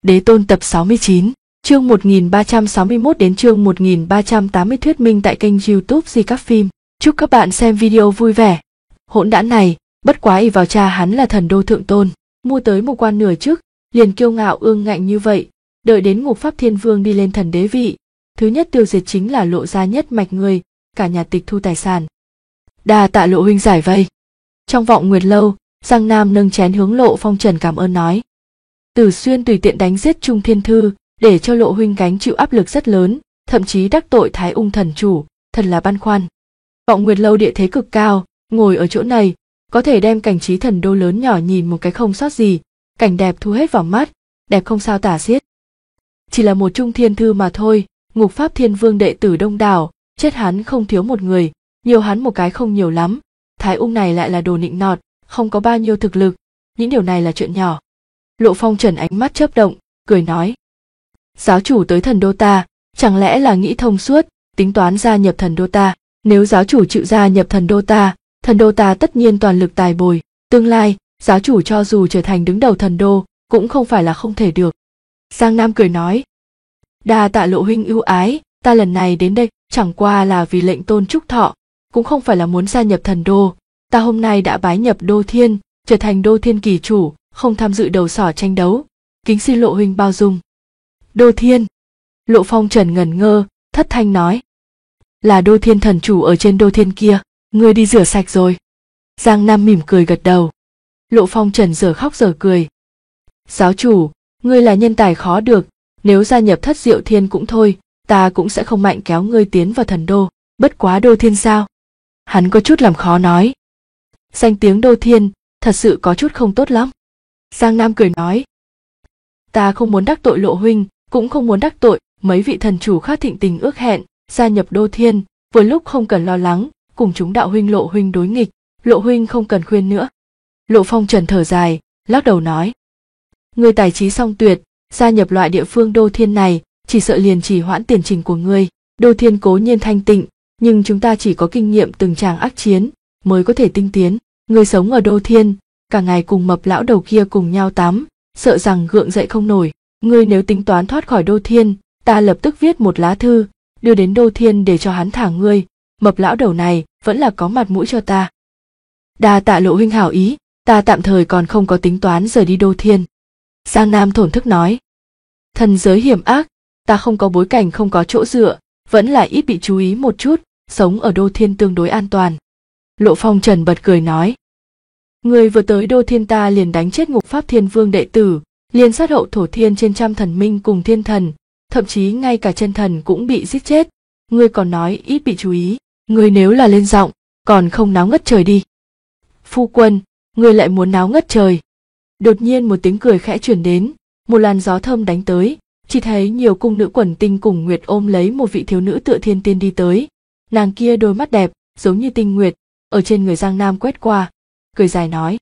Đế tôn tập 69, chương 1361 đến chương 1380 thuyết minh tại kênh YouTube Di Các Phim. Chúc các bạn xem video vui vẻ. Hỗn đản này, bất quá ỷ vào cha hắn là thần đô thượng tôn, mua tới một quan nửa chức, liền kiêu ngạo ương ngạnh như vậy, đợi đến Ngục Pháp Thiên Vương đi lên thần đế vị, thứ nhất tiêu diệt chính là Lộ gia nhất mạch người, cả nhà tịch thu tài sản. Đa tạ Lộ huynh giải vây. Trong Vọng Nguyệt lâu, Giang Nam nâng chén hướng Lộ Phong Trần cảm ơn nói. Tử Xuyên tùy tiện đánh giết Trung Thiên Thư, để cho Lộ huynh gánh chịu áp lực rất lớn, thậm chí đắc tội Thái Ung thần chủ, thật là băn khoăn. Vọng Nguyệt lâu địa thế cực cao, ngồi ở chỗ này, có thể đem cảnh trí thần đô lớn nhỏ nhìn một cái không sót gì, cảnh đẹp thu hết vào mắt, đẹp không sao tả xiết. Chỉ là một Trung Thiên Thư mà thôi, Ngục Pháp Thiên Vương đệ tử đông đảo, chết hắn không thiếu một người, nhiều hắn một cái không nhiều lắm. Thái Ung này lại là đồ nịnh nọt, không có bao nhiêu thực lực, những điều này là chuyện nhỏ. Lộ Phong Trần ánh mắt chớp động, cười nói. Giáo chủ tới thần đô ta, chẳng lẽ là nghĩ thông suốt, tính toán gia nhập thần đô ta. Nếu giáo chủ chịu gia nhập thần đô ta tất nhiên toàn lực tài bồi. Tương lai, giáo chủ cho dù trở thành đứng đầu thần đô, cũng không phải là không thể được. Giang Nam cười nói. Đa tạ Lộ huynh ưu ái, ta lần này đến đây chẳng qua là vì lệnh tôn trúc thọ, cũng không phải là muốn gia nhập thần đô. Ta hôm nay đã bái nhập Đô Thiên, trở thành Đô Thiên kỳ chủ, không tham dự đầu sỏ tranh đấu, kính xin Lộ huynh bao dung. Đô Thiên. Lộ Phong Trần ngẩn ngơ, thất thanh nói. Là Đô Thiên thần chủ ở trên Đô Thiên kia, ngươi đi rửa sạch rồi. Giang Nam mỉm cười gật đầu. Lộ Phong Trần giờ khóc giờ cười. Giáo chủ, ngươi là nhân tài khó được, nếu gia nhập Thất Diệu Thiên cũng thôi, ta cũng sẽ không mạnh kéo ngươi tiến vào thần đô, bất quá Đô Thiên sao? Hắn có chút làm khó nói. Danh tiếng Đô Thiên, thật sự có chút không tốt lắm. Giang Nam cười nói. Ta không muốn đắc tội Lộ huynh, cũng không muốn đắc tội mấy vị thần chủ khác thịnh tình ước hẹn, gia nhập Đô Thiên, vừa lúc không cần lo lắng, cùng chúng đạo huynh Lộ huynh đối nghịch, Lộ huynh không cần khuyên nữa. Lộ Phong Trần thở dài, lắc đầu nói. Ngươi tài trí song tuyệt, gia nhập loại địa phương Đô Thiên này, chỉ sợ liền trì hoãn tiền trình của ngươi. Đô Thiên cố nhiên thanh tịnh, nhưng chúng ta chỉ có kinh nghiệm từng tràng ác chiến, mới có thể tinh tiến. Ngươi sống ở Đô Thiên, cả ngày cùng Mập lão đầu kia cùng nhau tắm, sợ rằng gượng dậy không nổi. Ngươi nếu tính toán thoát khỏi Đô Thiên, ta lập tức viết một lá thư, đưa đến Đô Thiên để cho hắn thả ngươi. Mập lão đầu này vẫn là có mặt mũi cho ta. Đa tạ Lộ huynh hảo ý, ta tạm thời còn không có tính toán rời đi Đô Thiên. Giang Nam thổn thức nói. Thần giới hiểm ác, ta không có bối cảnh không có chỗ dựa, vẫn là ít bị chú ý một chút, sống ở Đô Thiên tương đối an toàn. Lộ Phong Trần bật cười nói. Người vừa tới Đô Thiên ta liền đánh chết Ngục Pháp Thiên Vương đệ tử, liền sát hậu thổ thiên trên trăm thần minh cùng thiên thần, thậm chí ngay cả chân thần cũng bị giết chết. Ngươi còn nói ít bị chú ý, ngươi nếu là lên giọng, còn không náo ngất trời đi. Phu quân, ngươi lại muốn náo ngất trời. Đột nhiên một tiếng cười khẽ truyền đến, một làn gió thơm đánh tới, chỉ thấy nhiều cung nữ quần tinh cùng nguyệt ôm lấy một vị thiếu nữ tựa thiên tiên đi tới. Nàng kia đôi mắt đẹp, giống như tinh nguyệt, ở trên người Giang Nam quét qua, cười dài nói.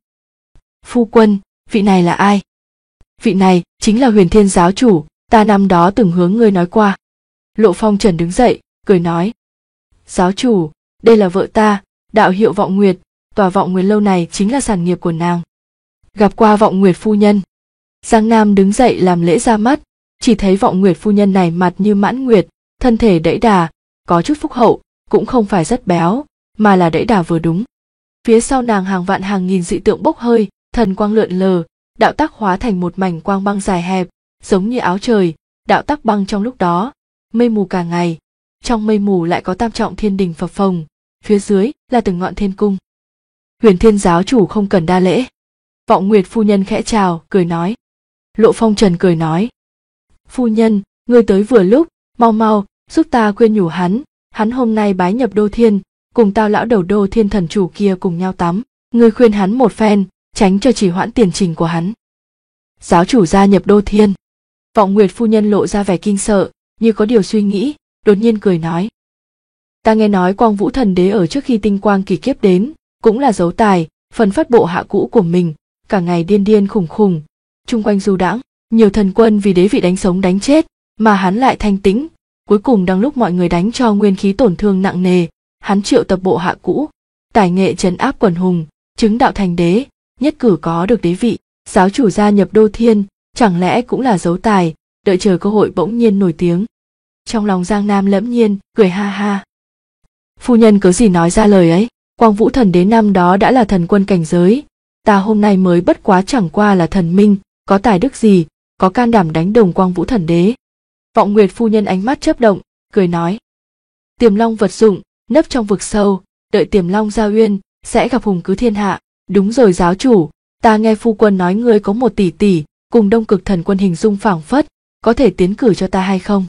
Phu quân, vị này là ai? Vị này chính là Huyền Thiên giáo chủ, ta năm đó từng hướng ngươi nói qua. Lộ Phong Trần đứng dậy, cười nói. Giáo chủ, đây là vợ ta, đạo hiệu Vọng Nguyệt, tòa Vọng Nguyệt lâu này chính là sản nghiệp của nàng. Gặp qua Vọng Nguyệt phu nhân. Giang Nam đứng dậy làm lễ ra mắt, chỉ thấy Vọng Nguyệt phu nhân này mặt như mãn nguyệt, thân thể đẫy đà, có chút phúc hậu, cũng không phải rất béo, mà là đẫy đà vừa đúng. Phía sau nàng hàng vạn hàng nghìn dị tượng bốc hơi, thần quang lượn lờ, đạo tắc hóa thành một mảnh quang băng dài hẹp, giống như áo trời, đạo tắc băng trong lúc đó, mây mù cả ngày, trong mây mù lại có tam trọng thiên đình phập phồng, phía dưới là từng ngọn thiên cung. Huyền Thiên giáo chủ không cần đa lễ. Vọng Nguyệt phu nhân khẽ chào, cười nói. Lộ Phong Trần cười nói. Phu nhân, ngươi tới vừa lúc, mau mau, giúp ta khuyên nhủ hắn hôm nay bái nhập Đô Thiên, cùng tao lão đầu Đô Thiên thần chủ kia cùng nhau tắm, ngươi khuyên hắn một phen, tránh cho trì hoãn tiền trình của hắn. Giáo chủ gia nhập Đô Thiên. Vọng Nguyệt phu nhân lộ ra vẻ kinh sợ, như có điều suy nghĩ, đột nhiên cười nói. Ta nghe nói Quang Vũ thần đế ở trước khi tinh quang kỳ kiếp đến, cũng là dấu tài, phần phát bộ hạ cũ của mình, cả ngày điên điên khủng khủng, chung quanh du đãng, nhiều thần quân vì đế vị đánh sống đánh chết, mà hắn lại thanh tĩnh. Cuối cùng đang lúc mọi người đánh cho nguyên khí tổn thương nặng nề, hắn triệu tập bộ hạ cũ, tài nghệ trấn áp quần hùng, chứng đạo thành đế, nhất cử có được đế vị. Giáo chủ gia nhập Đô Thiên, chẳng lẽ cũng là dấu tài, đợi chờ cơ hội bỗng nhiên nổi tiếng. Trong lòng Giang Nam lẫm nhiên, cười ha ha. Phu nhân cớ gì nói ra lời ấy, Quang Vũ Thần Đế năm đó đã là thần quân cảnh giới, ta hôm nay mới bất quá chẳng qua là thần minh, có tài đức gì, có can đảm đánh đồng Quang Vũ Thần Đế. Vọng Nguyệt phu nhân ánh mắt chớp động, cười nói. Tiềm long vật dụng, nấp trong vực sâu, đợi Tiềm long giao uyên, sẽ gặp hùng cứ thiên hạ. Đúng rồi giáo chủ, ta nghe phu quân nói ngươi có một tỷ tỷ, cùng Đông Cực Thần Quân hình dung phảng phất, có thể tiến cử cho ta hay không?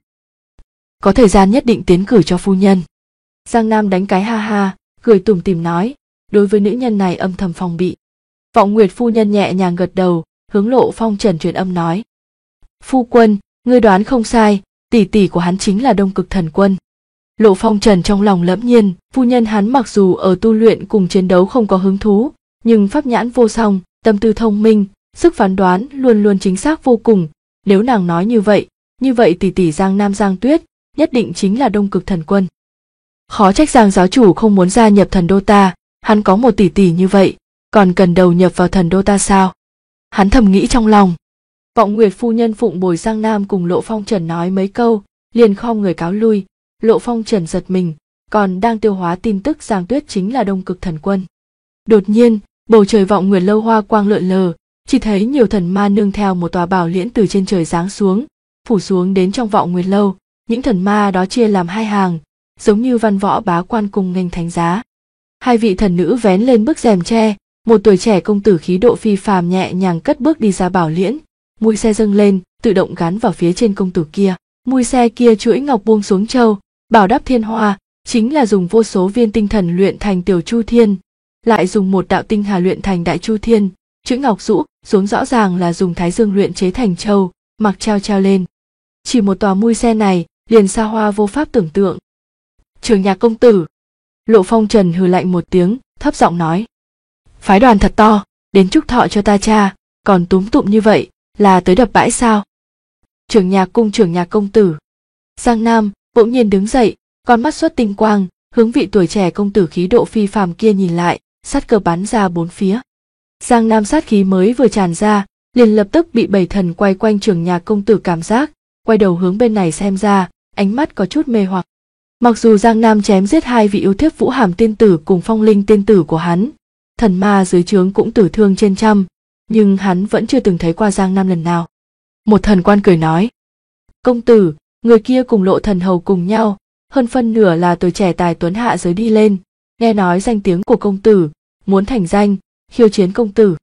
Có thời gian nhất định tiến cử cho phu nhân. Giang Nam đánh cái ha ha, cười tủm tỉm nói, đối với nữ nhân này âm thầm phòng bị. Vọng Nguyệt phu nhân nhẹ nhàng gật đầu, hướng Lộ Phong Trần truyền âm nói. Phu quân, ngươi đoán không sai, tỷ tỷ của hắn chính là Đông Cực Thần Quân. Lộ Phong Trần trong lòng lẫm nhiên, phu nhân hắn mặc dù ở tu luyện cùng chiến đấu không có hứng thú, nhưng pháp nhãn vô song, tâm tư thông minh, sức phán đoán luôn luôn chính xác vô cùng. Nếu nàng nói như vậy tỷ tỷ Giang Nam Giang Tuyết nhất định chính là Đông Cực Thần Quân. Khó trách Giang giáo chủ không muốn gia nhập thần đô ta, hắn có một tỷ tỷ như vậy, còn cần đầu nhập vào thần đô ta sao? Hắn thầm nghĩ trong lòng. Vọng Nguyệt phu nhân phụng bồi Giang Nam cùng Lộ Phong Trần nói mấy câu, liền khom người cáo lui. Lộ Phong Trần giật mình, còn đang tiêu hóa tin tức Giang Tuyết chính là Đông Cực Thần Quân. Đột nhiên, bầu trời Vọng Nguyệt lâu hoa quang lượn lờ, chỉ thấy nhiều thần ma nương theo một tòa bảo liễn từ trên trời giáng xuống, phủ xuống đến trong Vọng Nguyệt lâu. Những thần ma đó chia làm hai hàng, giống như văn võ bá quan cùng nghênh thánh giá. Hai vị thần nữ vén lên bức rèm tre, một tuổi trẻ công tử khí độ phi phàm nhẹ nhàng cất bước đi ra bảo liễn, mui xe dâng lên, tự động gắn vào phía trên công tử kia. Mui xe kia chuỗi ngọc buông xuống châu, bảo đắp thiên hoa, chính là dùng vô số viên tinh thần luyện thành tiểu chu thiên, lại dùng một đạo tinh hà luyện thành đại chu thiên, chuỗi ngọc rũ xuống rõ ràng là dùng thái dương luyện chế thành châu, mặc treo lên. Chỉ một tòa mui xe này liền xa hoa vô pháp tưởng tượng. Trường Nhạc công tử. Lộ Phong Trần hừ lạnh một tiếng, thấp giọng nói. Phái đoàn thật to, đến chúc thọ cho ta cha, còn túm tụm như vậy, là tới đập bãi sao? Trường Nhạc cung Trường Nhạc công tử. Giang Nam bỗng nhiên đứng dậy, con mắt xuất tinh quang, hướng vị tuổi trẻ công tử khí độ phi phàm kia nhìn lại, sát cơ bắn ra bốn phía. Giang Nam sát khí mới vừa tràn ra, liền lập tức bị bảy thần quay quanh Trường Nhạc công tử cảm giác, quay đầu hướng bên này xem ra, ánh mắt có chút mê hoặc. Mặc dù Giang Nam chém giết hai vị yêu thiếp Vũ Hàm tiên tử cùng Phong Linh tiên tử của hắn, thần ma dưới trướng cũng tử thương trên trăm, nhưng hắn vẫn chưa từng thấy qua Giang Nam lần nào. Một thần quan cười nói, công tử, người kia cùng Lộ thần hầu cùng nhau, hơn phân nửa là tuổi trẻ tài tuấn hạ giới đi lên, nghe nói danh tiếng của công tử, muốn thành danh, khiêu chiến công tử.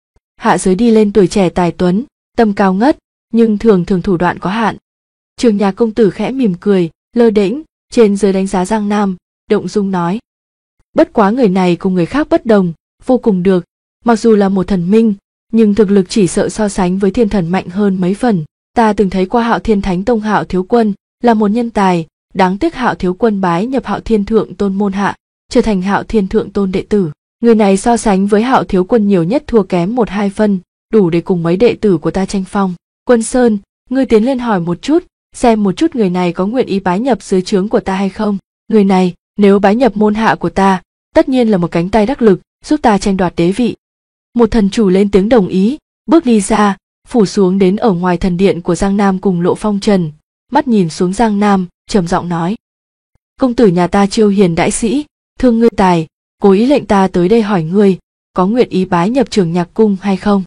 Hạ giới đi lên tuổi trẻ tài tuấn, tâm cao ngất, nhưng thường thủ đoạn có hạn. Trường Nhạc công tử khẽ mỉm cười, lơ đễnh, trên dưới đánh giá Giang Nam, động dung nói. Bất quá người này cùng người khác bất đồng, vô cùng được, mặc dù là một thần minh, nhưng thực lực chỉ sợ so sánh với thiên thần mạnh hơn mấy phần. Ta từng thấy qua Hạo Thiên Thánh Tông Hạo Thiếu Quân, là một nhân tài, đáng tiếc Hạo Thiếu Quân bái nhập Hạo Thiên Thượng Tôn môn hạ, trở thành Hạo Thiên Thượng Tôn đệ tử. Người này so sánh với Hạo Thiếu Quân nhiều nhất thua kém 1-2 phân, đủ để cùng mấy đệ tử của ta tranh phong. Quân Sơn, ngươi tiến lên hỏi một chút, xem một chút người này có nguyện ý bái nhập dưới trướng của ta hay không. Người này, nếu bái nhập môn hạ của ta, tất nhiên là một cánh tay đắc lực, giúp ta tranh đoạt đế vị. Một thần chủ lên tiếng đồng ý, bước đi ra, phủ xuống đến ở ngoài thần điện của Giang Nam cùng Lộ Phong Trần, mắt nhìn xuống Giang Nam, trầm giọng nói. Công tử nhà ta chiêu hiền đãi sĩ, thương ngươi tài, cố ý lệnh ta tới đây hỏi ngươi, có nguyện ý bái nhập Trường Nhạc cung hay không?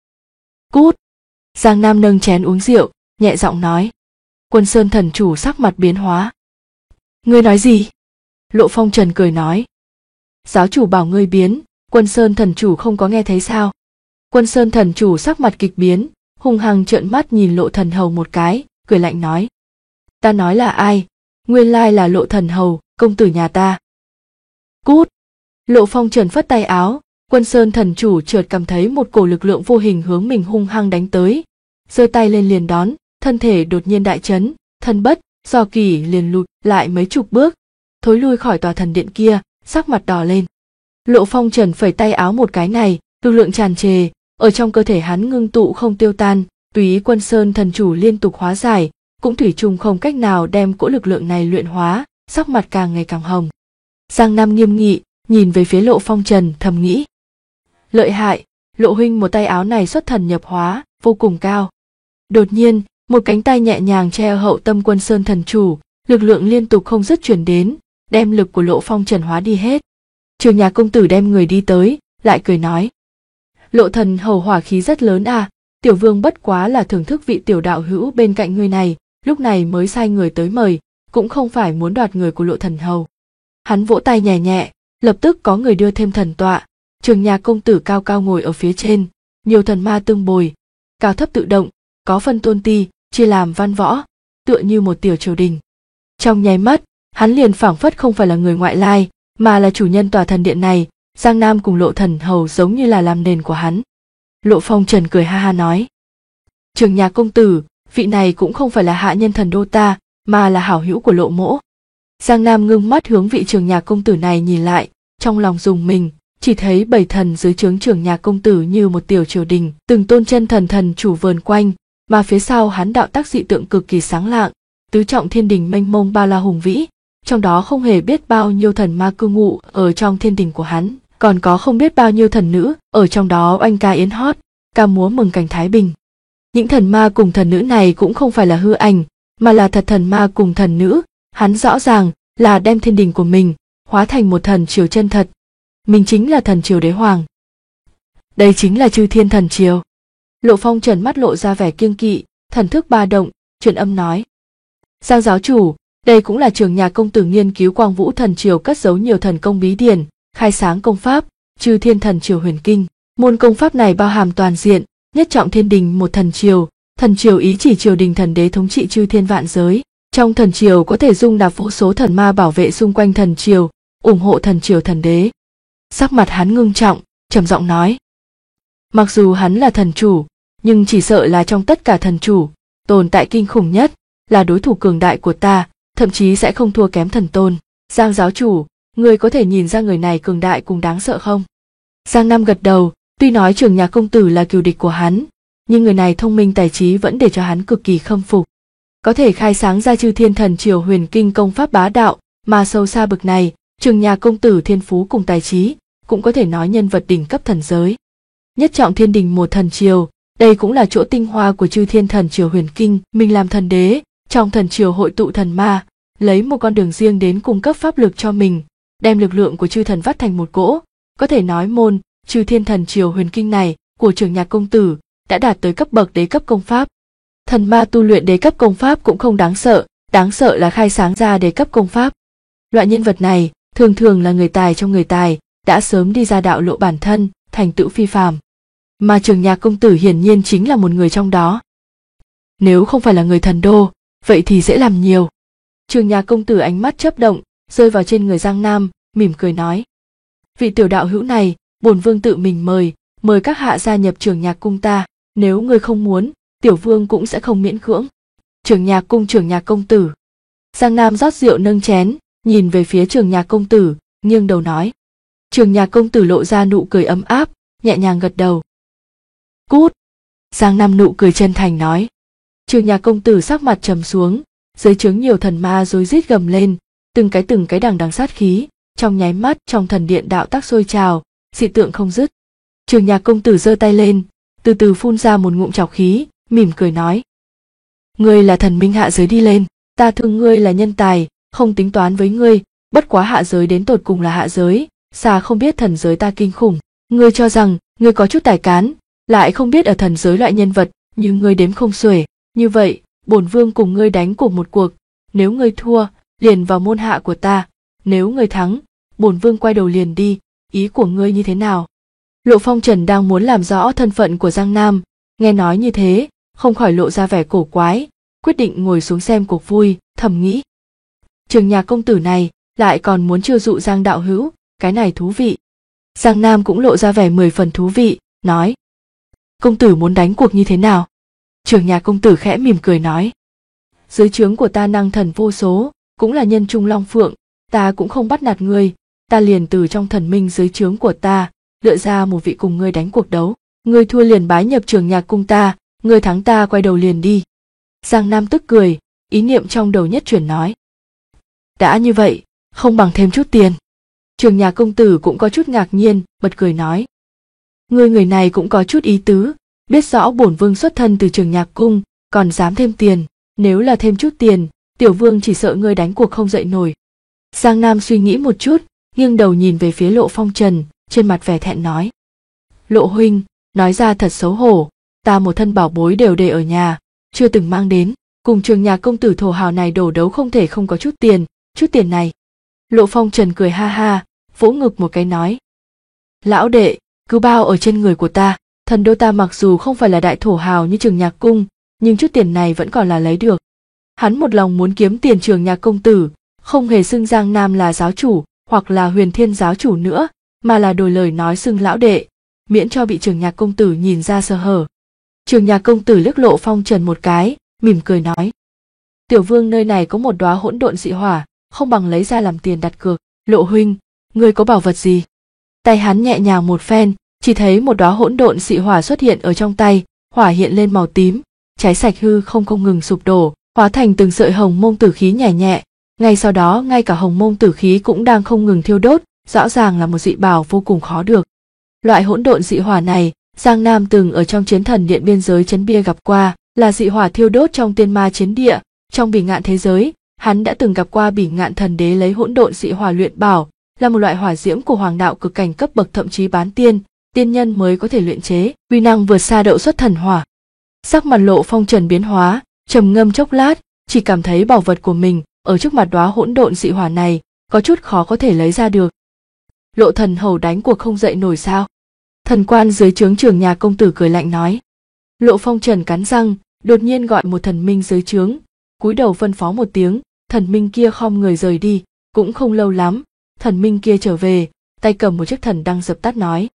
Cút! Giang Nam nâng chén uống rượu, nhẹ giọng nói. Quân Sơn thần chủ sắc mặt biến hóa. Ngươi nói gì? Lộ Phong Trần cười nói. Giáo chủ bảo ngươi biến, Quân Sơn thần chủ không có nghe thấy sao? Quân Sơn thần chủ sắc mặt kịch biến, hung hăng trợn mắt nhìn Lộ thần hầu một cái, cười lạnh nói. Ta nói là ai? Nguyên lai là Lộ thần hầu, công tử nhà ta. Cút! Lộ Phong Trần phất tay áo, Quân Sơn thần chủ chợt cảm thấy một cổ lực lượng vô hình hướng mình hung hăng đánh tới, giơ tay lên liền đón, thân thể đột nhiên đại chấn, thân bất do kỳ liền lùi lại mấy chục bước, thối lui khỏi tòa thần điện kia, sắc mặt đỏ lên. Lộ Phong Trần phẩy tay áo một cái này, lực lượng tràn trề, ở trong cơ thể hắn ngưng tụ không tiêu tan, tùy ý Quân Sơn thần chủ liên tục hóa giải, cũng thủy chung không cách nào đem cỗ lực lượng này luyện hóa, sắc mặt càng ngày càng hồng. Giang Nam nghiêm nghị, nhìn về phía Lộ Phong Trần thầm nghĩ. Lợi hại, Lộ huynh một tay áo này xuất thần nhập hóa, vô cùng cao. Đột nhiên, một cánh tay nhẹ nhàng che ở hậu tâm Quân Sơn thần chủ, lực lượng liên tục không dứt truyền đến, đem lực của Lộ Phong Trần hóa đi hết. Trường Nhạc công tử đem người đi tới, lại cười nói: Lộ thần hầu hỏa khí rất lớn à, tiểu vương bất quá là thưởng thức vị tiểu đạo hữu bên cạnh người này, lúc này mới sai người tới mời, cũng không phải muốn đoạt người của Lộ thần hầu. Hắn vỗ tay nhẹ nhẹ, lập tức có người đưa thêm thần tọa, Trường Nhạc công tử cao cao ngồi ở phía trên, nhiều thần ma tương bồi, cao thấp tự động, có phân tôn ti, chia làm văn võ, tựa như một tiểu triều đình. Trong nháy mắt, hắn liền phảng phất không phải là người ngoại lai, mà là chủ nhân tòa thần điện này. Giang Nam cùng Lộ thần hầu giống như là làm nền của hắn. Lộ Phong Trần cười ha ha nói: Trường Nhạc công tử, vị này cũng không phải là hạ nhân thần đô ta, mà là hảo hữu của Lộ mỗ. Giang Nam ngưng mắt hướng vị Trường Nhạc công tử này nhìn lại, trong lòng rùng mình, chỉ thấy 7 thần dưới trướng Trường Nhạc công tử như một tiểu triều đình, từng tôn chân thần thần chủ vờn quanh, mà phía sau hắn đạo tác dị tượng cực kỳ sáng lạng, tứ trọng thiên đình mênh mông bao la hùng vĩ, trong đó không hề biết bao nhiêu thần ma cư ngụ ở trong thiên đình của hắn, còn có không biết bao nhiêu thần nữ ở trong đó oanh ca yến hót, ca múa mừng cảnh thái bình. Những thần ma cùng thần nữ này cũng không phải là hư ảnh, mà là thật thần ma cùng thần nữ, hắn rõ ràng là đem thiên đình của mình hóa thành một thần triều chân thật. Mình chính là thần triều đế hoàng. Đây chính là Chư Thiên thần triều. Lộ Phong Trần mắt lộ ra vẻ kiêng kỵ, thần thức ba động, truyền âm nói: Giang giáo chủ, đây cũng là Trường Nhạc công tử nghiên cứu Quang Vũ thần triều cất giấu nhiều thần công bí điển, khai sáng công pháp, Chư Thiên thần triều huyền kinh. Môn công pháp này bao hàm toàn diện, nhất trọng thiên đình một thần triều ý chỉ triều đình thần đế thống trị chư thiên vạn giới. Trong thần triều có thể dung nạp vô số thần ma bảo vệ xung quanh thần triều, ủng hộ thần triều thần đế. Sắc mặt hắn ngưng trọng, trầm giọng nói: Mặc dù hắn là thần chủ, nhưng chỉ sợ là trong tất cả thần chủ, tồn tại kinh khủng nhất, là đối thủ cường đại của ta, thậm chí sẽ không thua kém thần tôn. Giang giáo chủ, người có thể nhìn ra người này cường đại cùng đáng sợ không? Giang Nam gật đầu, tuy nói Trường Nhạc công tử là cừu địch của hắn, nhưng người này thông minh tài trí vẫn để cho hắn cực kỳ khâm phục. Có thể khai sáng ra Chư Thiên thần triều huyền kinh công pháp bá đạo mà sâu xa bực này, Trường Nhạc công tử thiên phú cùng tài trí, cũng có thể nói nhân vật đỉnh cấp thần giới. Nhất trọng thiên đình một thần triều, đây cũng là chỗ tinh hoa của Chư Thiên thần triều huyền kinh. Mình làm thần đế, trong thần triều hội tụ thần ma, lấy một con đường riêng đến cung cấp pháp lực cho mình, đem lực lượng của chư thần vắt thành một cỗ. Có thể nói môn Chư Thiên thần triều huyền kinh này của Trường Nhạc công tử đã đạt tới cấp bậc đế cấp công pháp. Thần ma tu luyện đế cấp công pháp cũng không đáng sợ là khai sáng ra đế cấp công pháp. Loại nhân vật này thường thường là người tài trong người tài, đã sớm đi ra đạo lộ bản thân, thành tựu phi phàm. Mà Trường Nhạc công tử hiển nhiên chính là một người trong đó. Nếu không phải là người thần đô, vậy thì dễ làm nhiều. Trường Nhạc công tử ánh mắt chớp động, rơi vào trên người Giang Nam, mỉm cười nói: Vị tiểu đạo hữu này, bổn vương tự mình mời các hạ gia nhập Trường Nhạc cung ta, nếu ngươi không muốn, tiểu vương cũng sẽ không miễn cưỡng. Trường Nhạc cung Trường Nhạc công tử. Giang Nam rót rượu nâng chén, nhìn về phía Trường Nhạc công tử, nghiêng đầu nói. Trường Nhạc công tử lộ ra nụ cười ấm áp, nhẹ nhàng gật đầu. Cút! Giang Nam nụ cười chân thành nói. Trường Nhạc công tử sắc mặt trầm xuống, dưới trướng nhiều thần ma rối rít gầm lên, từng cái đằng đằng sát khí, trong nháy mắt trong thần điện đạo tác sôi trào, dị tượng không dứt. Trường Nhạc công tử giơ tay lên, từ từ phun ra một ngụm trọc khí, mỉm cười nói: Ngươi là thần minh hạ giới đi lên, ta thương ngươi là nhân tài, không tính toán với ngươi, bất quá hạ giới đến tột cùng là hạ giới, xa không biết thần giới ta kinh khủng. Ngươi cho rằng ngươi có chút tài cán, lại không biết ở thần giới loại nhân vật như ngươi đếm không xuể. Như vậy, bổn vương cùng ngươi đánh cùng một cuộc, nếu ngươi thua, liền vào môn hạ của ta, nếu ngươi thắng, bổn vương quay đầu liền đi, ý của ngươi như thế nào? Lộ Phong Trần đang muốn làm rõ thân phận của Giang Nam, nghe nói như thế, không khỏi lộ ra vẻ cổ quái, quyết định ngồi xuống xem cuộc vui, thầm nghĩ. Trường Nhạc công tử này lại còn muốn chiêu dụ Giang đạo hữu, cái này thú vị. Giang Nam cũng lộ ra vẻ 10 phần thú vị, nói: Công tử muốn đánh cuộc như thế nào? Trường Nhạc công tử khẽ mỉm cười nói: Dưới trướng của ta năng thần vô số, cũng là nhân trung long phượng, ta cũng không bắt nạt ngươi, ta liền từ trong thần minh dưới trướng của ta lựa ra một vị cùng ngươi đánh cuộc đấu, ngươi thua liền bái nhập Trường Nhạc cung ta, ngươi thắng ta quay đầu liền đi. Giang Nam tức cười, ý niệm trong đầu nhất chuyển nói: Đã như vậy, không bằng thêm chút tiền. Trường Nhạc công tử cũng có chút ngạc nhiên, bật cười nói: Ngươi người này cũng có chút ý tứ, biết rõ bổn vương xuất thân từ Trường Nhạc cung, còn dám thêm tiền, nếu là thêm chút tiền, tiểu vương chỉ sợ ngươi đánh cuộc không dậy nổi. Giang Nam suy nghĩ một chút, nghiêng đầu nhìn về phía Lộ Phong Trần, trên mặt vẻ thẹn nói. Lộ huynh, nói ra thật xấu hổ, ta một thân bảo bối đều để ở nhà, chưa từng mang đến, cùng Trường Nhạc công tử thổ hào này đổ đấu không thể không có chút tiền này. Lộ Phong Trần cười ha ha, vỗ ngực một cái nói. Lão đệ, cứ bao ở trên người của ta, thần đô ta mặc dù không phải là đại thổ hào như Trường Nhạc cung, nhưng chút tiền này vẫn còn là lấy được. Hắn một lòng muốn kiếm tiền Trường Nhạc công tử, không hề xưng Giang Nam là giáo chủ hoặc là Huyền Thiên giáo chủ nữa, mà là đổi lời nói xưng lão đệ, miễn cho bị Trường Nhạc công tử nhìn ra sơ hở. Trường Nhạc công tử liếc Lộ Phong Trần một cái, mỉm cười nói. Tiểu vương nơi này có một đóa hỗn độn dị hỏa, không bằng lấy ra làm tiền đặt cược. Lộ huynh, ngươi có bảo vật gì? Tay hắn nhẹ nhàng một phen, chỉ thấy một đóa hỗn độn dị hỏa xuất hiện ở trong tay, hỏa hiện lên màu tím, cháy sạch hư không ngừng sụp đổ, hóa thành từng sợi hồng mông tử khí nhẹ nhẹ. Ngay sau đó ngay cả hồng mông tử khí cũng đang không ngừng thiêu đốt, rõ ràng là một dị bảo vô cùng khó được. Loại hỗn độn dị hỏa này, Giang Nam từng ở trong chiến thần điện biên giới Trấn Bia gặp qua, là dị hỏa thiêu đốt trong tiên ma chiến địa. Trong bỉ ngạn thế giới, hắn đã từng gặp qua bỉ ngạn thần đế lấy hỗn độn dị hỏa luyện bảo, là một loại hỏa diễm của hoàng đạo cực cảnh cấp bậc, thậm chí bán tiên nhân mới có thể luyện chế, uy năng vượt xa đậu xuất thần hỏa. Sắc mặt Lộ Phong Trần biến hóa, trầm ngâm chốc lát, chỉ cảm thấy bảo vật của mình ở trước mặt đóa hỗn độn dị hỏa này có chút khó có thể lấy ra được. Lộ thần hầu đánh cuộc không dậy nổi sao? Thần quan dưới trướng Trường Nhạc công tử cười lạnh nói. Lộ Phong Trần cắn răng, đột nhiên gọi một thần minh dưới trướng, cúi đầu phân phó một tiếng, thần minh kia khom người rời đi. Cũng không lâu lắm, thần minh kia trở về, tay cầm một chiếc thần đăng dập tắt nói.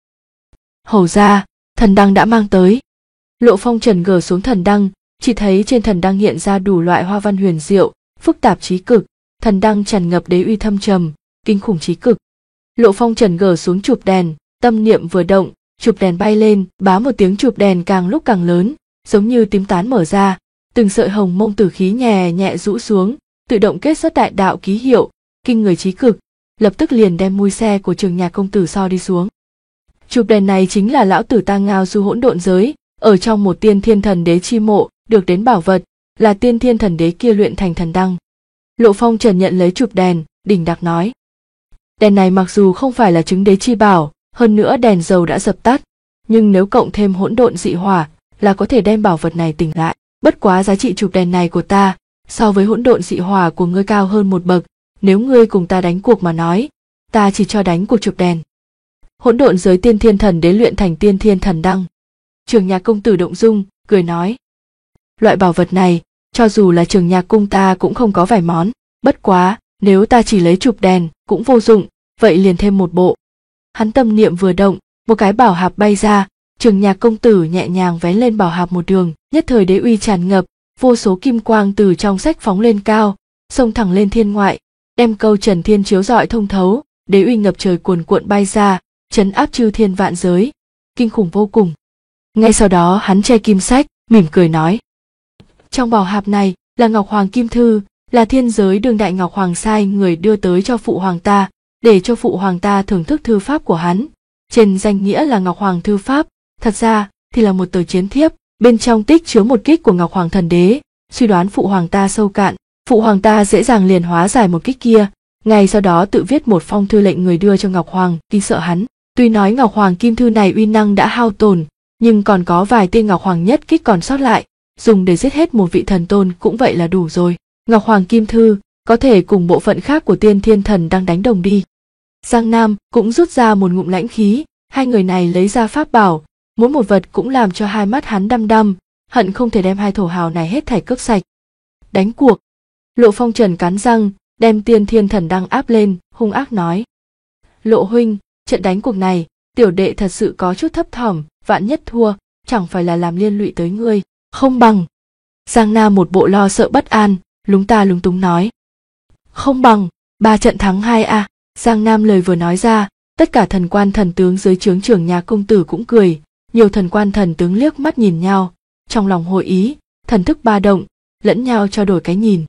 Hầu ra, thần đăng đã mang tới. Lộ Phong Trần gỡ xuống thần đăng, chỉ thấy trên thần đăng hiện ra đủ loại hoa văn huyền diệu, phức tạp chí cực, thần đăng tràn ngập đế uy thâm trầm, kinh khủng chí cực. Lộ Phong Trần gỡ xuống chụp đèn, tâm niệm vừa động, chụp đèn bay lên, bá một tiếng chụp đèn càng lúc càng lớn, giống như tím tán mở ra, từng sợi hồng mông tử khí nhẹ nhẹ rũ xuống, tự động kết xuất đại đạo ký hiệu, kinh người chí cực, lập tức liền đem mui xe của Trường Nhạc công tử so đi xuống. Chụp đèn này chính là lão tử ta ngao du hỗn độn giới, ở trong một tiên thiên thần đế chi mộ, được đến bảo vật, là tiên thiên thần đế kia luyện thành thần đăng. Lộ Phong Trần nhận lấy chụp đèn, đỉnh đặc nói. Đèn này mặc dù không phải là chứng đế chi bảo, hơn nữa đèn dầu đã dập tắt, nhưng nếu cộng thêm hỗn độn dị hỏa, là có thể đem bảo vật này tỉnh lại. Bất quá giá trị chụp đèn này của ta, so với hỗn độn dị hỏa của ngươi cao hơn một bậc, nếu ngươi cùng ta đánh cuộc mà nói, ta chỉ cho đánh cuộc chụp đèn. Hỗn độn giới tiên thiên thần đế luyện thành tiên thiên thần đăng. Trường Nhạc công tử động dung, cười nói. Loại bảo vật này, cho dù là Trường Nhạc cung ta cũng không có vài món, bất quá, nếu ta chỉ lấy chụp đèn, cũng vô dụng, vậy liền thêm một bộ. Hắn tâm niệm vừa động, một cái bảo hạp bay ra, Trường Nhạc công tử nhẹ nhàng vén lên bảo hạp một đường, nhất thời đế uy tràn ngập, vô số kim quang từ trong sách phóng lên cao, xông thẳng lên thiên ngoại, đem câu trần thiên chiếu rọi thông thấu, đế uy ngập trời cuồn cuộn bay ra, trấn áp chư thiên vạn giới, kinh khủng vô cùng. Ngay sau đó hắn che kim sách, mỉm cười nói. Trong bảo hạp này là Ngọc Hoàng Kim Thư, là thiên giới đương đại Ngọc Hoàng sai người đưa tới cho phụ hoàng ta, để cho phụ hoàng ta thưởng thức thư pháp của hắn. Trên danh nghĩa là Ngọc Hoàng thư pháp, thật ra thì là một tờ chiến thiếp, bên trong tích chứa một kích của Ngọc Hoàng thần đế, suy đoán phụ hoàng ta sâu cạn, phụ hoàng ta dễ dàng liền hóa giải một kích kia, ngay sau đó tự viết một phong thư lệnh người đưa cho Ngọc Hoàng, kinh sợ hắn. Tuy nói Ngọc Hoàng Kim Thư này uy năng đã hao tổn, nhưng còn có vài tia Ngọc Hoàng nhất kích còn sót lại, dùng để giết hết một vị thần tôn cũng vậy là đủ rồi. Ngọc Hoàng Kim Thư có thể cùng bộ phận khác của tiên thiên thần đang đánh đồng đi. Giang Nam cũng rút ra một ngụm lãnh khí, hai người này lấy ra pháp bảo, mỗi một vật cũng làm cho hai mắt hắn đăm đăm, hận không thể đem hai thổ hào này hết thảy cướp sạch. Đánh cuộc. Lộ Phong Trần cắn răng, đem tiên thiên thần đăng áp lên, hung ác nói. Lộ huynh, trận đánh cuộc này, tiểu đệ thật sự có chút thấp thỏm, vạn nhất thua, chẳng phải là làm liên lụy tới ngươi, không bằng. Giang Nam một bộ lo sợ bất an, lúng ta lúng túng nói. Không bằng, 3 trận thắng 2 à. Giang Nam lời vừa nói ra, tất cả thần quan thần tướng dưới trướng Trường Nhạc công tử cũng cười, nhiều thần quan thần tướng liếc mắt nhìn nhau, trong lòng hội ý, thần thức ba động, lẫn nhau trao đổi cái nhìn.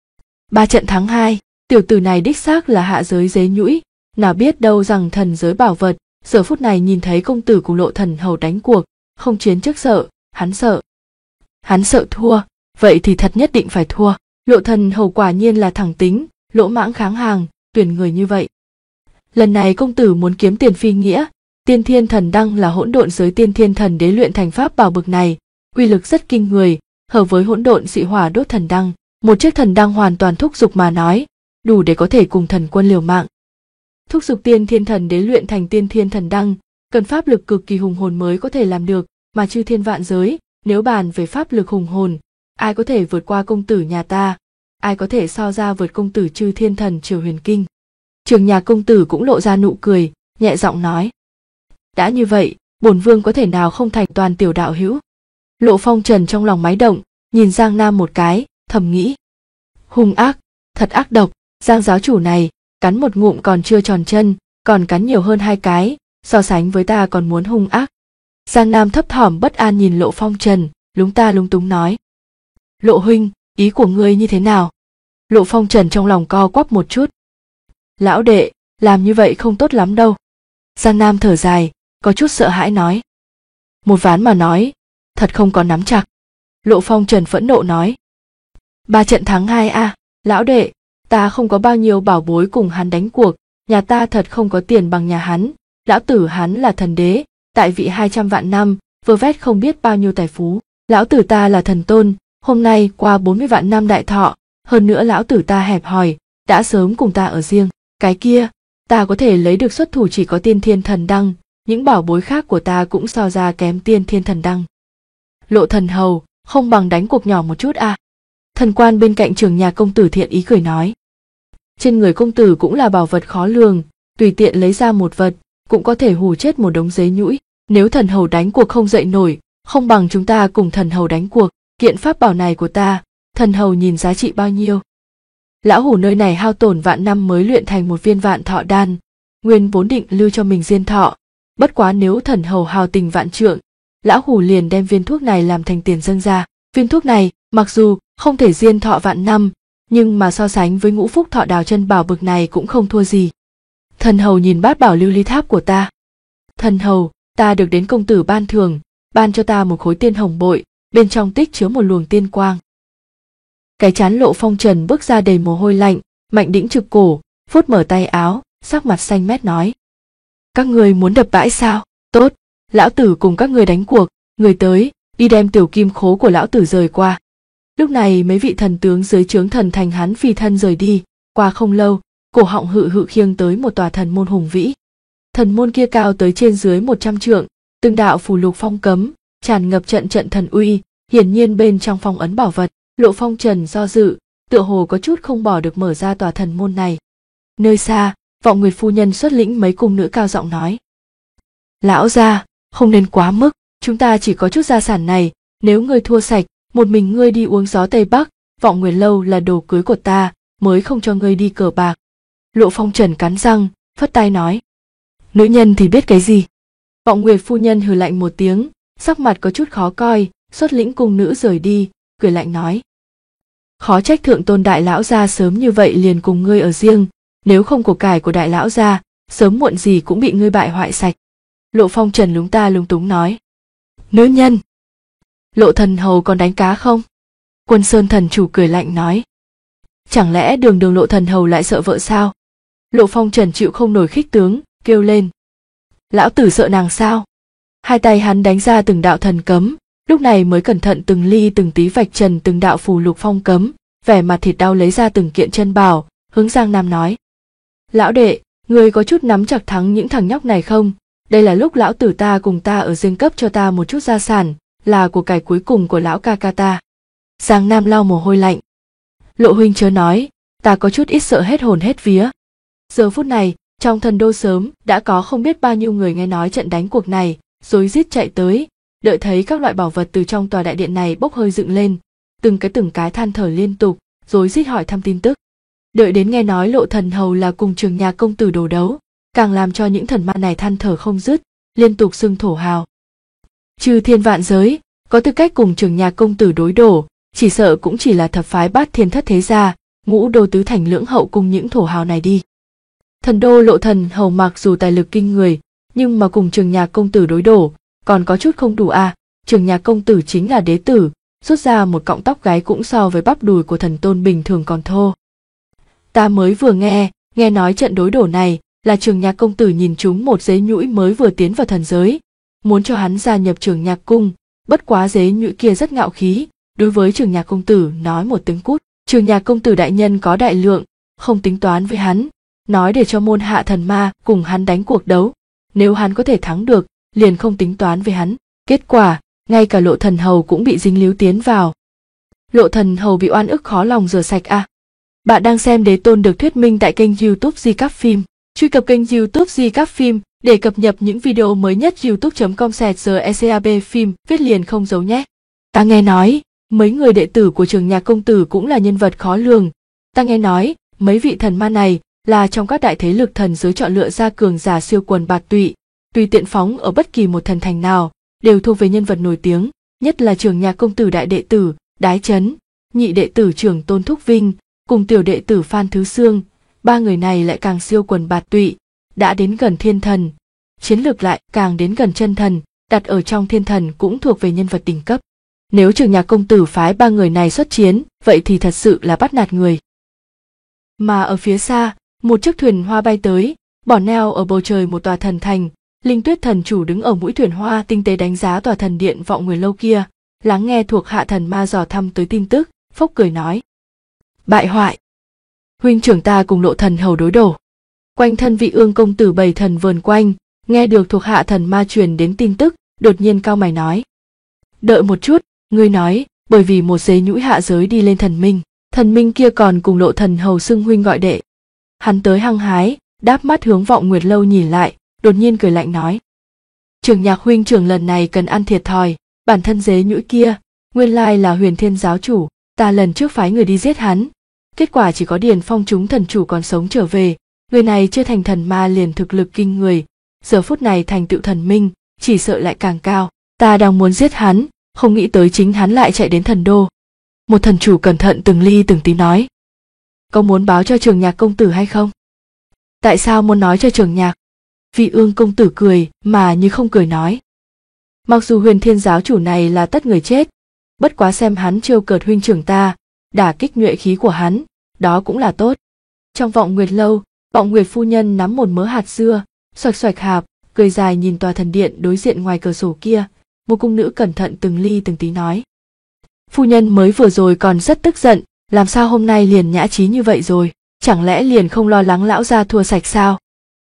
3 trận thắng 2, tiểu tử này đích xác là hạ giới dế nhũi, nào biết đâu rằng thần giới bảo vật, giờ phút này nhìn thấy công tử cùng Lộ thần hầu đánh cuộc, không chiến trước sợ, hắn sợ thua, vậy thì thật nhất định phải thua. Lộ Thần Hầu quả nhiên là thẳng tính, lỗ mãng kháng hàng, tuyển người như vậy. Lần này công tử muốn kiếm tiền phi nghĩa, Tiên Thiên Thần Đăng là hỗn độn giới Tiên Thiên Thần Đế luyện thành pháp bảo bực này, uy lực rất kinh người, hợp với hỗn độn dị hỏa đốt thần đăng, một chiếc thần đăng hoàn toàn thúc giục mà nói, đủ để có thể cùng thần quân liều mạng. Thúc giục Tiên Thiên Thần Đế luyện thành Tiên Thiên Thần Đăng, cần pháp lực cực kỳ hùng hồn mới có thể làm được, mà chư thiên vạn giới, nếu bàn về pháp lực hùng hồn, ai có thể vượt qua công tử nhà ta, ai có thể so ra vượt công tử chư thiên thần Triều Huyền Kinh. Trường nhà công tử cũng lộ ra nụ cười, nhẹ giọng nói: đã như vậy, bổn vương có thể nào không thành toàn tiểu đạo hữu. Lộ Phong Trần trong lòng máy động, nhìn Giang Nam một cái, thầm nghĩ: hung ác, thật ác độc, Giang giáo chủ này, cắn một ngụm còn chưa tròn chân, còn cắn nhiều hơn 2 cái, so sánh với ta còn muốn hung ác. Giang Nam thấp thỏm bất an nhìn Lộ Phong Trần, lúng ta lúng túng nói: Lộ huynh, ý của ngươi như thế nào? Lộ Phong Trần trong lòng co quắp một chút. Lão đệ, làm như vậy không tốt lắm đâu. Giang Nam thở dài, có chút sợ hãi nói: một ván mà nói, thật không có nắm chặt. Lộ Phong Trần phẫn nộ nói: 3 trận thắng 2 a, lão đệ, ta không có bao nhiêu bảo bối cùng hắn đánh cuộc, nhà ta thật không có tiền bằng nhà hắn, lão tử hắn là thần đế, tại vị 200 vạn năm, vơ vét không biết bao nhiêu tài phú, lão tử ta là thần tôn, hôm nay qua 40 vạn năm đại thọ, hơn nữa lão tử ta hẹp hòi, đã sớm cùng ta ở riêng, cái kia, ta có thể lấy được xuất thủ chỉ có Tiên Thiên Thần Đăng, những bảo bối khác của ta cũng so ra kém Tiên Thiên Thần Đăng. Lộ Thần Hầu, không bằng đánh cuộc nhỏ một chút à? Thần quan bên cạnh trường nhà công tử thiện ý cười nói. Trên người công tử cũng là bảo vật khó lường, tùy tiện lấy ra một vật, cũng có thể hù chết một đống dế nhũi. Nếu thần hầu đánh cuộc không dậy nổi, không bằng chúng ta cùng thần hầu đánh cuộc, kiện pháp bảo này của ta, thần hầu nhìn giá trị bao nhiêu. Lão hủ nơi này hao tổn vạn năm mới luyện thành một viên vạn thọ đan, nguyên vốn định lưu cho mình diên thọ, bất quá nếu thần hầu hào tình vạn trượng, lão hủ liền đem viên thuốc này làm thành tiền dâng ra. Viên thuốc này, mặc dù không thể diên thọ vạn năm, nhưng mà so sánh với ngũ phúc thọ đào chân bảo bực này cũng không thua gì. Thần hầu nhìn bát bảo lưu ly tháp của ta. Thần hầu, ta được đến công tử ban thưởng, ban cho ta một khối tiên hồng bội, bên trong tích chứa một luồng tiên quang. Cái trán Lộ Phong Trần bước ra đầy mồ hôi lạnh, Mạnh Đĩnh trực cổ, phút mở tay áo, sắc mặt xanh mét nói: các người muốn đập bãi sao? Tốt, lão tử cùng các người đánh cuộc, người tới, đi đem tiểu kim khố của lão tử rời qua. Lúc này mấy vị thần tướng dưới trướng thần thành hắn phi thân rời đi, qua không lâu, cổ họng hự hự khiêng tới một tòa thần môn hùng vĩ. Thần môn kia cao tới trên dưới 100 trượng, từng đạo phù lục phong cấm, tràn ngập trận trận thần uy, hiển nhiên bên trong phong ấn bảo vật. Lộ Phong Trần do dự, tựa hồ có chút không bỏ được mở ra tòa thần môn này. Nơi xa, Vọng Nguyệt phu nhân xuất lĩnh mấy cung nữ cao giọng nói: lão gia, không nên quá mức, chúng ta chỉ có chút gia sản này, nếu ngươi thua sạch, một mình ngươi đi uống gió Tây Bắc, Vọng Nguyệt lâu là đồ cưới của ta, mới không cho ngươi đi cờ bạc. Lộ Phong Trần cắn răng, phất tay nói: nữ nhân thì biết cái gì. Vọng Nguyệt phu nhân hừ lạnh một tiếng, sắc mặt có chút khó coi, xuất lĩnh cung nữ rời đi, cười lạnh nói: khó trách thượng tôn đại lão gia sớm như vậy liền cùng ngươi ở riêng, nếu không của cải của đại lão gia, sớm muộn gì cũng bị ngươi bại hoại sạch. Lộ Phong Trần lúng ta lúng túng nói: nữ nhân. Lộ thần hầu còn đánh cá không? Quân Sơn thần chủ cười lạnh nói: chẳng lẽ đường đường Lộ thần hầu lại sợ vợ sao? Lộ Phong Trần chịu không nổi khích tướng, kêu lên: lão tử sợ nàng sao? Hai tay hắn đánh ra từng đạo thần cấm, lúc này mới cẩn thận từng ly từng tí vạch trần từng đạo phù lục phong cấm, vẻ mặt thịt đau lấy ra từng kiện chân bảo, hướng Giang Nam nói: lão đệ, người có chút nắm chặt thắng những thằng nhóc này không? Đây là lúc lão tử ta cùng ta ở riêng cấp cho ta một chút gia sản, là của cải cuối cùng của lão ca ca ta. Giang Nam lau mồ hôi lạnh: Lộ huynh chớ nói, ta có chút ít sợ hết hồn hết vía. Giờ phút này, trong thần đô sớm đã có không biết bao nhiêu người nghe nói trận đánh cuộc này, rối rít chạy tới, đợi thấy các loại bảo vật từ trong tòa đại điện này bốc hơi dựng lên, từng cái than thở liên tục, rối rít hỏi thăm tin tức. Đợi đến nghe nói Lộ thần hầu là cùng trường nhà công tử đồ đấu, càng làm cho những thần ma này than thở không dứt, liên tục xưng thổ hào. Trừ thiên vạn giới, có tư cách cùng trường nhà công tử đối đổ, chỉ sợ cũng chỉ là thập phái bát thiên thất thế gia, ngũ đô tứ thành lưỡng hậu cùng những thổ hào này đi. Thần đô Lộ thần hầu mặc dù tài lực kinh người, nhưng mà cùng trường nhà công tử đối đổ, còn có chút không đủ à, trường nhà công tử chính là đế tử, rút ra một cọng tóc gáy cũng so với bắp đùi của thần tôn bình thường còn thô. Ta mới vừa nghe nói trận đối đổ này là Trường Nhạc công tử nhìn trúng một dế nhũi mới vừa tiến vào thần giới, muốn cho hắn gia nhập Trường Nhạc cung, bất quá dế nhũi kia rất ngạo khí, đối với Trường Nhạc công tử nói một tiếng cút. Trường Nhạc công tử đại nhân có đại lượng, không tính toán với hắn, nói để cho môn hạ thần ma cùng hắn đánh cuộc đấu, nếu hắn có thể thắng được, liền không tính toán với hắn. Kết quả, ngay cả Lộ Thần Hầu cũng bị dính líu tiến vào. Lộ Thần Hầu bị oan ức khó lòng rửa sạch à? Bạn đang xem Đế Tôn được thuyết minh tại kênh YouTube Recap Phim. Truy cập kênh YouTube Recap Phim để cập nhật những video mới nhất. youtube.com/recap phim viết liền không giấu nhé. Ta nghe nói, mấy người đệ tử của Trường Nhạc công tử cũng là nhân vật khó lường. Ta nghe nói, mấy vị thần ma này là trong các đại thế lực thần giới chọn lựa ra cường giả siêu quần bạt tụy, tùy tiện phóng ở bất kỳ một thần thành nào, đều thuộc về nhân vật nổi tiếng, nhất là Trường Nhạc công tử đại đệ tử Đái Chấn, nhị đệ tử Trường Tôn Thúc Vinh, cùng tiểu đệ tử Phan Thứ Xương, ba người này lại càng siêu quần bạt tụy, đã đến gần thiên thần, chiến lược lại càng đến gần chân thần, đặt ở trong thiên thần cũng thuộc về nhân vật đỉnh cấp. Nếu Trường Nhạc công tử phái ba người này xuất chiến, vậy thì thật sự là bắt nạt người. Mà ở phía xa, một chiếc thuyền hoa bay tới, bỏ neo ở bầu trời một tòa thần thành. Linh Tuyết thần chủ đứng ở mũi thuyền hoa tinh tế đánh giá tòa thần điện Vọng Nguyệt lâu kia, lắng nghe thuộc hạ thần ma dò thăm tới tin tức, phốc cười nói: bại hoại, huynh trưởng ta cùng Lộ Thần Hầu đối đổ. Quanh thân Vị Ương công tử bầy thần vờn quanh, nghe được thuộc hạ thần ma truyền đến tin tức, đột nhiên cau mày nói: đợi một chút, ngươi nói bởi vì một dế nhũi hạ giới đi lên thần minh kia còn cùng Lộ Thần Hầu xưng huynh gọi đệ. Hắn tới hăng hái, đáp mắt hướng Vọng Nguyệt lâu nhìn lại, đột nhiên cười lạnh nói: Trường Nhạc huynh trưởng lần này cần ăn thiệt thòi, bản thân dế nhũi kia nguyên lai là Huyền Thiên giáo chủ, ta lần trước phái người đi giết hắn, kết quả chỉ có Điền Phong chúng thần chủ còn sống trở về, người này chưa thành thần ma liền thực lực kinh người, giờ phút này thành tựu thần minh, chỉ sợ lại càng cao, ta đang muốn giết hắn, không nghĩ tới chính hắn lại chạy đến thần đô. Một thần chủ cẩn thận từng ly từng tí nói: có muốn báo cho Trường Nhạc công tử hay không? Tại sao muốn nói cho Trường Nhạc? Vị Ương công tử cười mà như không cười nói: mặc dù Huyền Thiên giáo chủ này là tất người chết, bất quá xem hắn trêu cợt huynh trưởng ta, đả kích nhuệ khí của hắn, đó cũng là tốt. Trong Vọng Nguyệt lâu, Vọng Nguyệt phu nhân nắm một mớ hạt dưa, xoạch xoạch hạp, cười dài nhìn tòa thần điện đối diện ngoài cửa sổ kia. Một cung nữ cẩn thận từng ly từng tí nói: phu nhân mới vừa rồi còn rất tức giận, làm sao hôm nay liền nhã trí như vậy rồi, chẳng lẽ liền không lo lắng lão gia thua sạch sao?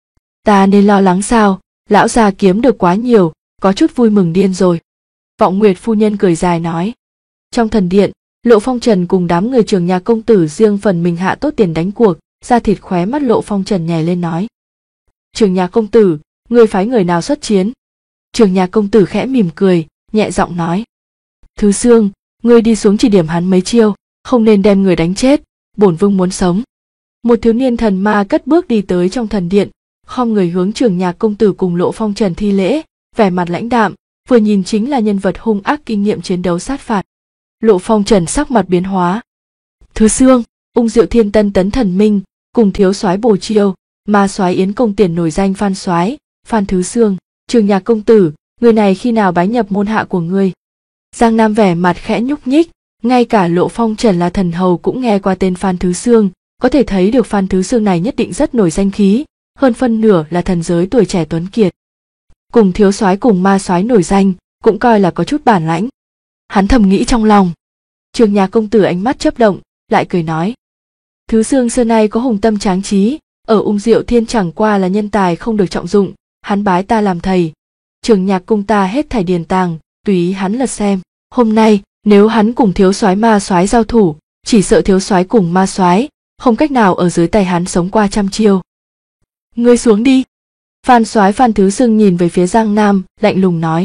Ta nên lo lắng sao, lão gia kiếm được quá nhiều, có chút vui mừng điên rồi. Vọng Nguyệt phu nhân cười dài nói. Trong thần điện, Lộ Phong Trần cùng đám người Trường Nhạc công tử riêng phần mình hạ tốt tiền đánh cuộc, da thịt khóe mắt Lộ Phong Trần nhảy lên nói: Trường Nhạc công tử, người phái người nào xuất chiến? Trường Nhạc công tử khẽ mỉm cười, nhẹ giọng nói: Thứ Xương, ngươi đi xuống chỉ điểm hắn mấy chiêu, không nên đem người đánh chết, bổn vương muốn sống. Một thiếu niên thần ma cất bước đi tới trong thần điện, khom người hướng Trường Nhạc công tử cùng Lộ Phong Trần thi lễ, vẻ mặt lãnh đạm, vừa nhìn chính là nhân vật hung ác kinh nghiệm chiến đấu sát phạt. Lộ Phong Trần sắc mặt biến hóa. Thứ Xương, Ung Diệu Thiên Tân tấn thần minh, cùng thiếu soái Bồ Chiêu, ma soái Yến công tiền nổi danh Phan soái, Phan Thứ Xương. Trường Nhạc công tử, người này khi nào bái nhập môn hạ của ngươi? Giang Nam vẻ mặt khẽ nhúc nhích, ngay cả Lộ Phong Trần là thần hầu cũng nghe qua tên Phan Thứ Xương, có thể thấy được Phan Thứ Xương này nhất định rất nổi danh khí, hơn phân nửa là thần giới tuổi trẻ tuấn kiệt. Cùng thiếu soái cùng ma soái nổi danh, cũng coi là có chút bản lãnh. Hắn thầm nghĩ trong lòng. Trường Nhạc công tử ánh mắt chớp động, lại cười nói: Thứ Xương xưa nay có hùng tâm tráng trí, ở Ung Diệu Thiên chẳng qua là nhân tài không được trọng dụng, hắn bái ta làm thầy. Trường Nhạc cung ta hết thảy điền tàng, tùy ý hắn lật xem. Hôm nay, nếu hắn cùng thiếu soái ma soái giao thủ, chỉ sợ thiếu soái cùng ma soái không cách nào ở dưới tay hắn sống qua trăm chiêu. Ngươi xuống đi. Phan soái Phan Thứ Xương nhìn về phía Giang Nam, lạnh lùng nói: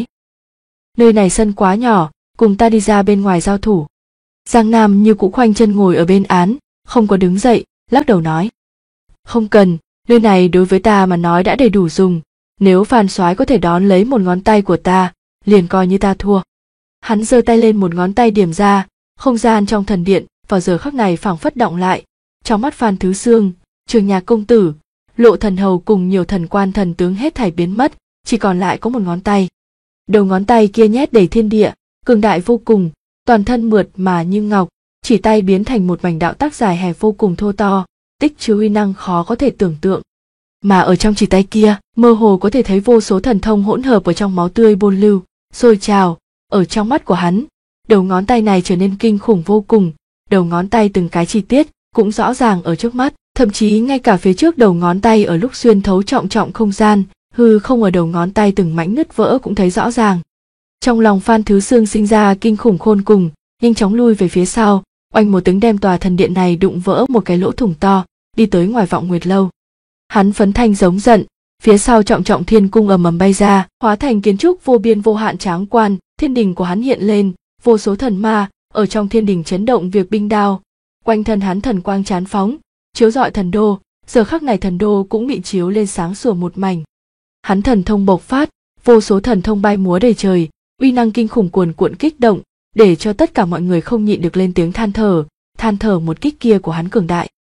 Nơi này sân quá nhỏ, cùng ta đi ra bên ngoài giao thủ. Giang Nam như cũ khoanh chân ngồi ở bên án, không có đứng dậy, lắc đầu nói: Không cần, nơi này đối với ta mà nói đã đầy đủ dùng, nếu Phan soái có thể đón lấy một ngón tay của ta, liền coi như ta thua. Hắn giơ tay lên một ngón tay điểm ra, không gian trong thần điện vào giờ khắc này phảng phất động lại, trong mắt Phan Thứ Xương, Trường Nhạc công tử, Lộ thần hầu cùng nhiều thần quan thần tướng hết thảy biến mất, chỉ còn lại có một ngón tay. Đầu ngón tay kia nhét đầy thiên địa, cường đại vô cùng, toàn thân mượt mà như ngọc, chỉ tay biến thành một mảnh đạo tắc dài hẹp vô cùng thô to, tích chứa uy năng khó có thể tưởng tượng. Mà ở trong chỉ tay kia, mơ hồ có thể thấy vô số thần thông hỗn hợp ở trong máu tươi bôn lưu, sôi trào. Ở trong mắt của hắn, đầu ngón tay này trở nên kinh khủng vô cùng, đầu ngón tay từng cái chi tiết cũng rõ ràng ở trước mắt, thậm chí ngay cả phía trước đầu ngón tay ở lúc xuyên thấu trọng không gian, hư không ở đầu ngón tay từng mảnh nứt vỡ cũng thấy rõ ràng. Trong lòng Phan Thứ Xương sinh ra kinh khủng khôn cùng, nhanh chóng lui về phía sau, oanh một tiếng đem tòa thần điện này đụng vỡ một cái lỗ thủng to, đi tới ngoài Vọng Nguyệt lâu. Hắn phấn thanh giống giận, phía sau trọng thiên cung ầm ầm bay ra, hóa thành kiến trúc vô biên vô hạn tráng quan, thiên đình của hắn hiện lên, vô số thần ma ở trong thiên đình chấn động việc binh đao, quanh thân hắn thần quang chán phóng, chiếu rọi thần đô, giờ khắc này thần đô cũng bị chiếu lên sáng sủa một mảnh. Hắn thần thông bộc phát, vô số thần thông bay múa đầy trời, uy năng kinh khủng cuồn cuộn kích động, để cho tất cả mọi người không nhịn được lên tiếng than thở một kích kia của hắn cường đại.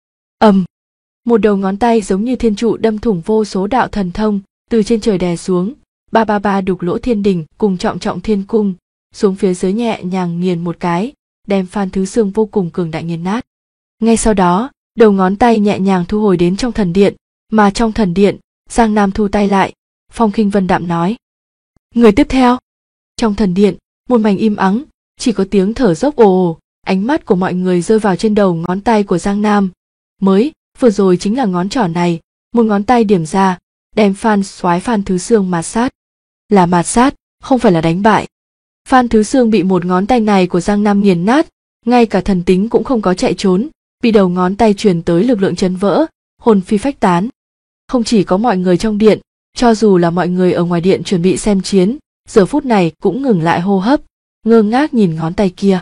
Một đầu ngón tay giống như thiên trụ đâm thủng vô số đạo thần thông, từ trên trời đè xuống, ba đục lỗ thiên đình cùng trọng thiên cung, xuống phía dưới nhẹ nhàng nghiền một cái, đem Phan Thứ Xương vô cùng cường đại nghiền nát. Ngay sau đó, đầu ngón tay nhẹ nhàng thu hồi đến trong thần điện, mà trong thần điện, Giang Nam thu tay lại, phong khinh vân đạm nói: "Người tiếp theo." Trong thần điện, một mảnh im ắng, chỉ có tiếng thở dốc ồ ồ, ánh mắt của mọi người rơi vào trên đầu ngón tay của Giang Nam. Vừa rồi chính là ngón trỏ này, một ngón tay điểm ra, đem Phan Thứ Xương mạt sát. Là mạt sát, không phải là đánh bại. Phan Thứ Xương bị một ngón tay này của Giang Nam nghiền nát, ngay cả thần tính cũng không có chạy trốn, bị đầu ngón tay truyền tới lực lượng chấn vỡ, hồn phi phách tán. Không chỉ có mọi người trong điện, cho dù là mọi người ở ngoài điện chuẩn bị xem chiến, giờ phút này cũng ngừng lại hô hấp, ngơ ngác nhìn ngón tay kia.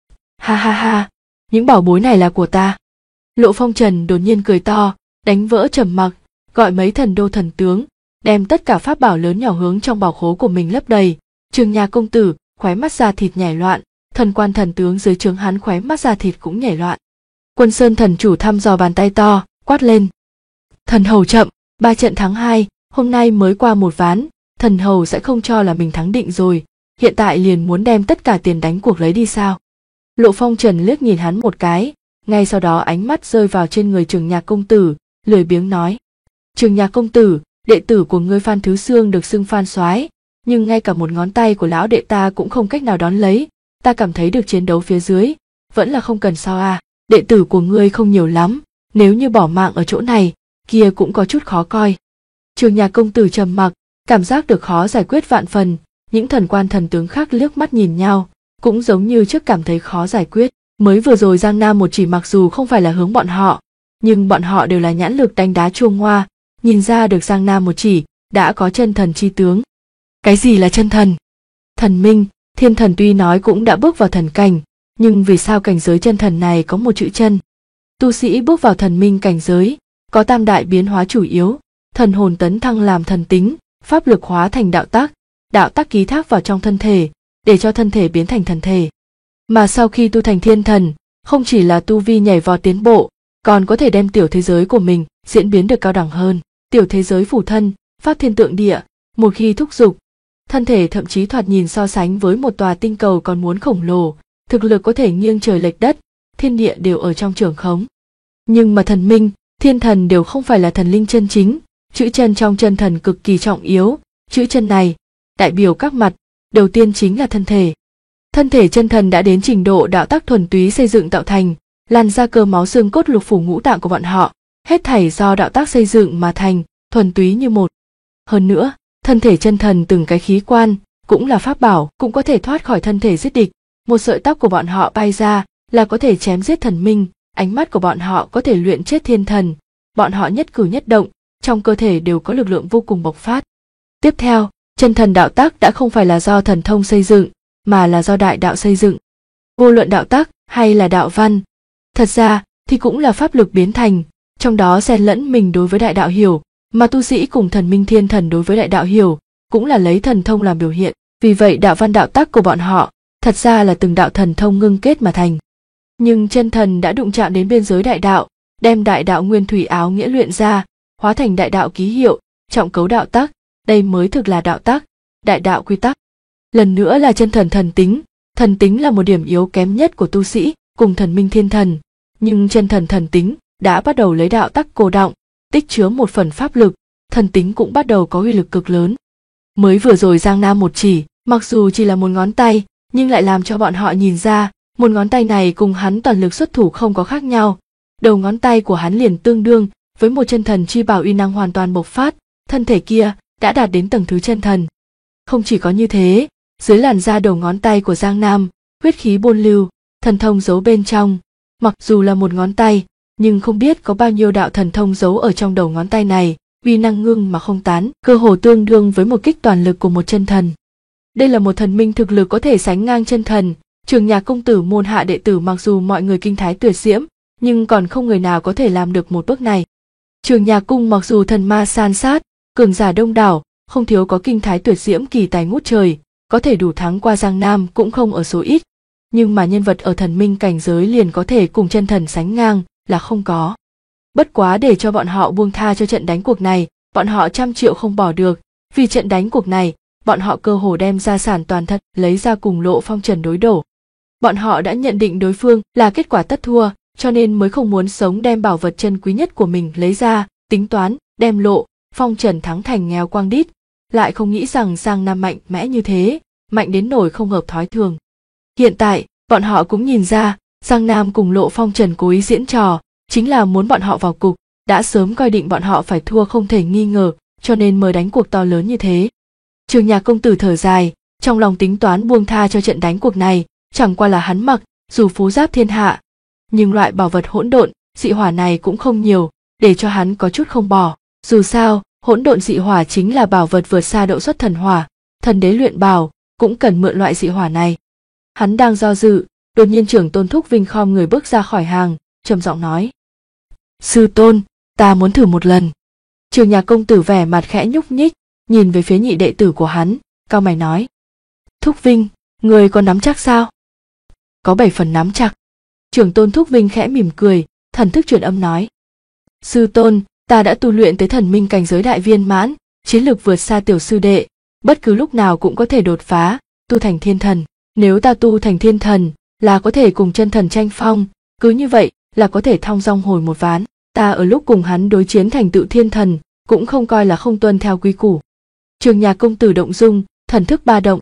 Ha, những bảo bối này là của ta. Lộ Phong Trần đột nhiên cười to, đánh vỡ trầm mặc, gọi mấy thần đô thần tướng, đem tất cả pháp bảo lớn nhỏ hướng trong bảo khố của mình lấp đầy. Trường Nhà công tử khóe mắt da thịt nhảy loạn, thần quan thần tướng dưới trướng hắn khóe mắt da thịt cũng nhảy loạn. Quân Sơn thần chủ thăm dò bàn tay to, quát lên: "Thần hầu chậm, 3 trận thắng 2, hôm nay mới qua một ván, thần hầu sẽ không cho là mình thắng định rồi, hiện tại liền muốn đem tất cả tiền đánh cuộc lấy đi sao?" Lộ Phong Trần liếc nhìn hắn một cái, ngay sau đó ánh mắt rơi vào trên người Trường Nhạc công tử, lười biếng nói: "Trường Nhạc công tử, đệ tử của ngươi Phan Thứ Xương được xưng Phan soái, nhưng ngay cả một ngón tay của lão đệ ta cũng không cách nào đón lấy, ta cảm thấy được chiến đấu phía dưới, vẫn là không cần sao à, đệ tử của ngươi không nhiều lắm, nếu như bỏ mạng ở chỗ này, kia cũng có chút khó coi." Trường Nhạc công tử trầm mặc, cảm giác được khó giải quyết vạn phần, những thần quan thần tướng khác liếc mắt nhìn nhau, cũng giống như trước cảm thấy khó giải quyết. Mới vừa rồi Giang Nam một chỉ mặc dù không phải là hướng bọn họ, nhưng bọn họ đều là nhãn lực đánh đá chuông hoa, nhìn ra được Giang Nam một chỉ đã có chân thần chi tướng. Cái gì là chân thần? Thần minh, thiên thần tuy nói cũng đã bước vào thần cảnh, nhưng vì sao cảnh giới chân thần này có một chữ chân? Tu sĩ bước vào thần minh cảnh giới, có tam đại biến hóa chủ yếu, thần hồn tấn thăng làm thần tính, pháp lực hóa thành đạo tác ký thác vào trong thân thể, để cho thân thể biến thành thần thể. Mà sau khi tu thành thiên thần, không chỉ là tu vi nhảy vọt tiến bộ, còn có thể đem tiểu thế giới của mình diễn biến được cao đẳng hơn. Tiểu thế giới phủ thân, pháp thiên tượng địa, một khi thúc dục, thân thể thậm chí thoạt nhìn so sánh với một tòa tinh cầu còn muốn khổng lồ, thực lực có thể nghiêng trời lệch đất, thiên địa đều ở trong trường khống. Nhưng mà thần minh, thiên thần đều không phải là thần linh chân chính, chữ chân trong chân thần cực kỳ trọng yếu, chữ chân này đại biểu các mặt, đầu tiên chính là thân thể. Thân thể chân thần đã đến trình độ đạo tác thuần túy xây dựng tạo thành, làn da cơ máu xương cốt lục phủ ngũ tạng của bọn họ, hết thảy do đạo tác xây dựng mà thành, thuần túy như một. Hơn nữa, thân thể chân thần từng cái khí quan, cũng là pháp bảo, cũng có thể thoát khỏi thân thể giết địch. Một sợi tóc của bọn họ bay ra là có thể chém giết thần minh, ánh mắt của bọn họ có thể luyện chết thiên thần, bọn họ nhất cử nhất động, trong cơ thể đều có lực lượng vô cùng bộc phát. Tiếp theo, chân thần đạo tác đã không phải là do thần thông xây dựng, mà là do đại đạo xây dựng. Vô luận đạo tác hay là đạo văn, thật ra thì cũng là pháp lực biến thành, trong đó xen lẫn mình đối với đại đạo hiểu, mà tu sĩ cùng thần minh thiên thần đối với đại đạo hiểu, cũng là lấy thần thông làm biểu hiện. Vì vậy đạo văn đạo tác của bọn họ, thật ra là từng đạo thần thông ngưng kết mà thành. Nhưng chân thần đã đụng chạm đến biên giới đại đạo, đem đại đạo nguyên thủy áo nghĩa luyện ra, hóa thành đại đạo ký hiệu, trọng cấu đạo tác, đây mới thực là đạo tác, đại đạo quy tắc. Lần nữa là chân thần thần tính, Thần tính là một điểm yếu kém nhất của tu sĩ, cùng thần minh thiên thần, nhưng chân thần thần tính đã bắt đầu lấy đạo tắc cô đọng, tích chứa một phần pháp lực, thần tính cũng bắt đầu có uy lực cực lớn. Mới vừa rồi Giang Nam một chỉ, mặc dù chỉ là một ngón tay, nhưng lại làm cho bọn họ nhìn ra, một ngón tay này cùng hắn toàn lực xuất thủ không có khác nhau. Đầu ngón tay của hắn liền tương đương với một chân thần chi bảo uy năng hoàn toàn bộc phát, thân thể kia đã đạt đến tầng thứ chân thần. Không chỉ có như thế, dưới làn da đầu ngón tay của Giang Nam, huyết khí bôn lưu, thần thông giấu bên trong. Mặc dù là một ngón tay, nhưng không biết có bao nhiêu đạo thần thông giấu ở trong đầu ngón tay này, uy năng ngưng mà không tán, cơ hồ tương đương với một kích toàn lực của một chân thần. Đây là một thần minh thực lực có thể sánh ngang chân thần. Trường Nhạc công tử môn hạ đệ tử mặc dù mọi người kinh thái tuyệt diễm, nhưng còn không người nào có thể làm được một bước này. Trường Nhạc cung mặc dù thần ma san sát, cường giả đông đảo, không thiếu có kinh thái tuyệt diễm kỳ tài ngút trời, có thể đủ thắng qua Giang Nam cũng không ở số ít, nhưng mà nhân vật ở thần minh cảnh giới liền có thể cùng chân thần sánh ngang là không có. Bất quá để cho bọn họ buông tha cho trận đánh cuộc này, bọn họ trăm triệu không bỏ được, vì trận đánh cuộc này, bọn họ cơ hồ đem gia sản toàn thân lấy ra cùng Lộ Phong Trần đối đổ. Bọn họ đã nhận định đối phương là kết quả tất thua, cho nên mới không muốn sống đem bảo vật chân quý nhất của mình lấy ra, tính toán đem Lộ Phong Trần thắng thành nghèo quang đít, lại không nghĩ rằng Giang Nam mạnh mẽ như thế, mạnh đến nỗi không hợp thói thường. Hiện tại, bọn họ cũng nhìn ra, Giang Nam cùng Lộ Phong Trần cố ý diễn trò, chính là muốn bọn họ vào cục, đã sớm coi định bọn họ phải thua không thể nghi ngờ, cho nên mới đánh cuộc to lớn như thế. Trường Nhạc công tử thở dài, trong lòng tính toán buông tha cho trận đánh cuộc này, chẳng qua là hắn mặc dù phú giáp thiên hạ, nhưng loại bảo vật hỗn độn dị hỏa này cũng không nhiều, để cho hắn có chút không bỏ. Dù sao, hỗn độn dị hỏa chính là bảo vật vượt xa độ xuất thần hỏa, thần đế luyện bảo cũng cần mượn loại dị hỏa này. Hắn đang do dự, đột nhiên trưởng tôn Thúc Vinh khom người bước ra khỏi hàng, trầm giọng nói: "Sư tôn, ta muốn thử một lần." Trường Nhạc công tử vẻ mặt khẽ nhúc nhích, nhìn về phía nhị đệ tử của hắn, cau mày nói: "Thúc Vinh, người có nắm chắc sao?" "Có 7 phần nắm chắc." Trưởng tôn Thúc Vinh khẽ mỉm cười, thần thức truyền âm nói: "Sư tôn, ta đã tu luyện tới thần minh cảnh giới đại viên mãn, chiến lược vượt xa tiểu sư đệ, bất cứ lúc nào cũng có thể đột phá, tu thành thiên thần. Nếu ta tu thành thiên thần, là có thể cùng chân thần tranh phong, cứ như vậy là có thể thong dong hồi một ván. Ta ở lúc cùng hắn đối chiến thành tựu thiên thần, cũng không coi là không tuân theo quy củ." Trường Nhạc công tử động dung, thần thức ba động.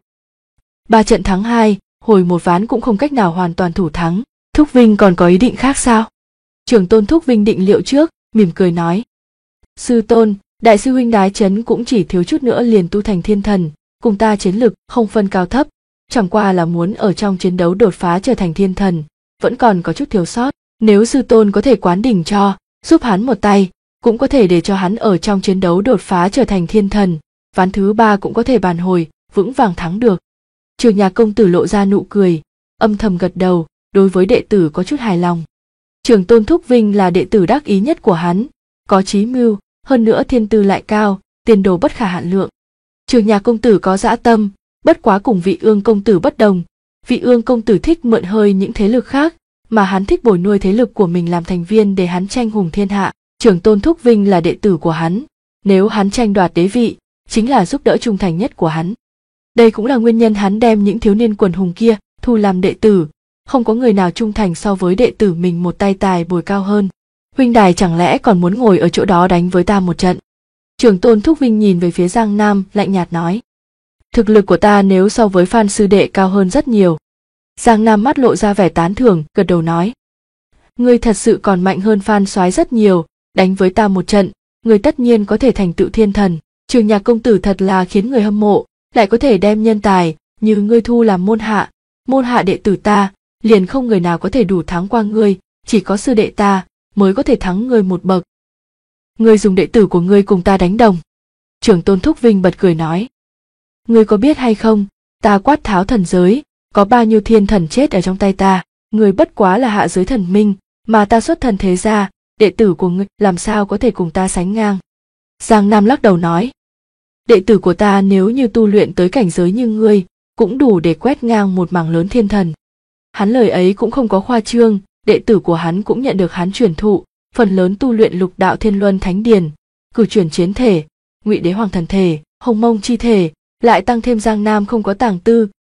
3 trận thắng 2, hồi một ván cũng không cách nào hoàn toàn thủ thắng. Thúc Vinh còn có ý định khác sao? Trưởng tôn Thúc Vinh định liệu trước, mỉm cười nói: "Sư tôn, đại sư huynh Đái Chấn cũng chỉ thiếu chút nữa liền tu thành thiên thần, cùng ta chiến lực không phân cao thấp, chẳng qua là muốn ở trong chiến đấu đột phá trở thành thiên thần, vẫn còn có chút thiếu sót. Nếu sư tôn có thể quán đỉnh cho, giúp hắn một tay, cũng có thể để cho hắn ở trong chiến đấu đột phá trở thành thiên thần, ván thứ 3 cũng có thể bàn hồi, vững vàng thắng được." Trường Nhạc công tử lộ ra nụ cười, âm thầm gật đầu, đối với đệ tử có chút hài lòng. Trưởng tôn Thúc Vinh là đệ tử đắc ý nhất của hắn, có chí mưu, hơn nữa thiên tư lại cao, tiền đồ bất khả hạn lượng. Trường Nhạc công tử có dã tâm, bất quá cùng Vị Ương công tử bất đồng. Vị Ương công tử thích mượn hơi những thế lực khác, mà hắn thích bồi nuôi thế lực của mình làm thành viên để hắn tranh hùng thiên hạ. Trưởng tôn Thúc Vinh là đệ tử của hắn, nếu hắn tranh đoạt đế vị, chính là giúp đỡ trung thành nhất của hắn. Đây cũng là nguyên nhân hắn đem những thiếu niên quần hùng kia thu làm đệ tử, không có người nào trung thành so với đệ tử mình một tay tài bồi cao hơn. Huynh đài chẳng lẽ còn muốn ngồi ở chỗ đó đánh với ta một trận? Trưởng tôn Thúc Vinh nhìn về phía Giang Nam, lạnh nhạt nói: "Thực lực của ta nếu so với Phan sư đệ cao hơn rất nhiều." Giang Nam mắt lộ ra vẻ tán thưởng, gật đầu nói: "Ngươi thật sự còn mạnh hơn Phan soái rất nhiều, đánh với ta một trận, ngươi tất nhiên có thể thành tựu thiên thần." Trường Nhạc công tử thật là khiến người hâm mộ, lại có thể đem nhân tài như ngươi thu làm môn hạ đệ tử ta, liền không người nào có thể đủ thắng qua ngươi, chỉ có sư đệ ta mới có thể thắng ngươi một bậc. Ngươi dùng đệ tử của ngươi cùng ta đánh đồng." Trưởng tôn Thúc Vinh bật cười nói: "Ngươi có biết hay không, ta quát tháo thần giới, có bao nhiêu thiên thần chết ở trong tay ta, ngươi bất quá là hạ giới thần minh, mà ta xuất thần thế gia, đệ tử của ngươi làm sao có thể cùng ta sánh ngang." Giang Nam lắc đầu nói: "Đệ tử của ta nếu như tu luyện tới cảnh giới như ngươi, cũng đủ để quét ngang một mảng lớn thiên thần." Hắn lời ấy cũng không có khoa trương, đệ tử của hắn cũng nhận được hắn truyền thụ, phần lớn tu luyện lục đạo thiên luân thánh điển, cử chuyển chiến thể, ngụy đế hoàng thần thể, hồng mông chi thể, lại tăng thêm Giang Nam không có tàng tư,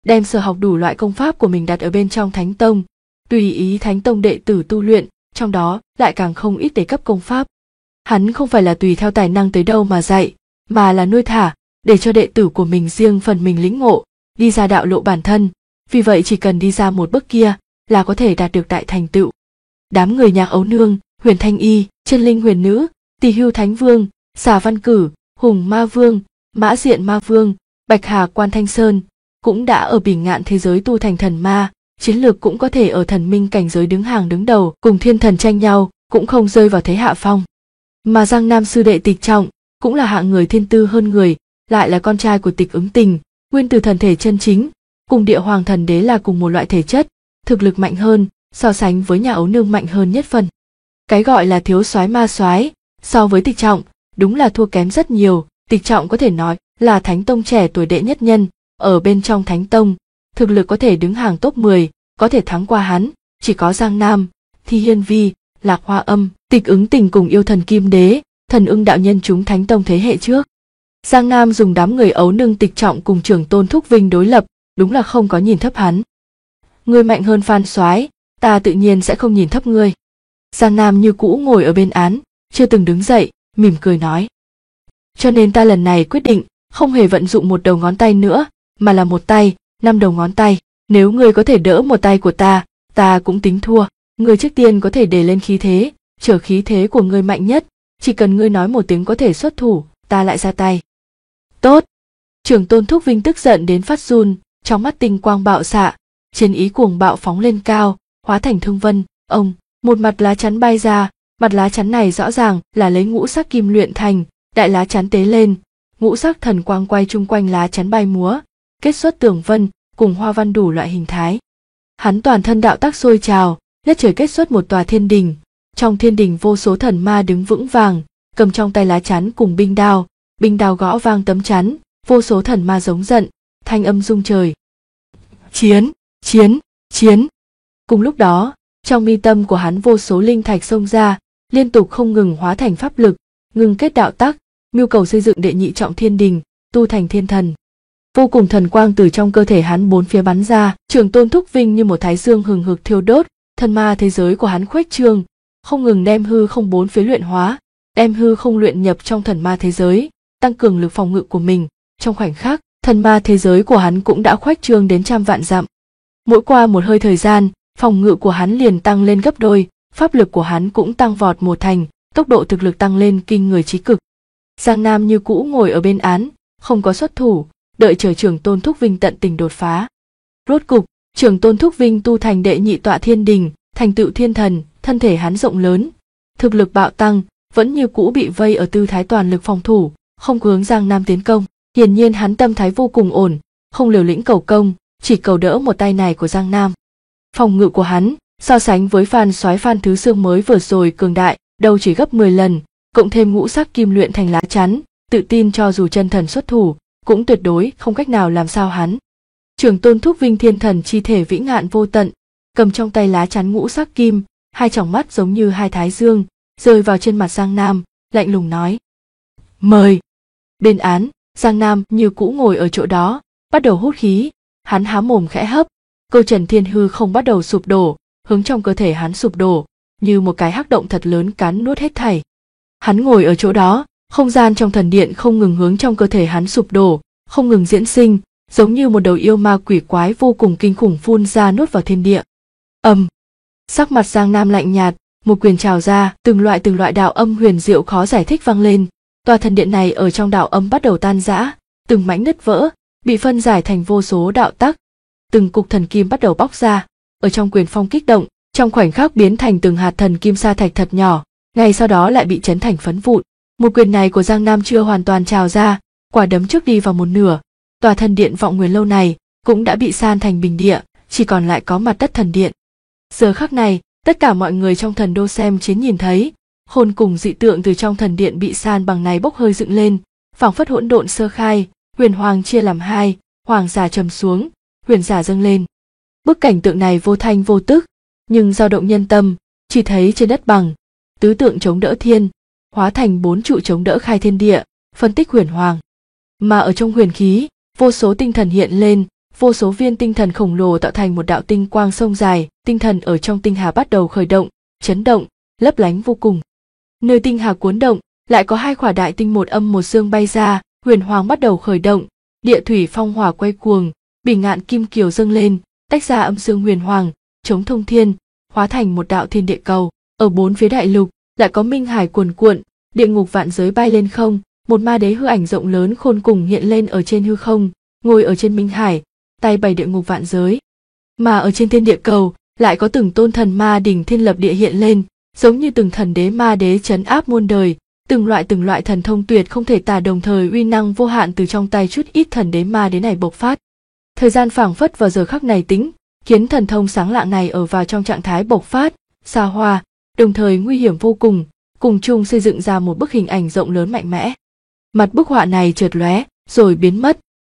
đem sở học đủ loại công pháp của mình đặt ở bên trong Thánh Tông, tùy ý Thánh Tông đệ tử tu luyện, trong đó lại càng không ít đế cấp công pháp. Hắn không phải là tùy theo tài năng tới đâu mà dạy, mà là nuôi thả, để cho đệ tử của mình riêng phần mình lĩnh ngộ, đi ra đạo lộ bản thân, vì vậy chỉ cần đi ra một bước kia là có thể đạt được đại thành tựu. Đám người Nhạc Ấu Nương, Huyền Thanh Y, Chân Linh Huyền Nữ, Tỳ Hưu Thánh Vương, Xà Văn Cử, Hùng Ma Vương, Mã Diện Ma Vương, Bạch Hà Quan Thanh Sơn cũng đã ở bỉ ngạn thế giới tu thành thần ma, chiến lược cũng có thể ở thần minh cảnh giới đứng hàng đứng đầu, cùng thiên thần tranh nhau, cũng không rơi vào thế hạ phong. Mà Giang Nam sư đệ Tịch Trọng cũng là hạng người thiên tư hơn người, lại là con trai của Tịch Ứng Tình, nguyên từ thần thể chân chính, cùng Địa Hoàng Thần Đế là cùng một loại thể chất, thực lực mạnh hơn, so sánh với Nhà Ấu Nương mạnh hơn nhất phần. Cái gọi là thiếu soái ma soái, so với Tịch Trọng, đúng là thua kém rất nhiều. Tịch Trọng có thể nói là Thánh Tông trẻ tuổi đệ nhất nhân, ở bên trong Thánh Tông, thực lực có thể đứng hàng top 10, có thể thắng qua hắn, chỉ có Giang Nam, Thi Hiên Vi, Lạc Hoa Âm, Tịch Ứng Tình cùng yêu thần Kim Đế, Thần Ưng đạo nhân chúng Thánh Tông thế hệ trước. Giang Nam dùng đám người Ấu Nương Tịch Trọng cùng Trưởng Tôn Thúc Vinh đối lập, đúng là không có nhìn thấp hắn. Ngươi mạnh hơn Phan soái, ta tự nhiên sẽ không nhìn thấp ngươi. Giang Nam như cũ ngồi ở bên án, chưa từng đứng dậy, mỉm cười nói. Cho nên ta lần này quyết định không hề vận dụng một đầu ngón tay nữa, mà là một tay, 5 đầu ngón tay. Nếu ngươi có thể đỡ một tay của ta cũng tính thua. Ngươi trước tiên có thể để lên khí thế, chờ khí thế của ngươi mạnh nhất, chỉ cần ngươi nói một tiếng có thể xuất thủ, ta lại ra tay. Tốt. Trưởng Tôn Thúc Vinh tức giận đến phát run, trong mắt tinh quang bạo xạ, chiến ý cuồng bạo phóng lên cao, hóa thành thương vân. Ông, một mặt lá chắn bay ra, mặt lá chắn này rõ ràng là lấy ngũ sắc kim luyện thành, đại lá chắn tế lên, ngũ sắc thần quang quay chung quanh lá chắn bay múa, kết xuất tường vân cùng hoa văn đủ loại hình thái. Hắn toàn thân đạo tác sôi trào, nhất trời kết xuất một tòa thiên đình, trong thiên đình vô số thần ma đứng vững vàng, cầm trong tay lá chắn cùng binh đao gõ vang tấm chắn, vô số thần ma giống giận, thanh âm rung trời. Chiến, chiến, chiến. Cùng lúc đó, trong mi tâm của hắn vô số linh thạch xông ra, liên tục không ngừng hóa thành pháp lực, ngừng kết đạo tắc, mưu cầu xây dựng đệ nhị trọng thiên đình, tu thành thiên thần. Vô cùng thần quang từ trong cơ thể hắn bốn phía bắn ra, Trưởng Tôn Thúc Vinh như một thái dương hừng hực thiêu đốt, thần ma thế giới của hắn khuếch trương, không ngừng đem hư không bốn phía luyện hóa, đem hư không luyện nhập trong thần ma thế giới, tăng cường lực phòng ngự của mình. Trong khoảnh khắc, thần ma thế giới của hắn cũng đã khuếch trương đến trăm vạn dặm. Mỗi qua một hơi thời gian, phòng ngự của hắn liền tăng lên gấp đôi, pháp lực của hắn cũng tăng vọt một thành, tốc độ thực lực tăng lên kinh người chí cực. Giang Nam như cũ ngồi ở bên án, không có xuất thủ, đợi chờ Trưởng Tôn Thúc Vinh tận tình đột phá. Rốt cục, Trưởng Tôn Thúc Vinh tu thành đệ nhị tọa thiên đình, thành tựu thiên thần, thân thể hắn rộng lớn, thực lực bạo tăng, vẫn như cũ bị vây ở tư thái toàn lực phòng thủ, không hướng Giang Nam tiến công. Hiển nhiên hắn tâm thái vô cùng ổn, không liều lĩnh cầu công, chỉ cầu đỡ một tay này của Giang Nam. Phòng ngự của hắn, so sánh với Phan soái Phan Thứ Xương mới vừa rồi cường đại, đâu chỉ gấp 10 lần, cộng thêm ngũ sắc kim luyện thành lá chắn, tự tin cho dù chân thần xuất thủ, cũng tuyệt đối không cách nào làm sao hắn. Trưởng Tôn Thúc Vinh thiên thần chi thể vĩ ngạn vô tận, cầm trong tay lá chắn ngũ sắc kim, hai tròng mắt giống như hai thái dương, rơi vào trên mặt Giang Nam, lạnh lùng nói. Mời. Bên án, Giang Nam như cũ ngồi ở chỗ đó, bắt đầu hút khí, hắn há mồm khẽ hấp, câu trần thiên hư không bắt đầu sụp đổ, hướng trong cơ thể hắn sụp đổ, như một cái hắc động thật lớn cắn nuốt hết thảy. Hắn ngồi ở chỗ đó, không gian trong thần điện không ngừng hướng trong cơ thể hắn sụp đổ, không ngừng diễn sinh, giống như một đầu yêu ma quỷ quái vô cùng kinh khủng phun ra nuốt vào thiên địa. Sắc mặt Giang Nam lạnh nhạt, một quyền trào ra, từng loại đạo âm huyền diệu khó giải thích vang lên. Tòa thần điện này ở trong đạo âm bắt đầu tan rã, từng mảnh nứt vỡ, bị phân giải thành vô số đạo tắc. Từng cục thần kim bắt đầu bóc ra, ở trong quyền phong kích động, trong khoảnh khắc biến thành từng hạt thần kim sa thạch thật nhỏ, ngay sau đó lại bị chấn thành phấn vụn. Một quyền này của Giang Nam chưa hoàn toàn trào ra, quả đấm trước đi vào một nửa, tòa thần điện Vọng Nguyên lâu này cũng đã bị san thành bình địa, chỉ còn lại có mặt đất thần điện. Giờ khắc này, tất cả mọi người trong thần đô xem chiến nhìn thấy, hồn cùng dị tượng từ trong thần điện bị san bằng này bốc hơi dựng lên, phảng phất hỗn độn sơ khai, huyền hoàng chia làm hai, hoàng giả trầm xuống, huyền giả dâng lên. Bức cảnh tượng này vô thanh vô tức, nhưng dao động nhân tâm, chỉ thấy trên đất bằng, tứ tượng chống đỡ thiên, hóa thành 4 trụ chống đỡ khai thiên địa, phân tích huyền hoàng. Mà ở trong huyền khí, vô số tinh thần hiện lên, vô số viên tinh thần khổng lồ tạo thành một đạo tinh quang sông dài, tinh thần ở trong tinh hà bắt đầu khởi động, chấn động, lấp lánh vô cùng. Nơi tinh hà cuốn động, lại có hai khỏa đại tinh một âm một dương bay ra, huyền hoàng bắt đầu khởi động, địa thủy phong hỏa quay cuồng, bỉ ngạn kim kiều dâng lên, tách ra âm dương huyền hoàng, chống thông thiên, hóa thành một đạo thiên địa cầu. Ở bốn phía đại lục, lại có minh hải cuồn cuộn, địa ngục vạn giới bay lên không, một ma đế hư ảnh rộng lớn khôn cùng hiện lên ở trên hư không, ngồi ở trên minh hải, tay bày địa ngục vạn giới. Mà ở trên thiên địa cầu, lại có từng tôn thần ma đỉnh thiên lập địa hiện lên, giống như từng thần đế ma đế trấn áp muôn đời, từng loại thần thông tuyệt không thể tả đồng thời uy năng vô hạn từ trong tay chút ít thần đế ma đế này bộc phát. Thời gian phảng phất vào giờ khắc này tĩnh, khiến thần thông sáng lạng này ở vào trong trạng thái bộc phát, xa hoa, đồng thời nguy hiểm vô cùng, cùng chung xây dựng ra một bức hình ảnh rộng lớn mạnh mẽ. Mặt bức họa này chợt lóe, rồi biến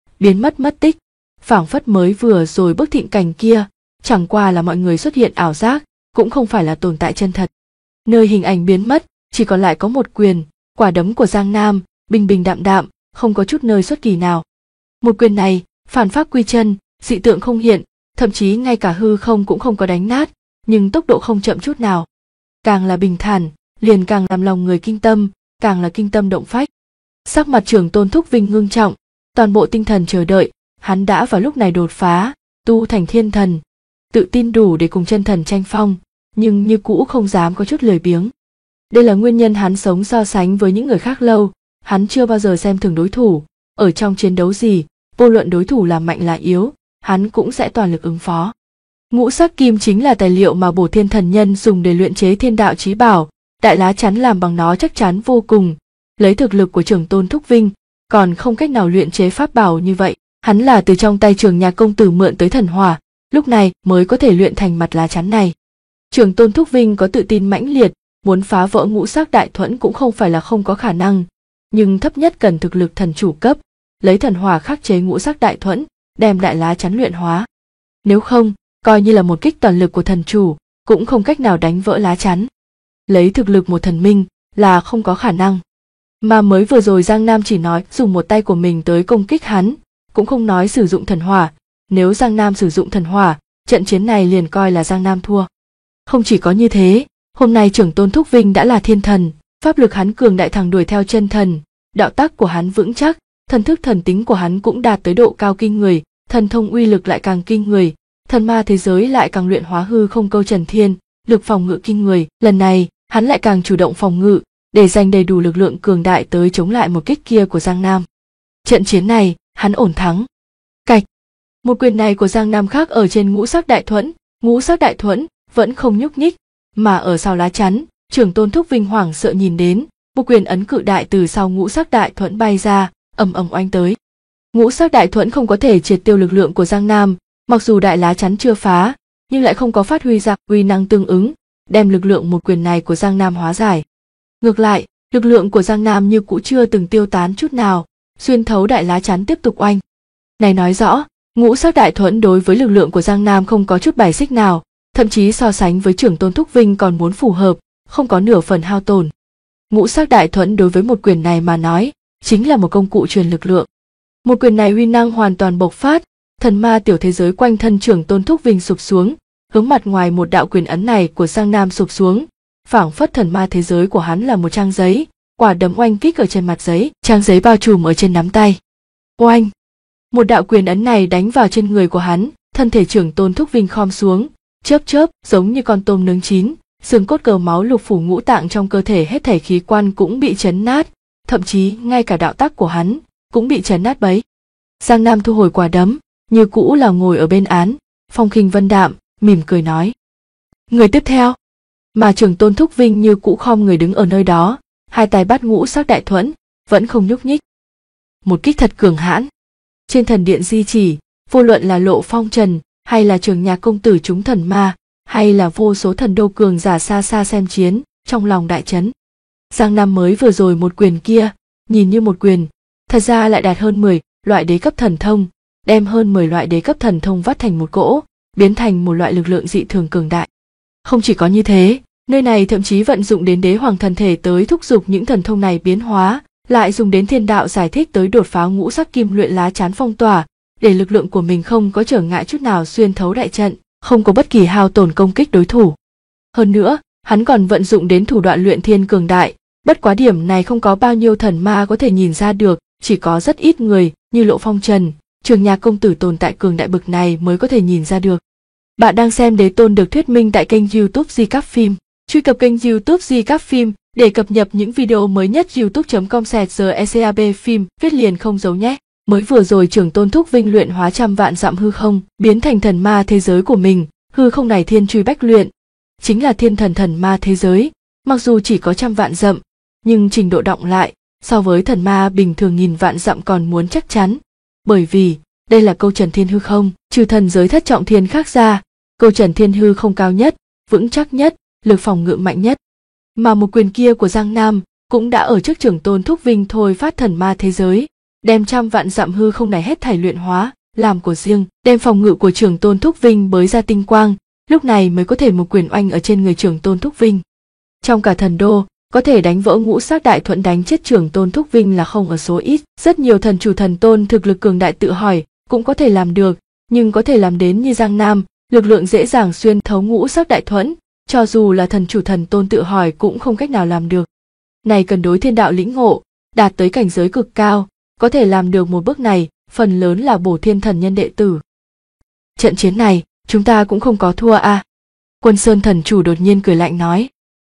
mất mất tích, phảng phất mới vừa rồi bức thịnh cảnh kia, chẳng qua là mọi người xuất hiện ảo giác, cũng không phải là tồn tại chân thật. Nơi hình ảnh biến mất, chỉ còn lại có một quyền, quả đấm của Giang Nam, bình bình đạm đạm, không có chút nơi xuất kỳ nào. Một quyền này, phản pháp quy chân, dị tượng không hiện, thậm chí ngay cả hư không cũng không có đánh nát, nhưng tốc độ không chậm chút nào. Càng là bình thản, liền càng làm lòng người kinh tâm, càng là kinh tâm động phách. Sắc mặt Trưởng Tôn Thúc Vinh ngưng trọng, toàn bộ tinh thần chờ đợi, hắn đã vào lúc này đột phá, tu thành thiên thần, tự tin đủ để cùng chân thần tranh phong, nhưng như cũ không dám có chút lười biếng. Đây là nguyên nhân hắn sống so sánh với những người khác lâu, hắn chưa bao giờ xem thường đối thủ, ở trong chiến đấu gì, vô luận đối thủ là mạnh là yếu, hắn cũng sẽ toàn lực ứng phó. Ngũ sắc kim chính là tài liệu mà Bổ Thiên Thần Nhân dùng để luyện chế thiên đạo chí bảo, đại lá chắn làm bằng nó chắc chắn vô cùng, lấy thực lực của Trưởng Tôn Thúc Vinh, còn không cách nào luyện chế pháp bảo như vậy, hắn là từ trong tay Trường Nhạc công tử mượn tới thần hỏa, lúc này mới có thể luyện thành mặt lá chắn này. Trưởng Tôn Thúc Vinh có tự tin mãnh liệt, muốn phá vỡ ngũ sắc đại thuẫn cũng không phải là không có khả năng, nhưng thấp nhất cần thực lực thần chủ cấp, lấy thần hỏa khắc chế ngũ sắc đại thuẫn, đem đại lá chắn luyện hóa. Nếu không, coi như là một kích toàn lực của thần chủ, cũng không cách nào đánh vỡ lá chắn. Lấy thực lực một thần minh là không có khả năng. Mà mới vừa rồi Giang Nam chỉ nói dùng một tay của mình tới công kích hắn, cũng không nói sử dụng thần hỏa. Nếu Giang Nam sử dụng thần hỏa, trận chiến này liền coi là Giang Nam thua. Không chỉ có như thế, hôm nay Trưởng Tôn Thúc Vinh đã là thiên thần, pháp lực hắn cường đại thẳng đuổi theo chân thần, đạo tắc của hắn vững chắc, thần thức thần tính của hắn cũng đạt tới độ cao kinh người, thần thông uy lực lại càng kinh người, thần ma thế giới lại càng luyện hóa hư không câu trần thiên, lực phòng ngự kinh người. Lần này, hắn lại càng chủ động phòng ngự, để dành đầy đủ lực lượng cường đại tới chống lại một kích kia của Giang Nam. Trận chiến này, hắn ổn thắng. Cạch. Một quyền này của Giang Nam khác ở trên ngũ sắc đại thuẫn vẫn không nhúc nhích, mà ở sau lá chắn, Trưởng Tôn Thúc Vinh hoảng sợ nhìn đến, một quyền ấn cự đại từ sau ngũ sắc đại thuẫn bay ra, ầm ầm oanh tới. Ngũ sắc đại thuẫn không có thể triệt tiêu lực lượng của Giang Nam, mặc dù đại lá chắn chưa phá, nhưng lại không có phát huy ra uy năng tương ứng, đem lực lượng một quyền này của Giang Nam hóa giải. Ngược lại, lực lượng của Giang Nam như cũ chưa từng tiêu tán chút nào, xuyên thấu đại lá chắn tiếp tục oanh. Này nói rõ, ngũ sắc đại thuẫn đối với lực lượng của Giang Nam không có chút bài xích nào, thậm chí so sánh với Trưởng Tôn Thúc Vinh còn muốn phù hợp, không có nửa phần hao tổn. Ngũ sắc đại thuẫn đối với một quyền này mà nói, chính là một công cụ truyền lực lượng. Một quyền này uy năng hoàn toàn bộc phát, thần ma tiểu thế giới quanh thân Trưởng Tôn Thúc Vinh sụp xuống, hướng mặt ngoài một đạo quyền ấn này của Giang Nam sụp xuống, phảng phất thần ma thế giới của hắn là một trang giấy, quả đấm oanh kích ở trên mặt giấy, trang giấy bao trùm ở trên nắm tay. Oanh! Một đạo quyền ấn này đánh vào trên người của hắn, thân thể Trưởng Tôn Thúc Vinh khom xuống, chớp chớp giống như con tôm nướng chín, xương cốt cờ máu lục phủ ngũ tạng trong cơ thể hết thảy khí quan cũng bị chấn nát, thậm chí ngay cả đạo tắc của hắn cũng bị chấn nát bấy. Giang Nam thu hồi quả đấm, như cũ là ngồi ở bên án, phong khinh vân đạm, mỉm cười nói: người tiếp theo. Mà Trưởng Tôn Thúc Vinh như cũ khom người đứng ở nơi đó, hai tay bắt ngũ sắc đại thuẫn, vẫn không nhúc nhích. Một kích thật cường hãn. Trên thần điện di chỉ, vô luận là Lộ Phong Trần, hay là Trường Nhạc công tử chúng thần ma, hay là vô số thần đô cường giả xa xa xem chiến, trong lòng đại chấn. Giang Nam mới vừa rồi một quyền kia, nhìn như một quyền, thật ra lại đạt hơn 10 loại đế cấp thần thông, đem hơn 10 loại đế cấp thần thông vắt thành một cỗ, biến thành một loại lực lượng dị thường cường đại. Không chỉ có như thế, nơi này thậm chí vận dụng đến đế hoàng thần thể tới thúc giục những thần thông này biến hóa, lại dùng đến thiên đạo giải thích tới đột phá ngũ sắc kim luyện lá chắn phong tỏa, để lực lượng của mình không có trở ngại chút nào xuyên thấu đại trận, không có bất kỳ hao tổn công kích đối thủ. Hơn nữa, hắn còn vận dụng đến thủ đoạn luyện thiên cường đại, bất quá điểm này không có bao nhiêu thần ma có thể nhìn ra được, chỉ có rất ít người như Lộ Phong Trần, Trường Nhạc công tử tồn tại cường đại bực này mới có thể nhìn ra được. Bạn đang xem Đế Tôn được thuyết minh tại kênh YouTube Recap Phim. Truy cập kênh YouTube Recap Phim để cập nhật những video mới nhất. youtube.com/recap phim viết liền không giấu nhé. Mới vừa rồi Trưởng Tôn Thúc Vinh luyện hóa trăm vạn dặm hư không, biến thành thần ma thế giới của mình. Hư không này thiên truy bách luyện, chính là thiên thần thần ma thế giới. Mặc dù chỉ có trăm vạn dặm, nhưng trình độ đọng lại so với thần ma bình thường nghìn vạn dặm còn muốn chắc chắn. Bởi vì đây là câu trần thiên hư không, trừ thần giới thất trọng thiên khác ra, câu trần thiên hư không cao nhất, vững chắc nhất, lực phòng ngự mạnh nhất. Mà một quyền kia của Giang Nam cũng đã ở trước Trưởng Tôn Thúc Vinh thôi phát thần ma thế giới, đem trăm vạn dặm hư không này hết thảy luyện hóa, làm của riêng, đem phòng ngự của Trưởng Tôn Thúc Vinh bới ra tinh quang, lúc này mới có thể một quyền oanh ở trên người Trưởng Tôn Thúc Vinh. Trong cả thần đô, có thể đánh vỡ ngũ sắc đại thuẫn đánh chết Trưởng Tôn Thúc Vinh là không ở số ít. Rất nhiều thần chủ thần tôn thực lực cường đại tự hỏi cũng có thể làm được, nhưng có thể làm đến như Giang Nam, lực lượng dễ dàng xuyên thấu ngũ sắc đại thuẫn, cho dù là thần chủ thần tôn tự hỏi cũng không cách nào làm được. Này cần đối thiên đạo lĩnh ngộ, đạt tới cảnh giới cực cao, có thể làm được một bước này, phần lớn là bổ thiên thần nhân đệ tử. Trận chiến này, chúng ta cũng không có thua à? Quân Sơn thần chủ đột nhiên cười lạnh nói.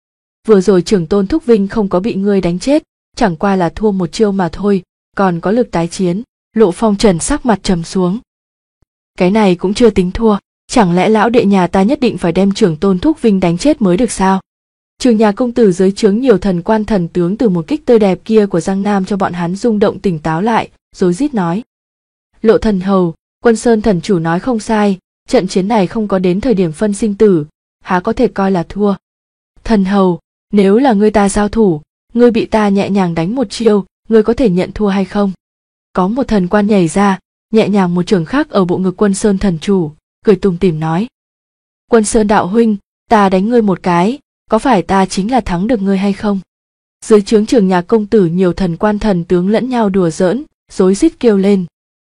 Vừa rồi Trưởng Tôn Thúc Vinh không có bị ngươi đánh chết, chẳng qua là thua một chiêu mà thôi, còn có lực tái chiến. Lộ Phong Trần sắc mặt trầm xuống. Cái này cũng chưa tính thua, chẳng lẽ lão đệ nhà ta nhất định phải đem Trưởng Tôn Thúc Vinh đánh chết mới được sao? Trường Nhà công tử dưới trướng nhiều thần quan thần tướng từ một kích tươi đẹp kia của Giang Nam cho bọn hắn rung động tỉnh táo lại, rối rít nói. Lộ thần hầu, Quân Sơn thần chủ nói không sai, trận chiến này không có đến thời điểm phân sinh tử, há có thể coi là thua. Thần hầu, nếu là ngươi ta giao thủ, ngươi bị ta nhẹ nhàng đánh một chiêu, ngươi có thể nhận thua hay không? Có một thần quan nhảy ra, nhẹ nhàng một chưởng khác ở bộ ngực Quân Sơn thần chủ, cười tủm tỉm nói. Quân Sơn đạo huynh, ta đánh ngươi một cái, có phải ta chính là thắng được ngươi hay không? Dưới trướng Trường Nhạc công tử nhiều thần quan thần tướng lẫn nhau đùa giỡn, rối rít kêu lên.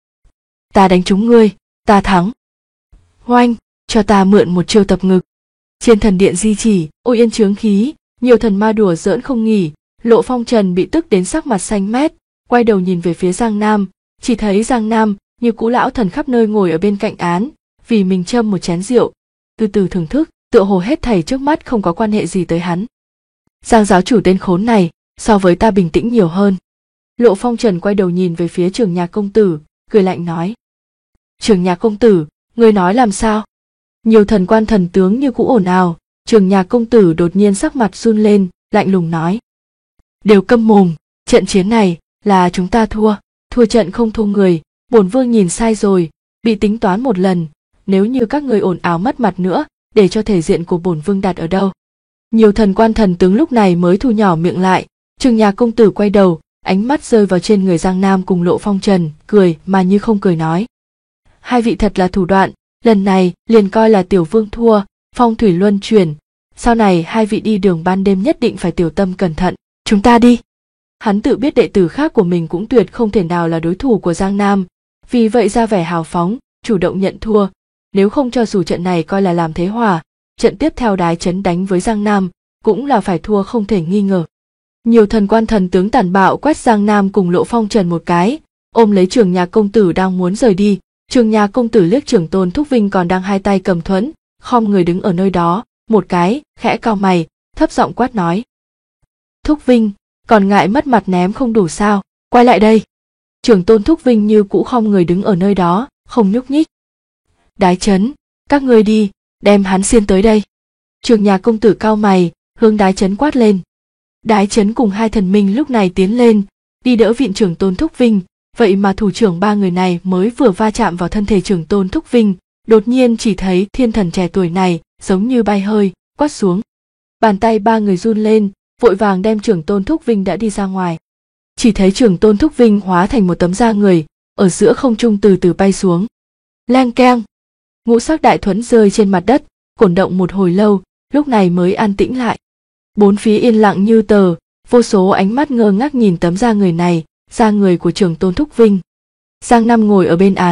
Ta đánh trúng ngươi, ta thắng. Hoanh, cho ta mượn một chiêu tập ngực. Trên thần điện di chỉ, ôi yên chướng khí, nhiều thần ma đùa giỡn không nghỉ. Lộ Phong Trần bị tức đến sắc mặt xanh mét, quay đầu nhìn về phía Giang Nam, chỉ thấy Giang Nam như cũ lão thần khắp nơi ngồi ở bên cạnh án, vì mình châm một chén rượu, từ từ thưởng thức, tựa hồ hết thảy trước mắt không có quan hệ gì tới hắn. Giang giáo chủ tên khốn này, so với ta bình tĩnh nhiều hơn. Lộ Phong Trần quay đầu nhìn về phía Trường Nhạc công tử, cười lạnh nói. Trường Nhạc công tử, ngươi nói làm sao? Nhiều thần quan thần tướng như cũ ồn ào, Trường Nhạc công tử đột nhiên sắc mặt run lên, lạnh lùng nói. Đều câm mồm, trận chiến này là chúng ta thua trận không thua người, bổn vương nhìn sai rồi, bị tính toán một lần, nếu như các người ồn ào mất mặt nữa, để cho thể diện của bổn vương đặt ở đâu? Nhiều thần quan thần tướng lúc này mới thu nhỏ miệng lại, Trường Nhạc công tử quay đầu, ánh mắt rơi vào trên người Giang Nam cùng Lộ Phong Trần, cười mà như không cười nói. Hai vị thật là thủ đoạn, lần này liền coi là tiểu vương thua, phong thủy luân chuyển, sau này hai vị đi đường ban đêm nhất định phải tiểu tâm cẩn thận, chúng ta đi. Hắn tự biết đệ tử khác của mình cũng tuyệt không thể nào là đối thủ của Giang Nam, vì vậy ra vẻ hào phóng, chủ động nhận thua, nếu không cho dù trận này coi là làm thế hòa, trận tiếp theo Đái Chấn đánh với Giang Nam, cũng là phải thua không thể nghi ngờ. Nhiều thần quan thần tướng tàn bạo quét Giang Nam cùng Lộ Phong Trần một cái, ôm lấy Trường Nhạc công tử đang muốn rời đi, Trường Nhạc công tử liếc Trưởng Tôn Thúc Vinh còn đang hai tay cầm thuẫn, khom người đứng ở nơi đó, một cái, khẽ cau mày, thấp giọng quát nói. Thúc Vinh, còn ngại mất mặt ném không đủ sao, quay lại đây. Trưởng Tôn Thúc Vinh như cũ khom người đứng ở nơi đó, không nhúc nhích. Đái Chấn, các ngươi đi, đem hắn xiên tới đây. Trường Nhạc công tử cau mày, hướng Đái Chấn quát lên. Đái Chấn cùng hai thần minh lúc này tiến lên, đi đỡ viện Trưởng Tôn Thúc Vinh, vậy mà thủ trưởng ba người này mới vừa va chạm vào thân thể Trưởng Tôn Thúc Vinh, đột nhiên chỉ thấy thiên thần trẻ tuổi này giống như bay hơi, quát xuống. Bàn tay ba người run lên, vội vàng đem Trưởng Tôn Thúc Vinh đã đi ra ngoài. Chỉ thấy Trưởng Tôn Thúc Vinh hóa thành một tấm da người, ở giữa không trung từ từ bay xuống. Leng keng, ngũ sắc đại thuẫn rơi trên mặt đất, cổn động một hồi lâu, lúc này mới an tĩnh lại. Bốn phía yên lặng như tờ, vô số ánh mắt ngơ ngác nhìn tấm da người này, da người của Trưởng Tôn Thúc Vinh. Giang Nam ngồi ở bên án,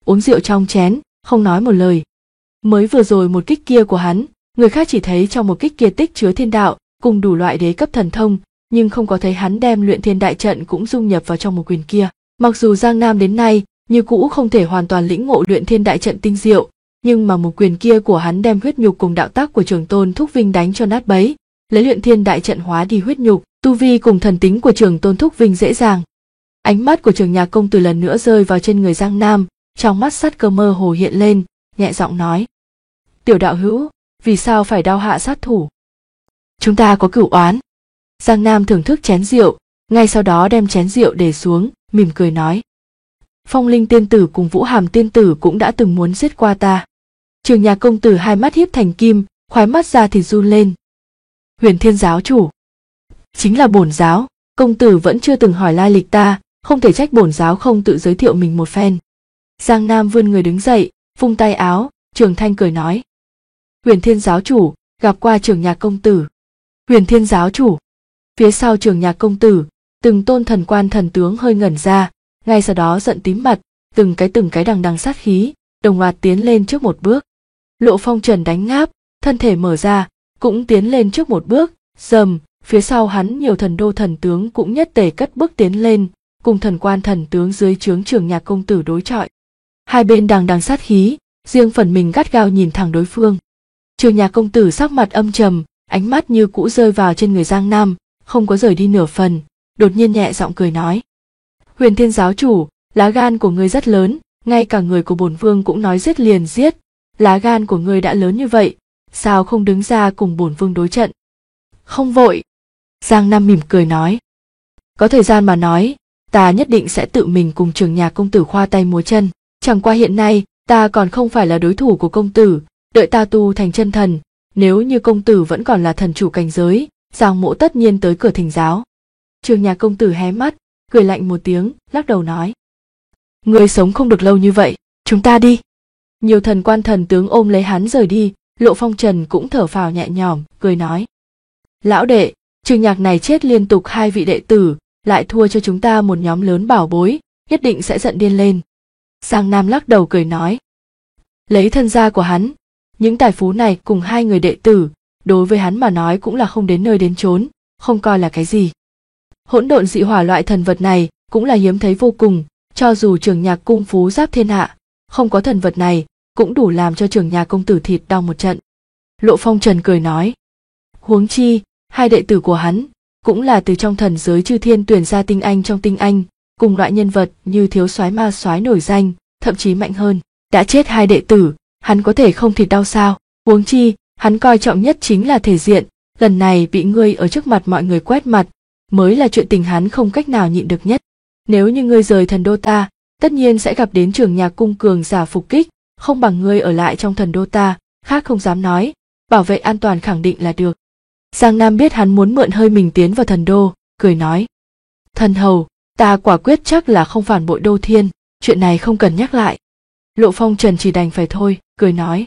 uống rượu trong chén, không nói một lời. Mới vừa rồi một kích kia của hắn, người khác chỉ thấy trong một kích kia tích chứa thiên đạo, cùng đủ loại đế cấp thần thông, nhưng không có thấy hắn đem luyện thiên đại trận cũng dung nhập vào trong một quyền kia. Mặc dù Giang Nam đến nay như cũ không thể hoàn toàn lĩnh ngộ luyện thiên đại trận tinh diệu, nhưng mà một quyền kia của hắn đem huyết nhục cùng đạo tác của Trường Tôn Thúc Vinh đánh cho nát bấy, lấy luyện thiên đại trận hóa đi huyết nhục, tu vi cùng thần tính của Trường Tôn Thúc Vinh dễ dàng. Ánh mắt của Trường Nhạc công tử lần nữa rơi vào trên người Giang Nam, trong mắt sát cơ mơ hồ hiện lên, nhẹ giọng nói: "Tiểu đạo hữu, vì sao phải đao hạ sát thủ? Chúng ta có cửu oán." Giang Nam thưởng thức chén rượu, ngay sau đó đem chén rượu để xuống, mỉm cười nói: "Phong Linh tiên tử cùng Vũ Hàm tiên tử cũng đã từng muốn giết qua ta." Trường Nhạc công tử hai mắt híp thành kim, khóe mắt ra thì run lên. "Huyền Thiên giáo chủ?" "Chính là bổn giáo, công tử vẫn chưa từng hỏi lai lịch ta, không thể trách bổn giáo không tự giới thiệu mình một phen." Giang Nam vươn người đứng dậy, vung tay áo, Trường Thanh cười nói: "Huyền Thiên giáo chủ, gặp qua Trường Nhạc công tử." "Huyền Thiên giáo chủ?" Phía sau Trường Nhạc công tử, từng tôn thần quan thần tướng hơi ngẩn ra, ngay sau đó giận tím mặt, từng cái đằng đằng sát khí, đồng loạt tiến lên trước một bước. Lộ Phong Trần đánh ngáp, thân thể mở ra, cũng tiến lên trước một bước, rầm, phía sau hắn nhiều thần đô thần tướng cũng nhất tề cất bước tiến lên, cùng thần quan thần tướng dưới trướng Trường Nhạc công tử đối chọi. Hai bên đằng đằng sát khí, riêng phần mình gắt gao nhìn thẳng đối phương. Trường Nhạc công tử sắc mặt âm trầm, ánh mắt như cũ rơi vào trên người Giang Nam, không có rời đi nửa phần, đột nhiên nhẹ giọng cười nói: "Huyền Thiên giáo chủ, lá gan của ngươi rất lớn, ngay cả người của bổn vương cũng nói giết liền giết, lá gan của ngươi đã lớn như vậy, sao không đứng ra cùng bổn vương đối trận?" "Không vội." Giang Nam mỉm cười nói: "Có thời gian mà nói, ta nhất định sẽ tự mình cùng Trường Nhạc công tử khoa tay múa chân, chẳng qua hiện nay ta còn không phải là đối thủ của công tử, đợi ta tu thành chân thần, nếu như công tử vẫn còn là thần chủ cảnh giới, Giang mỗ tất nhiên tới cửa thỉnh giáo." Trường Nhạc công tử hé mắt, cười lạnh một tiếng, lắc đầu nói: "Ngươi sống không được lâu như vậy, chúng ta đi." Nhiều thần quan thần tướng ôm lấy hắn rời đi, Lộ Phong Trần cũng thở phào nhẹ nhõm, cười nói: "Lão đệ, Trường Nhạc này chết liên tục hai vị đệ tử, lại thua cho chúng ta một nhóm lớn bảo bối, nhất định sẽ giận điên lên." Giang Nam lắc đầu cười nói: "Lấy thân gia của hắn, những tài phú này cùng hai người đệ tử, đối với hắn mà nói cũng là không đến nơi đến chốn, không coi là cái gì. Hỗn độn dị hỏa loại thần vật này cũng là hiếm thấy vô cùng, cho dù Trường Nhạc cung phú giáp thiên hạ, không có thần vật này cũng đủ làm cho Trường Nhạc công tử thịt đau một trận." Lộ Phong Trần cười nói: "Huống chi, hai đệ tử của hắn cũng là từ trong thần giới chư thiên tuyển ra tinh anh trong tinh anh, cùng loại nhân vật như thiếu soái ma soái nổi danh, thậm chí mạnh hơn. Đã chết hai đệ tử, hắn có thể không thịt đau sao? Huống chi, hắn coi trọng nhất chính là thể diện, lần này bị ngươi ở trước mặt mọi người quét mặt, mới là chuyện tình hắn không cách nào nhịn được nhất. Nếu như ngươi rời thần đô ta, tất nhiên sẽ gặp đến Trường Nhạc cung cường giả phục kích, không bằng ngươi ở lại trong thần đô ta, khác không dám nói, bảo vệ an toàn khẳng định là được." Giang Nam biết hắn muốn mượn hơi mình tiến vào thần đô, cười nói: "Thần hầu, ta quả quyết chắc là không phản bội Đô Thiên, chuyện này không cần nhắc lại." Lộ Phong Trần chỉ đành phải thôi, cười nói: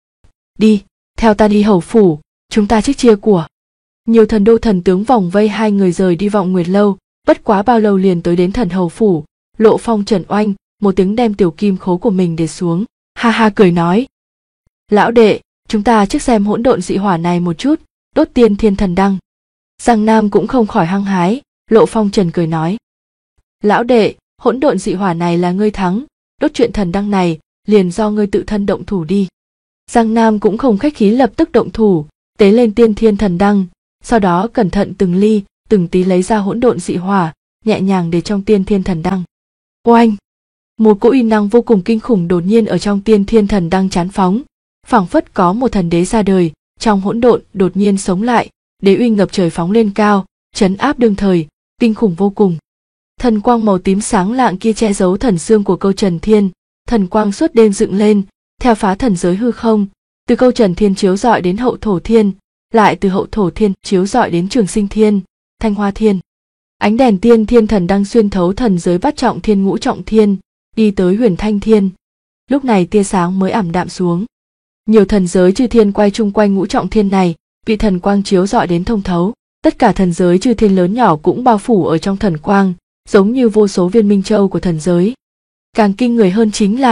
"Đi, theo ta đi hầu phủ, chúng ta trước chia của." Nhiều thần đô thần tướng vòng vây hai người rời đi Vọng Nguyệt lâu, bất quá bao lâu liền tới đến thần hầu phủ. Lộ Phong Trần oanh một tiếng đem tiểu kim khố của mình để xuống, ha ha cười nói: "Lão đệ, chúng ta trước xem hỗn độn dị hỏa này một chút, đốt tiên thiên thần đăng." Giang Nam cũng không khỏi hăng hái, Lộ Phong Trần cười nói: "Lão đệ, hỗn độn dị hỏa này là ngươi thắng, đốt chuyện thần đăng này liền do ngươi tự thân động thủ đi." Giang Nam cũng không khách khí lập tức động thủ, tế lên tiên thiên thần đăng, sau đó cẩn thận từng ly từng tí lấy ra hỗn độn dị hỏa, nhẹ nhàng để trong tiên thiên thần đăng. Oanh! Một cỗ uy năng vô cùng kinh khủng đột nhiên ở trong tiên thiên thần đăng chán phóng, phảng phất có một thần đế ra đời, trong hỗn độn đột nhiên sống lại, đế uy ngập trời phóng lên cao, trấn áp đương thời, kinh khủng vô cùng. Thần quang màu tím sáng lạng kia che giấu thần xương của câu Trần Thiên, thần quang suốt đêm dựng lên, theo phá thần giới hư không, từ câu Trần Thiên chiếu rọi đến hậu thổ thiên, lại từ hậu thổ thiên chiếu rọi đến trường sinh thiên, thanh hoa thiên. Ánh đèn tiên thiên thần đang xuyên thấu thần giới bát trọng thiên ngũ trọng thiên, đi tới huyền thanh thiên. Lúc này tia sáng mới ảm đạm xuống. Nhiều thần giới chư thiên quay chung quanh ngũ trọng thiên này, bị thần quang chiếu rọi đến thông thấu. Tất cả thần giới chư thiên lớn nhỏ cũng bao phủ ở trong thần quang, giống như vô số viên minh châu của thần giới. Càng kinh người hơn chính là,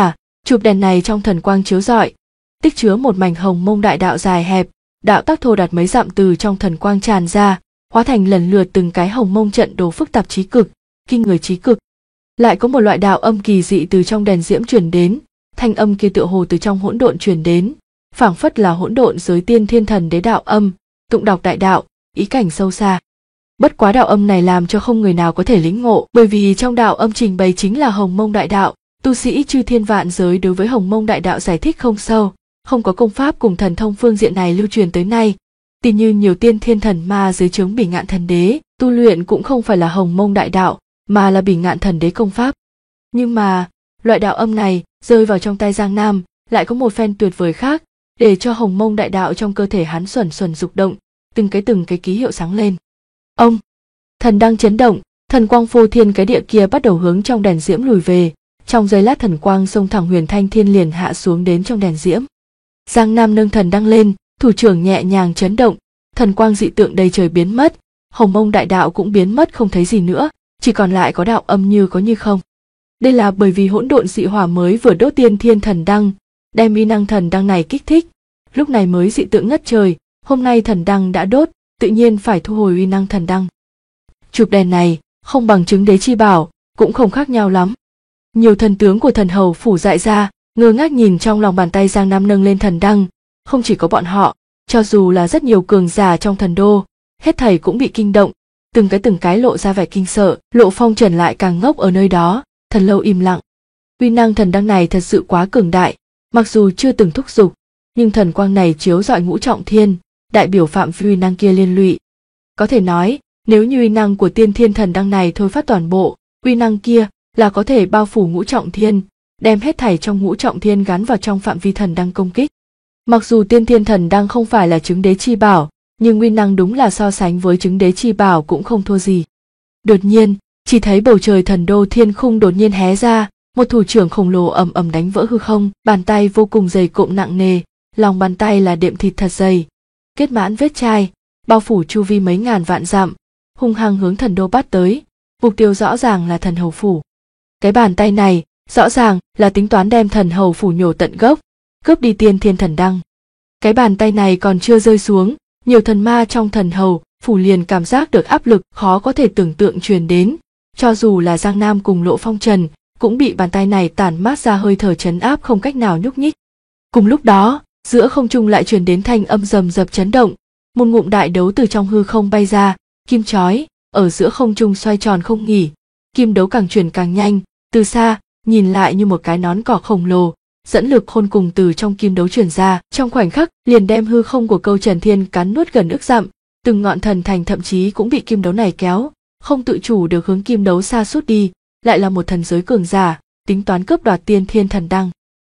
Chụp đèn này trong thần quang chiếu rọi, tích chứa một mảnh hồng mông đại đạo dài hẹp, đạo tắc thô đạt mấy dặm từ trong thần quang tràn ra, hóa thành lần lượt từng cái hồng mông trận đồ phức tạp chí cực, kinh người chí cực. Lại có một loại đạo âm kỳ dị từ trong đèn diễm truyền đến, thanh âm kia tựa hồ từ trong hỗn độn truyền đến, phảng phất là hỗn độn giới tiên thiên thần đế đạo âm, tụng đọc đại đạo, ý cảnh sâu xa. Bất quá đạo âm này làm cho không người nào có thể lĩnh ngộ, bởi vì trong đạo âm trình bày chính là hồng mông đại đạo, tu sĩ chư thiên vạn giới đối với hồng mông đại đạo giải thích không sâu, không có công pháp cùng thần thông phương diện này lưu truyền tới nay. Tỉ như nhiều tiên thiên thần ma dưới trướng Bỉ Ngạn thần đế, tu luyện cũng không phải là hồng mông đại đạo, mà là Bỉ Ngạn thần đế công pháp. Nhưng mà, loại đạo âm này rơi vào trong tay Giang Nam, lại có một phen tuyệt vời khác, để cho hồng mông đại đạo trong cơ thể hắn xuẩn xuẩn dục động, từng cái ký hiệu sáng lên. Ông, thần đang chấn động, thần quang phô thiên cái địa kia bắt đầu hướng trong đèn diễm lùi về, trong giây lát thần quang xông thẳng Huyền Thanh Thiên liền hạ xuống đến trong đèn diễm. Giang Nam nâng thần đăng lên, thủ trưởng nhẹ nhàng chấn động, thần quang dị tượng đầy trời biến mất, hồng mông đại đạo cũng biến mất không thấy gì nữa, chỉ còn lại có đạo âm như có như không. Đây là bởi vì hỗn độn dị hỏa mới vừa đốt tiên thiên thần đăng, đem uy năng thần đăng này kích thích, lúc này mới dị tượng ngất trời. Hôm nay thần đăng đã đốt, tự nhiên phải thu hồi uy năng thần đăng. Chụp đèn này không bằng chứng đế chi bảo, cũng không khác nhau lắm. Nhiều thần tướng của thần hầu phủ dại ra, ngơ ngác nhìn trong lòng bàn tay Giang Nam nâng lên thần đăng. Không chỉ có bọn họ, cho dù là rất nhiều cường giả trong thần đô, hết thảy cũng bị kinh động, từng cái lộ ra vẻ kinh sợ. Lộ Phong Trần lại càng ngốc ở nơi đó, thật lâu im lặng. Uy năng thần đăng này thật sự quá cường đại, mặc dù chưa từng thúc giục, nhưng thần quang này chiếu rọi ngũ trọng thiên, đại biểu phạm vi uy năng kia liên lụy. Có thể nói, nếu như uy năng của tiên thiên thần đăng này thôi phát toàn bộ, uy năng kia là có thể bao phủ ngũ trọng thiên, đem hết thảy trong ngũ trọng thiên gắn vào trong phạm vi thần đăng công kích. Mặc dù tiên thiên thần đăng không phải là chứng đế chi bảo, nhưng uy năng đúng là so sánh với chứng đế chi bảo cũng không thua gì. Đột nhiên, chỉ thấy bầu trời thần đô thiên khung đột nhiên hé ra, một thủ trưởng khổng lồ ầm ầm đánh vỡ hư không, bàn tay vô cùng dày cộm nặng nề, lòng bàn tay là đệm thịt thật dày, kết mãn vết chai, bao phủ chu vi mấy ngàn vạn dặm, hung hăng hướng thần đô bắt tới, mục tiêu rõ ràng là thần hầu phủ. Cái bàn tay này rõ ràng là tính toán đem thần hầu phủ nhổ tận gốc, cướp đi tiên thiên thần đăng. Cái bàn tay này còn chưa rơi xuống, nhiều thần ma trong thần hầu phủ liền cảm giác được áp lực khó có thể tưởng tượng truyền đến, cho dù là Giang Nam cùng Lộ Phong Trần cũng bị bàn tay này tản mát ra hơi thở trấn áp không cách nào nhúc nhích. Cùng lúc đó, giữa không trung lại truyền đến thanh âm rầm rập chấn động, một ngụm đại đấu từ trong hư không bay ra, kim chói ở giữa không trung xoay tròn không nghỉ, kim đấu càng chuyển càng nhanh, từ xa nhìn lại như một cái nón cỏ khổng lồ, dẫn lực khôn cùng từ trong kim đấu truyền ra, trong khoảnh khắc liền đem hư không của Câu Trần Thiên cắn nuốt gần ức dặm, từng ngọn thần thành thậm chí cũng bị kim đấu này kéo, không tự chủ được hướng kim đấu xa suốt đi. Lại là một thần giới cường giả, tính toán cướp đoạt tiên thiên thần đăng.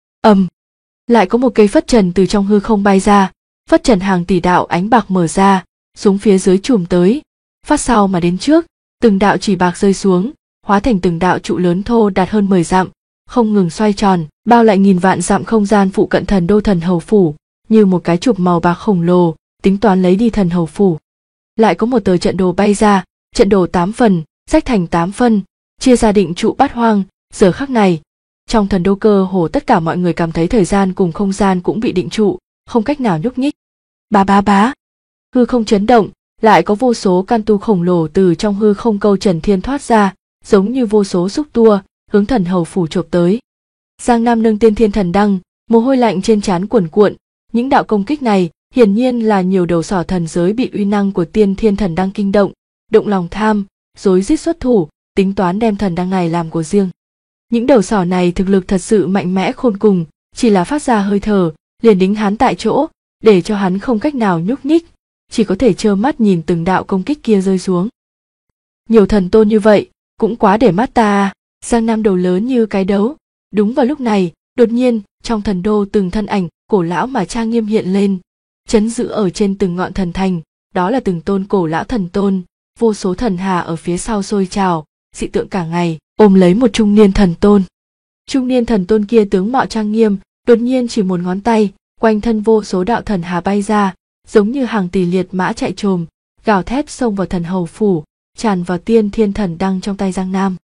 Lại có một cây phất trần từ trong hư không bay ra, phất trần hàng tỷ đạo ánh bạc mở ra, xuống phía dưới chùm tới, phát sau mà đến trước, từng đạo chỉ bạc rơi xuống, hóa thành từng đạo trụ lớn thô đạt hơn 10 dặm, không ngừng xoay tròn, bao lại nghìn vạn dặm không gian phụ cận thần đô thần hầu phủ, như một cái chụp màu bạc khổng lồ, tính toán lấy đi thần hầu phủ. Lại có một tờ trận đồ bay ra, trận đồ 8 phần, rách thành 8 phân, chia ra định trụ bát hoang. Giờ khắc này, trong thần đô cơ hồ tất cả mọi người cảm thấy thời gian cùng không gian cũng bị định trụ, không cách nào nhúc nhích. Bá, hư không chấn động, lại có vô số can tu khổng lồ từ trong hư không Câu Trần Thiên thoát ra, giống như vô số xúc tua, hướng thần hầu phủ chộp tới. Giang Nam nâng tiên thiên thần đăng, mồ hôi lạnh trên trán cuồn cuộn, những đạo công kích này hiển nhiên là nhiều đầu sỏ thần giới bị uy năng của tiên thiên thần đăng kinh động, động lòng tham, rối rít xuất thủ, tính toán đem thần đăng này làm của riêng. Những đầu sỏ này thực lực thật sự mạnh mẽ khôn cùng, chỉ là phát ra hơi thở, liền đính hắn tại chỗ, để cho hắn không cách nào nhúc nhích, chỉ có thể trơ mắt nhìn từng đạo công kích kia rơi xuống. Nhiều thần tôn như vậy, cũng quá để mắt ta. Giang Nam đầu lớn như cái đấu. Đúng vào lúc này, đột nhiên, trong thần đô từng thân ảnh cổ lão mà trang nghiêm hiện lên, chấn giữ ở trên từng ngọn thần thành, đó là từng tôn cổ lão thần tôn, vô số thần hà ở phía sau sôi trào, dị tượng cả ngày, ôm lấy một trung niên thần tôn. Trung niên thần tôn kia tướng mạo trang nghiêm, đột nhiên chỉ một ngón tay, quanh thân vô số đạo thần hà bay ra, giống như hàng tỷ liệt mã chạy trồm, gào thét xông vào thần hầu phủ, tràn vào tiên thiên thần đăng trong tay Giang Nam.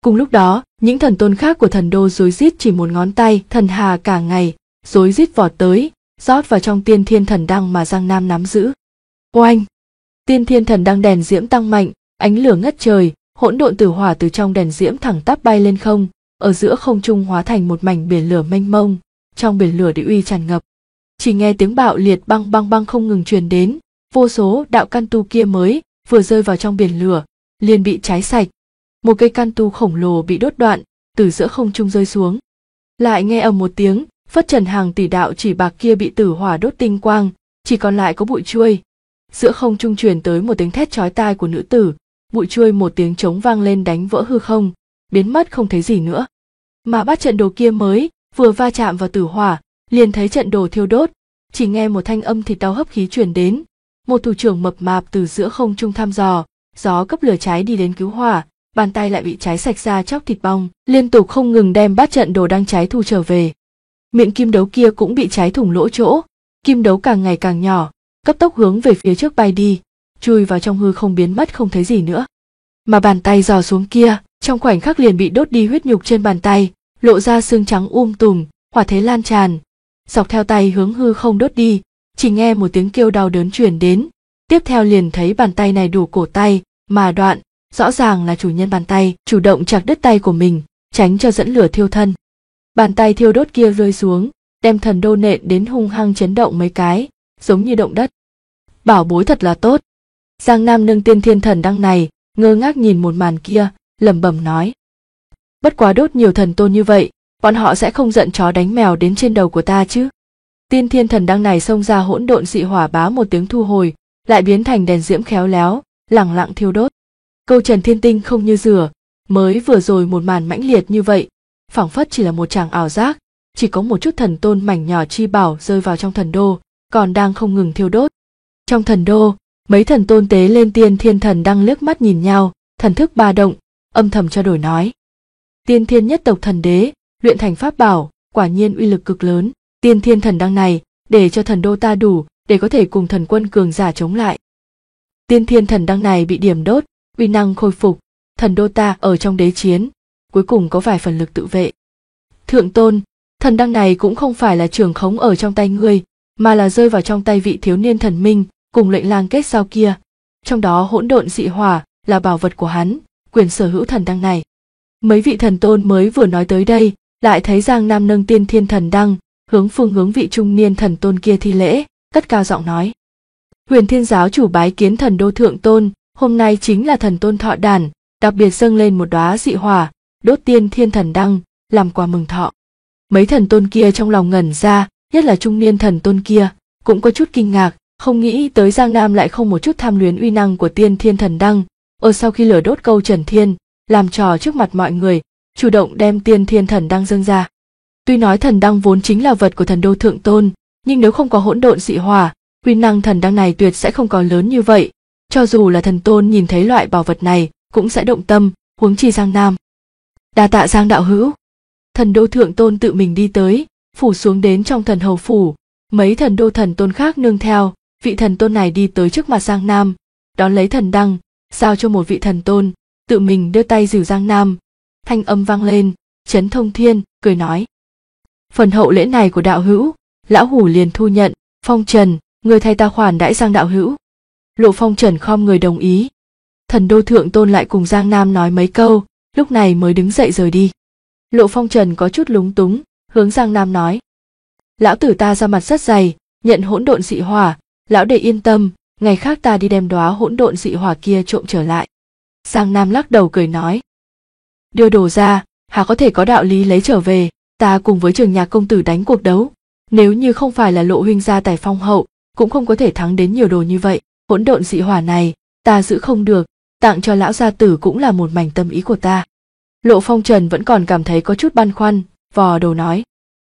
Cùng lúc đó, những thần tôn khác của thần đô rối rít chỉ một ngón tay, thần hà cả ngày, rối rít vọt tới, rót vào trong tiên thiên thần đăng mà Giang Nam nắm giữ. Oanh! Tiên thiên thần đăng đèn diễm tăng mạnh, ánh lửa ngất trời, hỗn độn tử hỏa từ trong đèn diễm thẳng tắp bay lên không, ở giữa không trung hóa thành một mảnh biển lửa mênh mông, trong biển lửa địa uy tràn ngập. Chỉ nghe tiếng bạo liệt băng băng băng không ngừng truyền đến, vô số đạo căn tu kia mới vừa rơi vào trong biển lửa, liền bị cháy sạch. Một cây căn tu khổng lồ bị đốt đoạn, từ giữa không trung rơi xuống. Lại nghe ầm một tiếng, phất trần hàng tỷ đạo chỉ bạc kia bị tử hỏa đốt tinh quang, chỉ còn lại có bụi chuôi. Giữa không trung truyền tới một tiếng thét chói tai của nữ tử, bụi chuôi một tiếng trống vang lên đánh vỡ hư không, biến mất không thấy gì nữa. Mà bát trận đồ kia mới vừa va chạm vào tử hỏa, liền thấy trận đồ thiêu đốt, chỉ nghe một thanh âm thịt đau hấp khí truyền đến, một thủ trưởng mập mạp từ giữa không trung thăm dò, gió cấp lửa cháy đi đến cứu hỏa, bàn tay lại bị cháy sạch ra chóc thịt bong, liên tục không ngừng đem bát trận đồ đang cháy thu trở về. Miệng kim đấu kia cũng bị cháy thủng lỗ chỗ, kim đấu càng ngày càng nhỏ, cấp tốc hướng về phía trước bay đi, chui vào trong hư không biến mất không thấy gì nữa. Mà bàn tay giò xuống kia, trong khoảnh khắc liền bị đốt đi huyết nhục trên bàn tay, lộ ra xương trắng tùm, hỏa thế lan tràn, dọc theo tay hướng hư không đốt đi, chỉ nghe một tiếng kêu đau đớn truyền đến, tiếp theo liền thấy bàn tay này đủ cổ tay mà đoạn, rõ ràng là chủ nhân bàn tay chủ động chặt đứt tay của mình, tránh cho dẫn lửa thiêu thân. Bàn tay thiêu đốt kia rơi xuống, đem thần đô nện đến hung hăng chấn động mấy cái, giống như động đất. Bảo bối thật là tốt. Giang Nam nâng tiên thiên thần đăng này, ngơ ngác nhìn một màn kia, lẩm bẩm nói. Bất quá đốt nhiều thần tôn như vậy, bọn họ sẽ không giận chó đánh mèo đến trên đầu của ta chứ. Tiên thiên thần đăng này xông ra hỗn độn dị hỏa bá một tiếng thu hồi, lại biến thành đèn diễm khéo léo, lẳng lặng thiêu đốt. Câu trần thiên tinh không như rửa, mới vừa rồi một màn mãnh liệt như vậy, phảng phất chỉ là một tràng ảo giác, chỉ có một chút thần tôn mảnh nhỏ chi bảo rơi vào trong thần đô, còn đang không ngừng thiêu đốt. Trong thần đô, mấy thần tôn tế lên tiên thiên thần đăng liếc mắt nhìn nhau, thần thức ba động, âm thầm trao đổi nói. Tiên thiên nhất tộc thần đế, luyện thành pháp bảo, quả nhiên uy lực cực lớn, tiên thiên thần đăng này, để cho thần đô ta đủ, để có thể cùng thần quân cường giả chống lại. Tiên thiên thần đăng này bị điểm đốt, uy năng khôi phục, thần đô ta ở trong đế chiến, cuối cùng có vài phần lực tự vệ. Thượng tôn, thần đăng này cũng không phải là trưởng khống ở trong tay ngươi, mà là rơi vào trong tay vị thiếu niên thần minh, cùng lệnh lang kết giao kia. Trong đó hỗn độn dị hỏa là bảo vật của hắn, quyền sở hữu thần đăng này. Mấy vị thần tôn mới vừa nói tới đây, lại thấy Giang Nam nâng tiên thiên thần đăng, hướng vị trung niên thần tôn kia thi lễ, cất cao giọng nói. Huyền Thiên giáo chủ bái kiến thần đô thượng tôn, hôm nay chính là thần tôn thọ đản, đặc biệt dâng lên một đóa dị hỏa, đốt tiên thiên thần đăng, làm quà mừng thọ. Mấy thần tôn kia trong lòng ngẩn ra, nhất là trung niên thần tôn kia, cũng có chút kinh ngạc, không nghĩ tới Giang Nam lại không một chút tham luyến uy năng của tiên thiên thần đăng, ở sau khi lửa đốt câu Trần Thiên, làm trò trước mặt mọi người, chủ động đem tiên thiên thần đăng dâng ra. Tuy nói thần đăng vốn chính là vật của thần đô thượng tôn, nhưng nếu không có hỗn độn dị hỏa, uy năng thần đăng này tuyệt sẽ không có lớn như vậy. Cho dù là thần tôn nhìn thấy loại bảo vật này, cũng sẽ động tâm, huống chi Giang Nam. Đa tạ Giang đạo hữu. Thần đô thượng tôn tự mình đi tới, phủ xuống đến trong thần hầu phủ, mấy thần đô thần tôn khác nương theo, vị thần tôn này đi tới trước mặt Giang Nam, đón lấy thần đăng, giao cho một vị thần tôn, tự mình đưa tay dìu Giang Nam. Thanh âm vang lên, chấn thông thiên, cười nói. Phần hậu lễ này của đạo hữu, lão hủ liền thu nhận, Phong Trần, người thay ta khoản đãi Giang đạo hữu. Lộ Phong Trần khom người đồng ý. Thần đô thượng tôn lại cùng Giang Nam nói mấy câu, lúc này mới đứng dậy rời đi. Lộ Phong Trần có chút lúng túng, hướng Giang Nam nói. Lão tử ta ra mặt rất dày, nhận hỗn độn dị hỏa, lão đệ yên tâm, ngày khác ta đi đem đóa hỗn độn dị hỏa kia trộm trở lại. Giang Nam lắc đầu cười nói. Đưa đồ ra, hà có thể có đạo lý lấy trở về, ta cùng với Trường Nhạc công tử đánh cuộc đấu. Nếu như không phải là Lộ huynh gia tài phong hậu, cũng không có thể thắng đến nhiều đồ như vậy. Hỗn độn dị hỏa này, ta giữ không được, tặng cho lão gia tử cũng là một mảnh tâm ý của ta. Lộ Phong Trần vẫn còn cảm thấy có chút băn khoăn, vò đầu nói.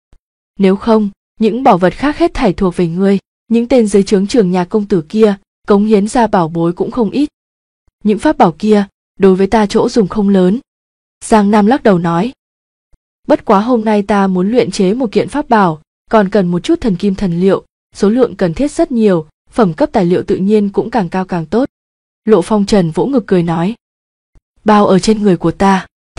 Nếu không, những bảo vật khác hết thảy thuộc về ngươi, những tên dưới trướng Trường Nhạc công tử kia, cống hiến ra bảo bối cũng không ít. Những pháp bảo kia, đối với ta chỗ dùng không lớn. Giang Nam lắc đầu nói. Bất quá hôm nay ta muốn luyện chế một kiện pháp bảo, còn cần một chút thần kim thần liệu, số lượng cần thiết rất nhiều, phẩm cấp tài liệu tự nhiên cũng càng cao càng tốt. Lộ Phong Trần vỗ ngực cười nói. Bao ở trên người của ta,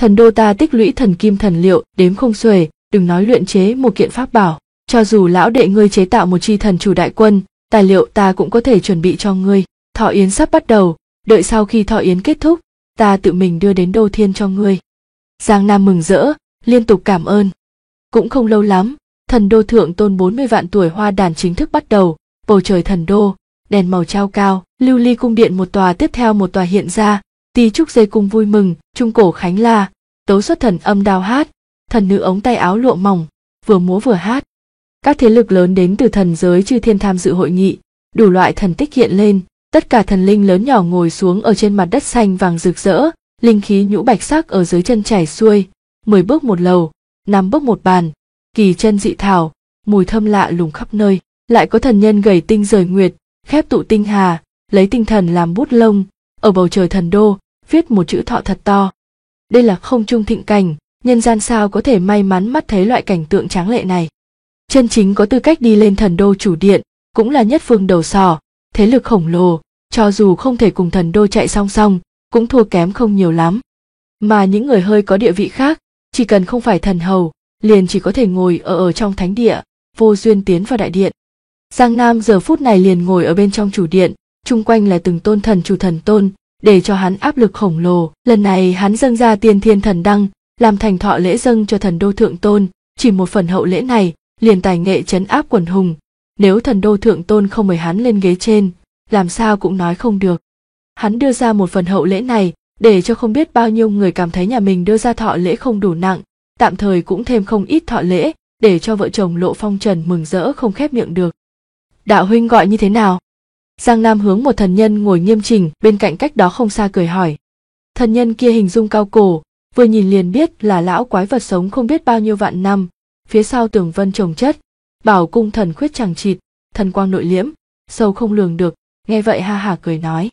Thần đô ta tích lũy thần kim thần liệu đếm không xuể, đừng nói luyện chế một kiện pháp bảo, cho dù lão đệ ngươi chế tạo một chi thần chủ đại quân, tài liệu ta cũng có thể chuẩn bị cho ngươi. Thọ yến sắp bắt đầu, đợi sau khi thọ yến kết thúc, ta tự mình đưa đến Đô Thiên cho ngươi. Giang Nam mừng rỡ, liên tục cảm ơn. Cũng không lâu lắm, thần đô thượng tôn 40 vạn tuổi hoa đàn chính thức bắt đầu, bầu trời thần đô, đèn màu trao cao, lưu ly cung điện một tòa tiếp theo một tòa hiện ra, ti trúc dây cung vui mừng, trung cổ khánh la, tấu xuất thần âm đao hát, thần nữ ống tay áo lụa mỏng, vừa múa vừa hát. Các thế lực lớn đến từ thần giới chư thiên tham dự hội nghị, đủ loại thần tích hiện lên, tất cả thần linh lớn nhỏ ngồi xuống ở trên mặt đất xanh vàng rực rỡ, linh khí nhũ bạch sắc ở dưới chân chảy xuôi, 10 bước một lầu, 5 bước một bàn, kỳ chân dị thảo, mùi thơm lạ lùng khắp nơi, lại có thần nhân gầy tinh rời nguyệt, khép tụ tinh hà, lấy tinh thần làm bút lông, ở bầu trời thần đô, viết một chữ thọ thật to. Đây là không trung thịnh cảnh, nhân gian sao có thể may mắn mắt thấy loại cảnh tượng tráng lệ này. Chân chính có tư cách đi lên thần đô chủ điện, cũng là nhất phương đầu sỏ, thế lực khổng lồ, cho dù không thể cùng thần đô chạy song song, cũng thua kém không nhiều lắm. Mà những người hơi có địa vị khác, chỉ cần không phải thần hầu, liền chỉ có thể ngồi ở trong thánh địa, vô duyên tiến vào đại điện. Giang Nam giờ phút này liền ngồi ở bên trong chủ điện, chung quanh là từng tôn thần chủ thần tôn, để cho hắn áp lực khổng lồ. Lần này hắn dâng ra tiên thiên thần đăng, làm thành thọ lễ dâng cho thần đô thượng tôn, chỉ một phần hậu lễ này, liền tài nghệ trấn áp quần hùng. Nếu thần đô thượng tôn không mời hắn lên ghế trên, làm sao cũng nói không được. Hắn đưa ra một phần hậu lễ này, để cho không biết bao nhiêu người cảm thấy nhà mình đưa ra thọ lễ không đủ nặng, tạm thời cũng thêm không ít thọ lễ, để cho vợ chồng Lộ Phong Trần mừng rỡ không khép miệng được. Đạo huynh gọi như thế nào? Giang Nam hướng một thần nhân ngồi nghiêm chỉnh bên cạnh cách đó không xa cười hỏi. Thần nhân kia hình dung cao cổ, vừa nhìn liền biết là lão quái vật sống không biết bao nhiêu vạn năm, phía sau tường vân chồng chất, bảo cung thần khuyết chằng chịt, thần quang nội liễm, sâu không lường được, nghe vậy ha hả cười nói.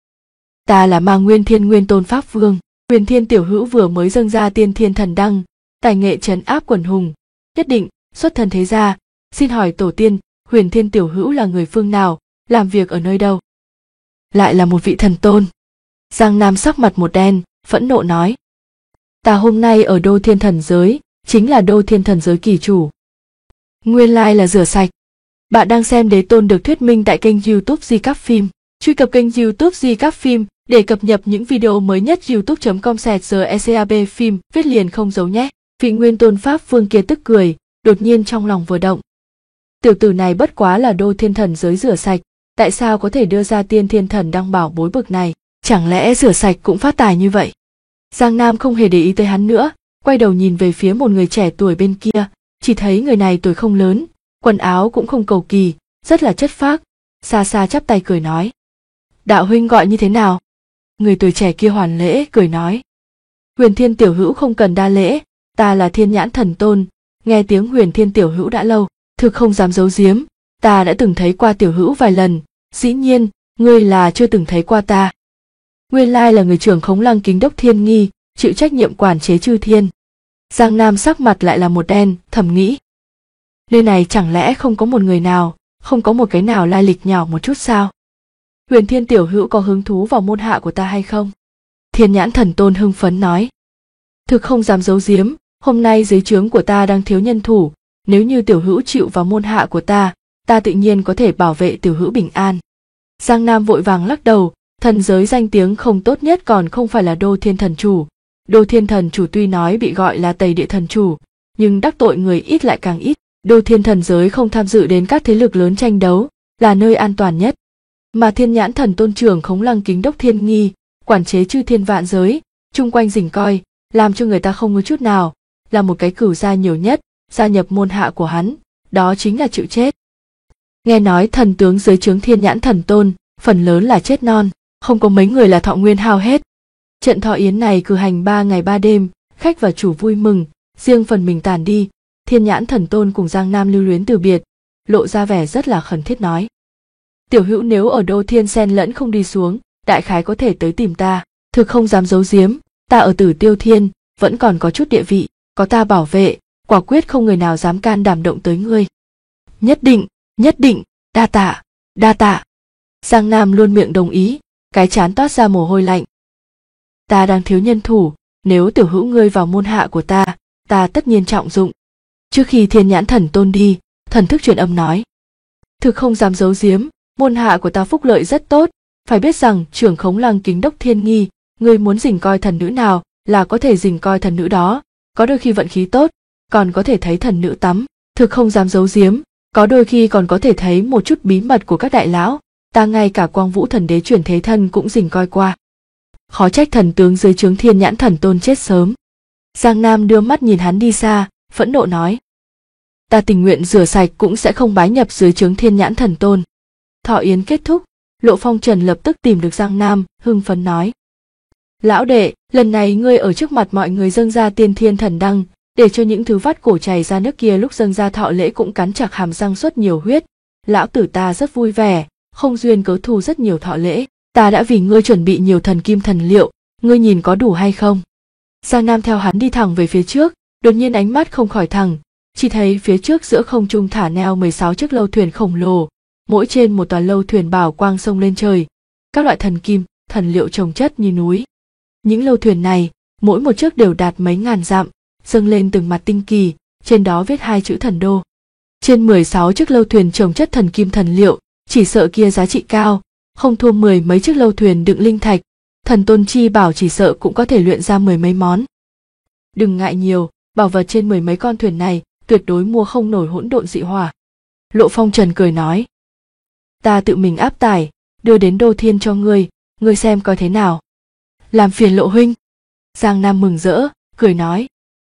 Ta là Ma Nguyên Thiên Nguyên Tôn Pháp Vương, Huyền Thiên tiểu hữu vừa mới dâng ra tiên thiên thần đăng, tài nghệ trấn áp quần hùng, nhất định xuất thần thế gia, xin hỏi tổ tiên, Huyền Thiên tiểu hữu là người phương nào, làm việc ở nơi đâu? Lại là một vị thần tôn. Giang Nam sắc mặt một đen, phẫn nộ nói. Ta hôm nay ở Đô Thiên thần giới, chính là Đô Thiên thần giới kỳ chủ. Nguyên lai là rửa sạch. Bạn đang xem Đế Tôn được thuyết minh tại kênh YouTube Di Cáp Phim. Truy cập kênh YouTube Di Cáp Phim để cập nhật những video mới nhất. youtube.com/secab phim viết liền không giấu nhé. Vị Nguyên Tôn Pháp Vương kia tức cười, đột nhiên trong lòng vừa động. Tiểu tử này bất quá là Đô Thiên thần giới rửa sạch, tại sao có thể đưa ra tiên thiên thần đăng bảo bối bực này, chẳng lẽ rửa sạch cũng phát tài như vậy? Giang Nam không hề để ý tới hắn nữa, quay đầu nhìn về phía một người trẻ tuổi bên kia, chỉ thấy người này tuổi không lớn, quần áo cũng không cầu kỳ, rất là chất phác, xa xa chắp tay cười nói. Đạo huynh gọi như thế nào? Người tuổi trẻ kia hoàn lễ cười nói. Huyền Thiên tiểu hữu không cần đa lễ, ta là Thiên Nhãn thần tôn, nghe tiếng Huyền Thiên tiểu hữu đã lâu, thực không dám giấu giếm, ta đã từng thấy qua tiểu hữu vài lần, dĩ nhiên, ngươi là chưa từng thấy qua ta. Nguyên lai là người trưởng Khống Lăng Kính Đốc Thiên Nghi, chịu trách nhiệm quản chế chư thiên. Giang Nam sắc mặt lại là một đen, thầm nghĩ. Nơi này chẳng lẽ không có một người nào, không có một cái nào lai lịch nhỏ một chút sao? Huyền Thiên tiểu hữu có hứng thú vào môn hạ của ta hay không? Thiên Nhãn thần tôn hưng phấn nói. Thực không dám giấu giếm, hôm nay dưới trướng của ta đang thiếu nhân thủ, nếu như tiểu hữu chịu vào môn hạ của ta tự nhiên có thể bảo vệ tiểu hữu bình an. Giang Nam vội vàng lắc đầu, thần giới danh tiếng không tốt nhất còn không phải là Đô Thiên thần chủ. Đô Thiên thần chủ tuy nói bị gọi là Tây Địa thần chủ, nhưng đắc tội người ít lại càng ít. Đô Thiên thần giới không tham dự đến các thế lực lớn tranh đấu, là nơi an toàn nhất. Mà Thiên Nhãn thần tôn trưởng Khống Lăng Kính Đốc Thiên Nghi, quản chế chư thiên vạn giới, chung quanh rình coi, làm cho người ta không ngờ chút nào, là một cái cửu gia nhiều nhất, gia nhập môn hạ của hắn, đó chính là chịu chết. Nghe nói thần tướng dưới trướng Thiên Nhãn thần tôn, phần lớn là chết non, không có mấy người là thọ nguyên hao hết. Trận thọ yến này cử hành 3 ngày 3 đêm, khách và chủ vui mừng, riêng phần mình tàn đi. Thiên Nhãn thần tôn cùng Giang Nam lưu luyến từ biệt, lộ ra vẻ rất là khẩn thiết nói. Tiểu hữu nếu ở Đô Thiên xen lẫn không đi xuống, đại khái có thể tới tìm ta, thực không dám giấu giếm, ta ở Tử Tiêu Thiên, vẫn còn có chút địa vị, có ta bảo vệ, quả quyết không người nào dám can đảm động tới ngươi. Nhất định, đa tạ. Giang Nam luôn miệng đồng ý, cái trán toát ra mồ hôi lạnh. Ta đang thiếu nhân thủ, nếu tiểu hữu ngươi vào môn hạ của ta tất nhiên trọng dụng. Trước khi Thiên Nhãn Thần Tôn đi, thần thức truyền âm nói: thực không dám giấu giếm, môn hạ của ta phúc lợi rất tốt, phải biết rằng trưởng khống lăng kính đốc Thiên Nghi, ngươi muốn rình coi thần nữ nào là có thể rình coi thần nữ đó, có đôi khi vận khí tốt còn có thể thấy thần nữ tắm. Thực không dám giấu giếm, có đôi khi còn có thể thấy một chút bí mật của các đại lão, ta ngay cả Quang Vũ Thần Đế chuyển thế thân cũng rình coi qua. Khó trách thần tướng dưới trướng Thiên Nhãn Thần Tôn chết sớm. Giang Nam đưa mắt nhìn hắn đi xa, phẫn nộ nói: ta tình nguyện rửa sạch cũng sẽ không bái nhập dưới trướng Thiên Nhãn Thần Tôn. Thọ yến kết thúc, Lộ Phong Trần lập tức tìm được Giang Nam, hưng phấn nói: lão đệ, lần này ngươi ở trước mặt mọi người dâng ra Tiên Thiên Thần Đăng, để cho những thứ vắt cổ chảy ra nước kia lúc dâng ra thọ lễ cũng cắn chặt hàm răng suốt nhiều huyết. Lão tử ta rất vui vẻ, không duyên cớ thu rất nhiều thọ lễ, ta đã vì ngươi chuẩn bị nhiều thần kim thần liệu, ngươi nhìn có đủ hay không? Giang Nam theo hắn đi thẳng về phía trước, đột nhiên ánh mắt không khỏi thẳng, chỉ thấy phía trước giữa không trung thả neo 16 chiếc lâu thuyền khổng lồ, mỗi trên một tòa lâu thuyền bảo quang sông lên trời, các loại thần kim, thần liệu chồng chất như núi. Những lâu thuyền này, mỗi một chiếc đều đạt mấy ngàn dặm, dâng lên từng mặt tinh kỳ, trên đó viết 2 chữ thần đô. Trên 16 chiếc lâu thuyền chồng chất thần kim thần liệu, chỉ sợ kia giá trị cao, không thua 10 mấy chiếc lâu thuyền đựng linh thạch, thần tôn chi bảo chỉ sợ cũng có thể luyện ra 10 mấy món. Đừng ngại nhiều, bảo vật trên 10 mấy con thuyền này tuyệt đối mua không nổi hỗn độn dị hỏa. Lộ Phong Trần cười nói: ta tự mình áp tải, đưa đến Đô Thiên cho ngươi xem coi thế nào. Làm phiền Lộ huynh. Giang Nam mừng rỡ, cười nói: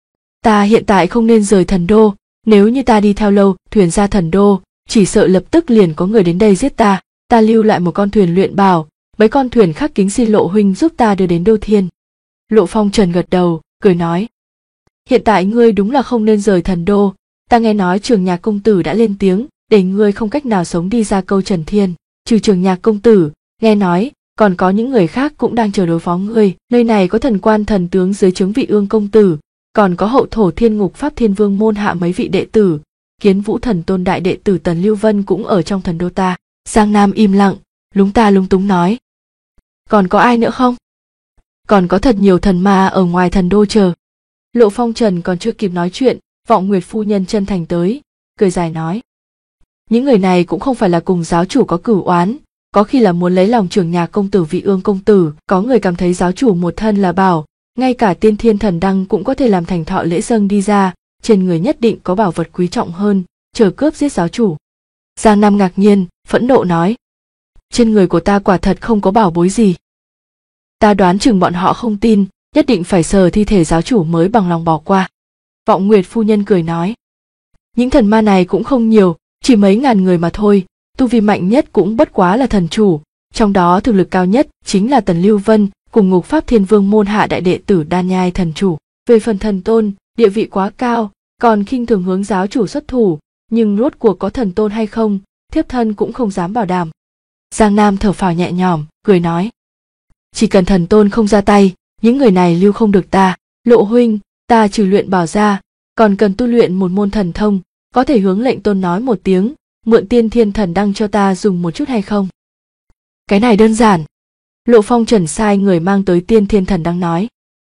ta hiện tại không nên rời thần đô, nếu như ta đi theo lâu thuyền ra thần đô, chỉ sợ lập tức liền có người đến đây giết ta. Ta lưu lại một con thuyền luyện bảo, mấy con thuyền khác kính xin Lộ huynh giúp ta đưa đến Đô Thiên. Lộ Phong Trần gật đầu, cười nói: hiện tại ngươi đúng là không nên rời thần đô, ta nghe nói Trường Nhạc công tử đã lên tiếng, để ngươi không cách nào sống đi ra câu Trần Thiên. Trừ Trường Nhạc công tử, nghe nói còn có những người khác cũng đang chờ đối phó ngươi. Nơi này có thần quan thần tướng dưới trướng Vị Ương công tử, còn có hậu thổ Thiên Ngục Pháp Thiên Vương môn hạ mấy vị đệ tử, Kiến Vũ Thần Tôn đại đệ tử Tần Lưu Vân cũng ở trong thần đô ta. Giang Nam im lặng, lúng ta lúng túng nói: còn có ai nữa không? Còn có thật nhiều thần ma ở ngoài thần đô chờ. Lộ Phong Trần còn chưa kịp nói chuyện, Vọng Nguyệt phu nhân chân thành tới, cười dài nói: những người này cũng không phải là cùng giáo chủ có cửu oán, có khi là muốn lấy lòng Trường Nhạc công tử Vị Ương công tử. Có người cảm thấy giáo chủ một thân là bảo, ngay cả Tiên Thiên Thần Đăng cũng có thể làm thành thọ lễ dâng đi ra, trên người nhất định có bảo vật quý trọng hơn, chờ cướp giết giáo chủ. Giang Nam ngạc nhiên, phẫn nộ nói: trên người của ta quả thật không có bảo bối gì. Ta đoán chừng bọn họ không tin, nhất định phải sờ thi thể giáo chủ mới bằng lòng bỏ qua. Vọng Nguyệt phu nhân cười nói: những thần ma này cũng không nhiều, chỉ mấy ngàn người mà thôi, tu vi mạnh nhất cũng bất quá là thần chủ, trong đó thực lực cao nhất chính là Tần Lưu Vân cùng Ngục Pháp Thiên Vương môn hạ đại đệ tử Đan Nhai thần chủ. Về phần thần tôn, địa vị quá cao, còn khinh thường hướng giáo chủ xuất thủ, nhưng rốt cuộc có thần tôn hay không, thiếp thân cũng không dám bảo đảm. Giang Nam thở phào nhẹ nhõm, cười nói: chỉ cần thần tôn không ra tay, những người này lưu không được ta. Lộ huynh, ta trừ luyện bảo ra, còn cần tu luyện một môn thần thông, có thể hướng lệnh tôn nói một tiếng, mượn Tiên Thiên Thần Đăng cho ta dùng một chút hay không? Cái này đơn giản. Lộ Phong Trần sai người mang tới Tiên Thiên Thần Đăng nói: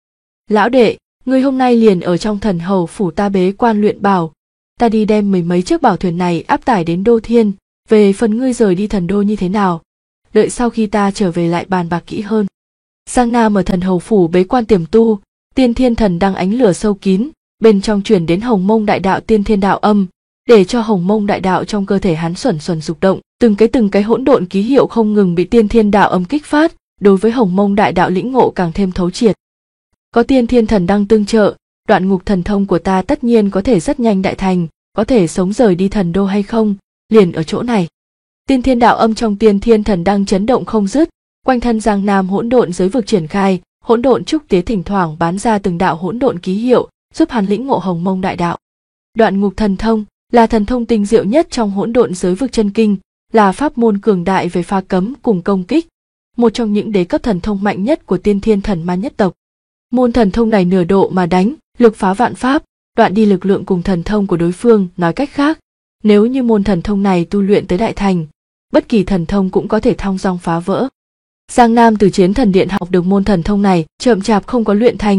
lão đệ, ngươi hôm nay liền ở trong thần hầu phủ ta bế quan luyện bảo, ta đi đem mấy chiếc bảo thuyền này áp tải đến Đô Thiên, về phần ngươi rời đi thần đô như thế nào, đợi sau khi ta trở về lại bàn bạc kỹ hơn. Giang Nam ở thần hầu phủ bế quan tiềm tu, Tiên Thiên Thần Đăng ánh lửa sâu kín, bên trong truyền đến Hồng Mông Đại Đạo Tiên Thiên Đạo Âm, để cho Hồng Mông Đại Đạo trong cơ thể hắn xuẩn xuẩn dục động, từng cái hỗn độn ký hiệu không ngừng bị Tiên Thiên Đạo Âm kích phát, đối với Hồng Mông Đại Đạo lĩnh ngộ càng thêm thấu triệt. Có Tiên Thiên Thần Đăng tương trợ, Đoạn Ngục thần thông của ta tất nhiên có thể rất nhanh đại thành, có thể sống rời đi thần đô hay không, liền ở chỗ này. Tiên Thiên Đạo Âm trong Tiên Thiên Thần Đăng chấn động không dứt, quanh thân Giang Nam hỗn độn giới vực triển khai, hỗn độn trúc tía thỉnh thoảng bán ra từng đạo hỗn độn ký hiệu, giúp hắn lĩnh ngộ Hồng Mông Đại Đạo. Đoạn Ngục thần thông là thần thông tinh diệu nhất trong hỗn độn giới vực chân kinh, là pháp môn cường đại về phá cấm cùng công kích, một trong những đế cấp thần thông mạnh nhất của Tiên Thiên Thần Ma nhất tộc. Môn thần thông này nửa độ mà đánh, lực phá vạn pháp, đoạn đi lực lượng cùng thần thông của đối phương. Nói cách khác, nếu như môn thần thông này tu luyện tới đại thành, bất kỳ thần thông cũng có thể thong dong phá vỡ. Giang Nam từ Chiến Thần Điện học được môn thần thông này, chậm chạp không có luyện thành,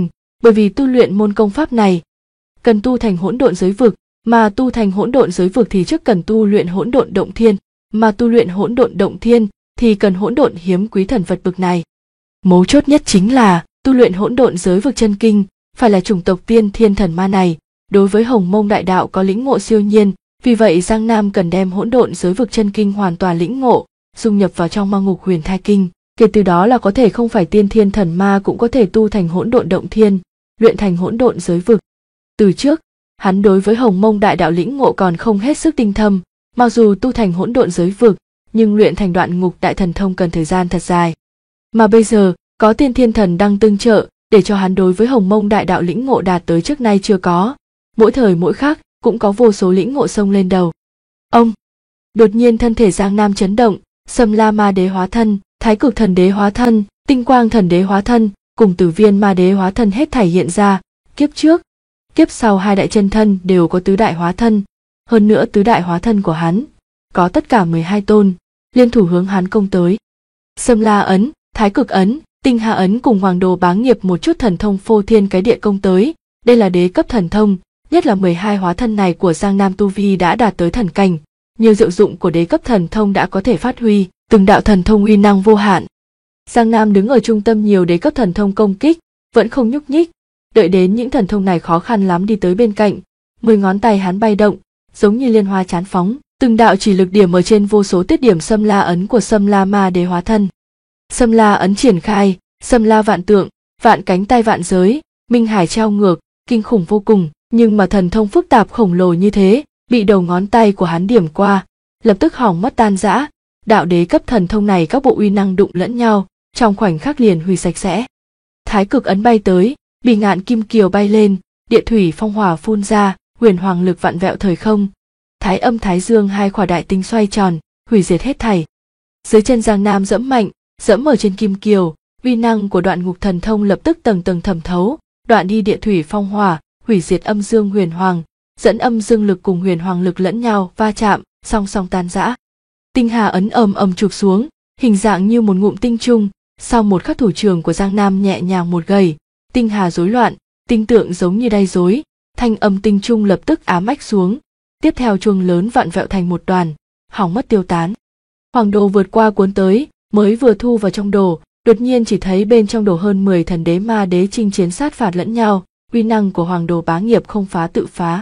bởi vì tu luyện môn công pháp này cần tu thành hỗn độn giới vực, mà tu thành hỗn độn giới vực thì trước cần tu luyện hỗn độn động thiên, mà tu luyện hỗn độn động thiên thì cần hỗn độn hiếm quý thần vật bực này. Mấu chốt nhất chính là tu luyện hỗn độn giới vực chân kinh phải là chủng tộc tiên thiên thần ma này, đối với Hồng Mông đại đạo có lĩnh ngộ siêu nhiên, vì vậy Giang Nam cần đem hỗn độn giới vực chân kinh hoàn toàn lĩnh ngộ, dung nhập vào trong Ma Ngục Huyền Thai Kinh, kể từ đó là có thể không phải tiên thiên thần ma cũng có thể tu thành hỗn độn động thiên, luyện thành hỗn độn giới vực. Từ trước, hắn đối với Hồng Mông đại đạo lĩnh ngộ còn không hết sức tinh thâm, mặc dù tu thành hỗn độn giới vực, nhưng luyện thành đoạn ngục đại thần thông cần thời gian thật dài. Mà bây giờ, có tiên thiên thần đang tương trợ, để cho hắn đối với Hồng Mông đại đạo lĩnh ngộ đạt tới trước nay chưa có. Mỗi thời mỗi khắc cũng có vô số lĩnh ngộ xông lên đầu. Ông! Đột nhiên thân thể Giang Nam chấn động, Sâm La Ma Đế hóa thân, Thái Cực Thần Đế hóa thân, Tinh Quang Thần Đế hóa thân, cùng Tử Viên Ma Đế hóa thân hết thảy hiện ra. Kiếp trước, kiếp sau hai đại chân thân đều có tứ đại hóa thân, hơn nữa tứ đại hóa thân của hắn có tất cả 12 tôn, liên thủ hướng hắn công tới. Sâm La ấn, Thái Cực ấn, Tinh Hà ấn cùng Hoàng Đồ Bá Nghiệp một chút thần thông phô thiên cái địa công tới, đây là đế cấp thần thông, nhất là 12 hóa thân này của Giang Nam tu vi đã đạt tới thần cảnh, nhiều diệu dụng của đế cấp thần thông đã có thể phát huy, từng đạo thần thông uy năng vô hạn. Giang Nam đứng ở trung tâm nhiều đế cấp thần thông công kích, vẫn không nhúc nhích, đợi đến những thần thông này khó khăn lắm đi tới bên cạnh, 10 ngón tay hắn bay động, giống như liên hoa chán phóng, từng đạo chỉ lực điểm ở trên vô số tiết điểm Sâm La ấn của Sâm La Ma Đế hóa thân. Sâm La ấn triển khai, Sâm La vạn tượng, vạn cánh tay vạn giới, minh hải treo ngược, kinh khủng vô cùng, nhưng mà thần thông phức tạp khổng lồ như thế, bị đầu ngón tay của hắn điểm qua, lập tức hỏng mất tan rã. Đạo đế cấp thần thông này các bộ uy năng đụng lẫn nhau, trong khoảnh khắc liền hủy sạch sẽ. Thái Cực ấn bay tới, bì ngạn kim kiều bay lên, địa thủy phong hỏa phun ra, huyền hoàng lực vặn vẹo thời không. Thái âm thái dương hai khỏa đại tinh xoay tròn, hủy diệt hết thảy. Dưới chân Giang Nam dẫm mạnh, dẫm ở trên kim kiều, uy năng của đoạn ngục thần thông lập tức tầng tầng thẩm thấu, đoạn đi địa thủy phong hỏa, hủy diệt âm dương huyền hoàng, dẫn âm dương lực cùng huyền hoàng lực lẫn nhau va chạm, song song tan rã. Tinh Hà ấn ầm ầm chụp xuống, hình dạng như một ngụm tinh trung, sau một khắc thủ trưởng của Giang Nam nhẹ nhàng một gầy, tinh hà rối loạn, tinh tượng giống như đay rối, thanh âm tinh trung lập tức ám ách xuống, tiếp theo chuông lớn vặn vẹo thành một đoàn, hỏng mất tiêu tán. Hoàng đồ vượt qua cuốn tới, mới vừa thu vào trong đồ, đột nhiên chỉ thấy bên trong đồ hơn 10 thần đế ma đế chinh chiến sát phạt lẫn nhau, uy năng của Hoàng Đồ Bá Nghiệp không phá tự phá.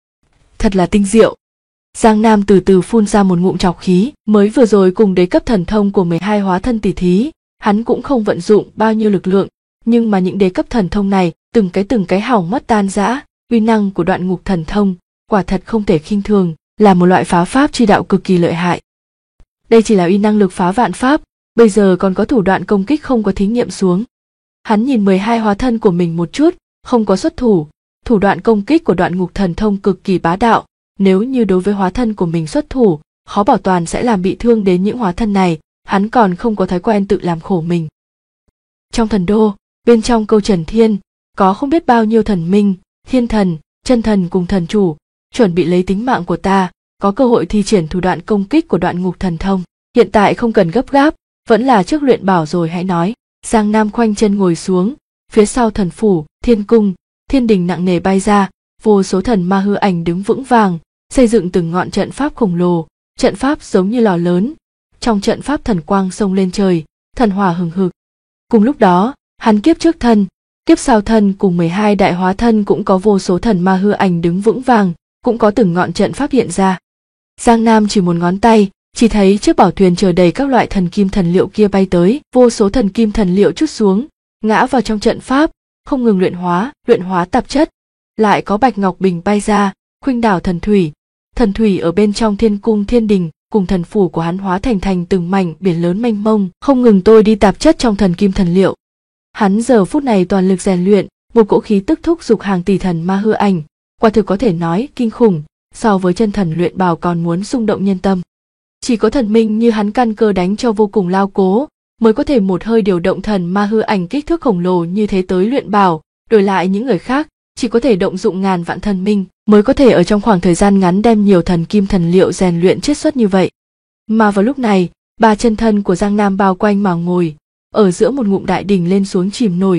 Thật là tinh diệu. Giang Nam từ từ phun ra một ngụm trọc khí, mới vừa rồi cùng đế cấp thần thông của 12 hóa thân tỷ thí, hắn cũng không vận dụng bao nhiêu lực lượng, nhưng mà những đế cấp thần thông này, từng cái hỏng mất tan rã, uy năng của đoạn ngục thần thông, quả thật không thể khinh thường, là một loại phá pháp chi đạo cực kỳ lợi hại. Đây chỉ là uy năng lực phá vạn pháp, bây giờ còn có thủ đoạn công kích không có thí nghiệm xuống. Hắn nhìn 12 hóa thân của mình một chút, không có xuất thủ, thủ đoạn công kích của đoạn ngục thần thông cực kỳ bá đạo, nếu như đối với hóa thân của mình xuất thủ, khó bảo toàn sẽ làm bị thương đến những hóa thân này, hắn còn không có thói quen tự làm khổ mình. Trong thần đô, bên trong câu Trần Thiên, có không biết bao nhiêu thần minh, thiên thần, chân thần cùng thần chủ, chuẩn bị lấy tính mạng của ta, có cơ hội thi triển thủ đoạn công kích của đoạn ngục thần thông. Hiện tại không cần gấp gáp, vẫn là trước luyện bảo rồi hãy nói. Giang Nam khoanh chân ngồi xuống, phía sau thần phủ, thiên cung, thiên đình nặng nề bay ra, vô số thần ma hư ảnh đứng vững vàng, xây dựng từng ngọn trận pháp khổng lồ, trận pháp giống như lò lớn. Trong trận pháp thần quang xông lên trời, thần hỏa hừng hực. Cùng lúc đó, hắn kiếp trước thân, kiếp sau thân cùng 12 đại hóa thân cũng có vô số thần ma hư ảnh đứng vững vàng, cũng có từng ngọn trận pháp hiện ra. Giang Nam chỉ một ngón tay, chỉ thấy chiếc bảo thuyền chở đầy các loại thần kim thần liệu kia bay tới, vô số thần kim thần liệu trút xuống, ngã vào trong trận pháp, không ngừng luyện hóa tạp chất. Lại có bạch ngọc bình bay ra, khuynh đảo thần thủy ở bên trong thiên cung thiên đình cùng thần phủ của hắn hóa thành từng mảnh biển lớn mênh mông, không ngừng tôi đi tạp chất trong thần kim thần liệu. Hắn giờ phút này toàn lực rèn luyện, một cỗ khí tức thúc giục hàng tỷ thần ma hư ảnh, quả thực có thể nói kinh khủng, so với chân thần luyện bảo còn muốn xung động nhân tâm. Chỉ có thần minh như hắn căn cơ đánh cho vô cùng lao cố, mới có thể một hơi điều động thần ma hư ảnh kích thước khổng lồ như thế tới luyện bảo, đổi lại những người khác, chỉ có thể động dụng ngàn vạn thần minh, mới có thể ở trong khoảng thời gian ngắn đem nhiều thần kim thần liệu rèn luyện chiết xuất như vậy. Mà vào lúc này, ba chân thân của Giang Nam bao quanh mà ngồi, ở giữa một ngụm đại đình lên xuống chìm nổi,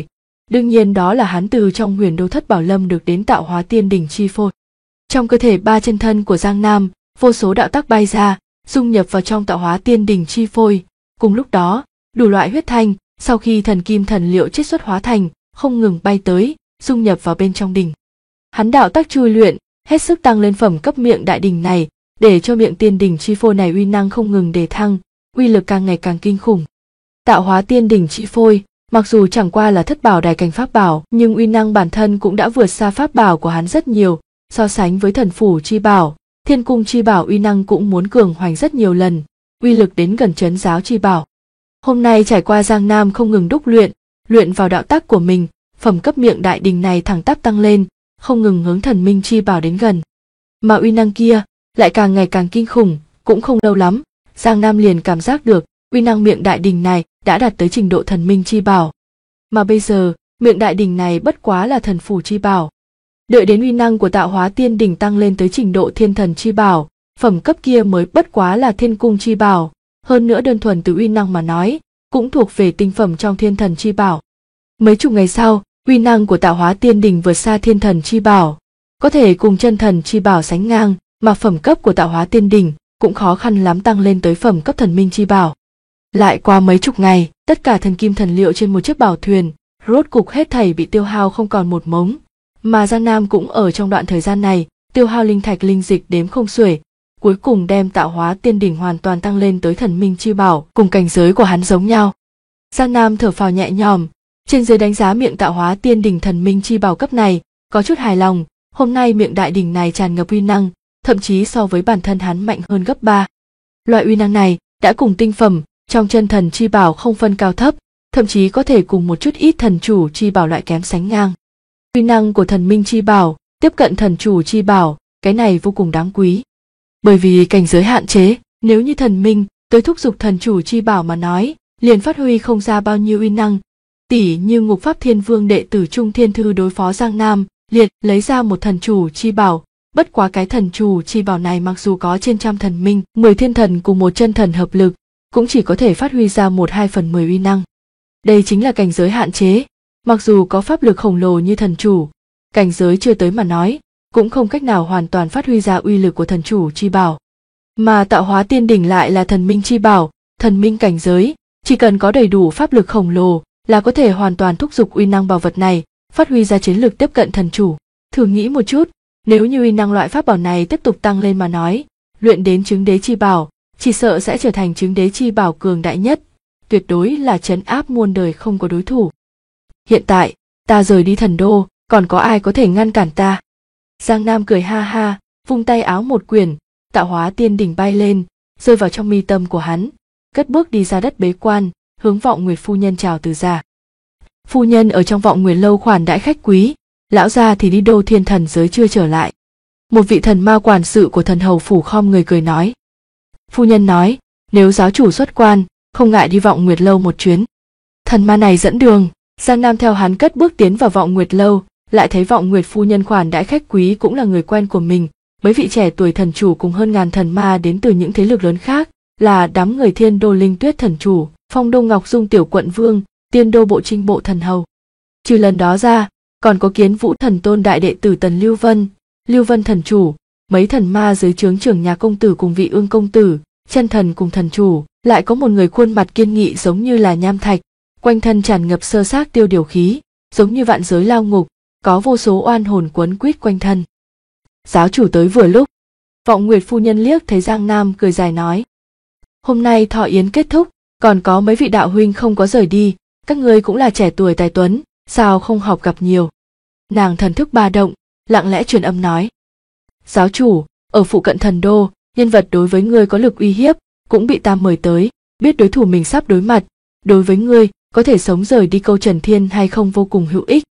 Đương nhiên đó là hắn từ trong Huyền Đô Thất Bảo Lâm được đến tạo hóa tiên đỉnh chi phôi. Trong cơ thể ba chân thân của Giang Nam, vô số đạo tắc bay ra, dung nhập vào trong tạo hóa tiên đỉnh chi phôi. Cùng lúc đó, đủ loại huyết thanh, sau khi thần kim thần liệu chiết xuất hóa thành, không ngừng bay tới, dung nhập vào bên trong đỉnh. Hắn đạo tắc chui luyện, hết sức tăng lên phẩm cấp miệng đại đỉnh này, để cho miệng tiên đỉnh chi phôi này uy năng không ngừng đề thăng, uy lực càng ngày càng kinh khủng. Tạo hóa tiên đỉnh chi phôi, mặc dù chẳng qua là thất bảo đài cảnh pháp bảo, nhưng uy năng bản thân cũng đã vượt xa pháp bảo của hắn rất nhiều, so sánh với thần phủ chi bảo, thiên cung chi bảo uy năng cũng muốn cường hoành rất nhiều lần, uy lực đến gần trấn giáo chi bảo. Hôm nay trải qua Giang Nam không ngừng đúc luyện vào đạo tắc của mình, phẩm cấp miệng đại đỉnh này thẳng tắp tăng lên, không ngừng hướng thần minh chi bảo đến gần. Mà uy năng kia lại càng ngày càng kinh khủng, cũng không lâu lắm, Giang Nam liền cảm giác được uy năng miệng đại đỉnh này đã đạt tới trình độ thần minh chi bảo. Mà bây giờ, miệng đại đỉnh này bất quá là thần phủ chi bảo. Đợi đến uy năng của tạo hóa tiên đỉnh tăng lên tới trình độ thiên thần chi bảo, phẩm cấp kia mới bất quá là thiên cung chi bảo, hơn nữa đơn thuần từ uy năng mà nói, cũng thuộc về tinh phẩm trong thiên thần chi bảo. Mấy chục ngày sau, uy năng của tạo hóa tiên đỉnh vượt xa thiên thần chi bảo, có thể cùng chân thần chi bảo sánh ngang, mà phẩm cấp của tạo hóa tiên đỉnh cũng khó khăn lắm tăng lên tới phẩm cấp thần minh chi bảo. Lại qua mấy chục ngày, tất cả thần kim thần liệu trên một chiếc bảo thuyền, rốt cục hết thảy bị tiêu hao không còn một mống, mà Giang Nam cũng ở trong đoạn thời gian này, tiêu hao linh thạch linh dịch đếm không xuể, cuối cùng đem tạo hóa tiên đỉnh hoàn toàn tăng lên tới thần minh chi bảo, cùng cảnh giới của hắn giống nhau. Giang Nam thở phào nhẹ nhõm, trên dưới đánh giá miệng tạo hóa tiên đỉnh thần minh chi bảo cấp này, có chút hài lòng, hôm nay miệng đại đỉnh này tràn ngập uy năng, thậm chí so với bản thân hắn mạnh hơn gấp 3. Loại uy năng này đã cùng tinh phẩm trong chân thần chi bảo không phân cao thấp, thậm chí có thể cùng một chút ít thần chủ chi bảo loại kém sánh ngang. Uy năng của thần minh chi bảo tiếp cận thần chủ chi bảo, cái này vô cùng đáng quý. Bởi vì cảnh giới hạn chế, nếu như thần minh tới thúc giục thần chủ chi bảo mà nói, liền phát huy không ra bao nhiêu uy năng. Tỉ như Ngục Pháp Thiên Vương đệ tử Trung Thiên Thư đối phó Giang Nam, liệt lấy ra một thần chủ chi bảo, bất quá cái thần chủ chi bảo này mặc dù có trên trăm thần minh, 10 thiên thần cùng một chân thần hợp lực, cũng chỉ có thể phát huy ra 1/2/10 uy năng. Đây chính là cảnh giới hạn chế, mặc dù có pháp lực khổng lồ như thần chủ, cảnh giới chưa tới mà nói, cũng không cách nào hoàn toàn phát huy ra uy lực của thần chủ chi bảo. Mà tạo hóa tiên đỉnh lại là thần minh chi bảo, thần minh cảnh giới, chỉ cần có đầy đủ pháp lực khổng lồ là có thể hoàn toàn thúc giục uy năng bảo vật này, phát huy ra chiến lược tiếp cận thần chủ. Thử nghĩ một chút, nếu như uy năng loại pháp bảo này tiếp tục tăng lên mà nói, luyện đến chứng đế chi bảo, chỉ sợ sẽ trở thành chứng đế chi bảo cường đại nhất, tuyệt đối là trấn áp muôn đời không có đối thủ. Hiện tại, ta rời đi thần đô, còn có ai có thể ngăn cản ta? Giang Nam cười ha ha, vung tay áo một quyển, tạo hóa tiên đỉnh bay lên, rơi vào trong mi tâm của hắn, cất bước đi ra đất bế quan, hướng Vọng Nguyệt phu nhân chào từ ra. Phu nhân ở trong Vọng Nguyệt lâu khoản đãi khách quý, lão gia thì đi Đô Thiên thần giới chưa trở lại. Một vị thần ma quản sự của thần hầu phủ khom người cười nói. Phu nhân nói, nếu giáo chủ xuất quan, không ngại đi Vọng Nguyệt lâu một chuyến. Thần ma này dẫn đường, Giang Nam theo hắn cất bước tiến vào Vọng Nguyệt lâu, lại thấy Vọng Nguyệt phu nhân khoản đãi khách quý cũng là người quen của mình, mấy vị trẻ tuổi thần chủ cùng hơn ngàn thần ma đến từ những thế lực lớn khác, là đám người Thiên Đô Linh Tuyết thần chủ, Phong Đô Ngọc Dung tiểu quận vương, Tiên Đô Bộ Trinh bộ thần hầu. Trừ lần đó ra, còn có Kiến Vũ thần tôn đại đệ tử Tần Lưu Vân thần chủ, mấy thần ma dưới trướng trưởng nhà công tử cùng vị ương công tử, chân thần cùng thần chủ, lại có một người khuôn mặt kiên nghị giống như là nham thạch, quanh thân tràn ngập sơ xác tiêu điều khí, giống như vạn giới lao ngục, có vô số oan hồn quấn quýt quanh thân. Giáo chủ tới vừa lúc. Vọng Nguyệt phu nhân liếc thấy Giang Nam cười dài nói. Hôm nay thọ yến kết thúc, còn có mấy vị đạo huynh không có rời đi, các ngươi cũng là trẻ tuổi tài tuấn, sao không họp gặp nhiều. Nàng thần thức ba động, lặng lẽ truyền âm nói. Giáo chủ, ở phụ cận thần đô, nhân vật đối với ngươi có lực uy hiếp, cũng bị ta mời tới, biết đối thủ mình sắp đối mặt, đối với ngươi, có thể sống rời đi câu Trần Thiên hay không vô cùng hữu ích.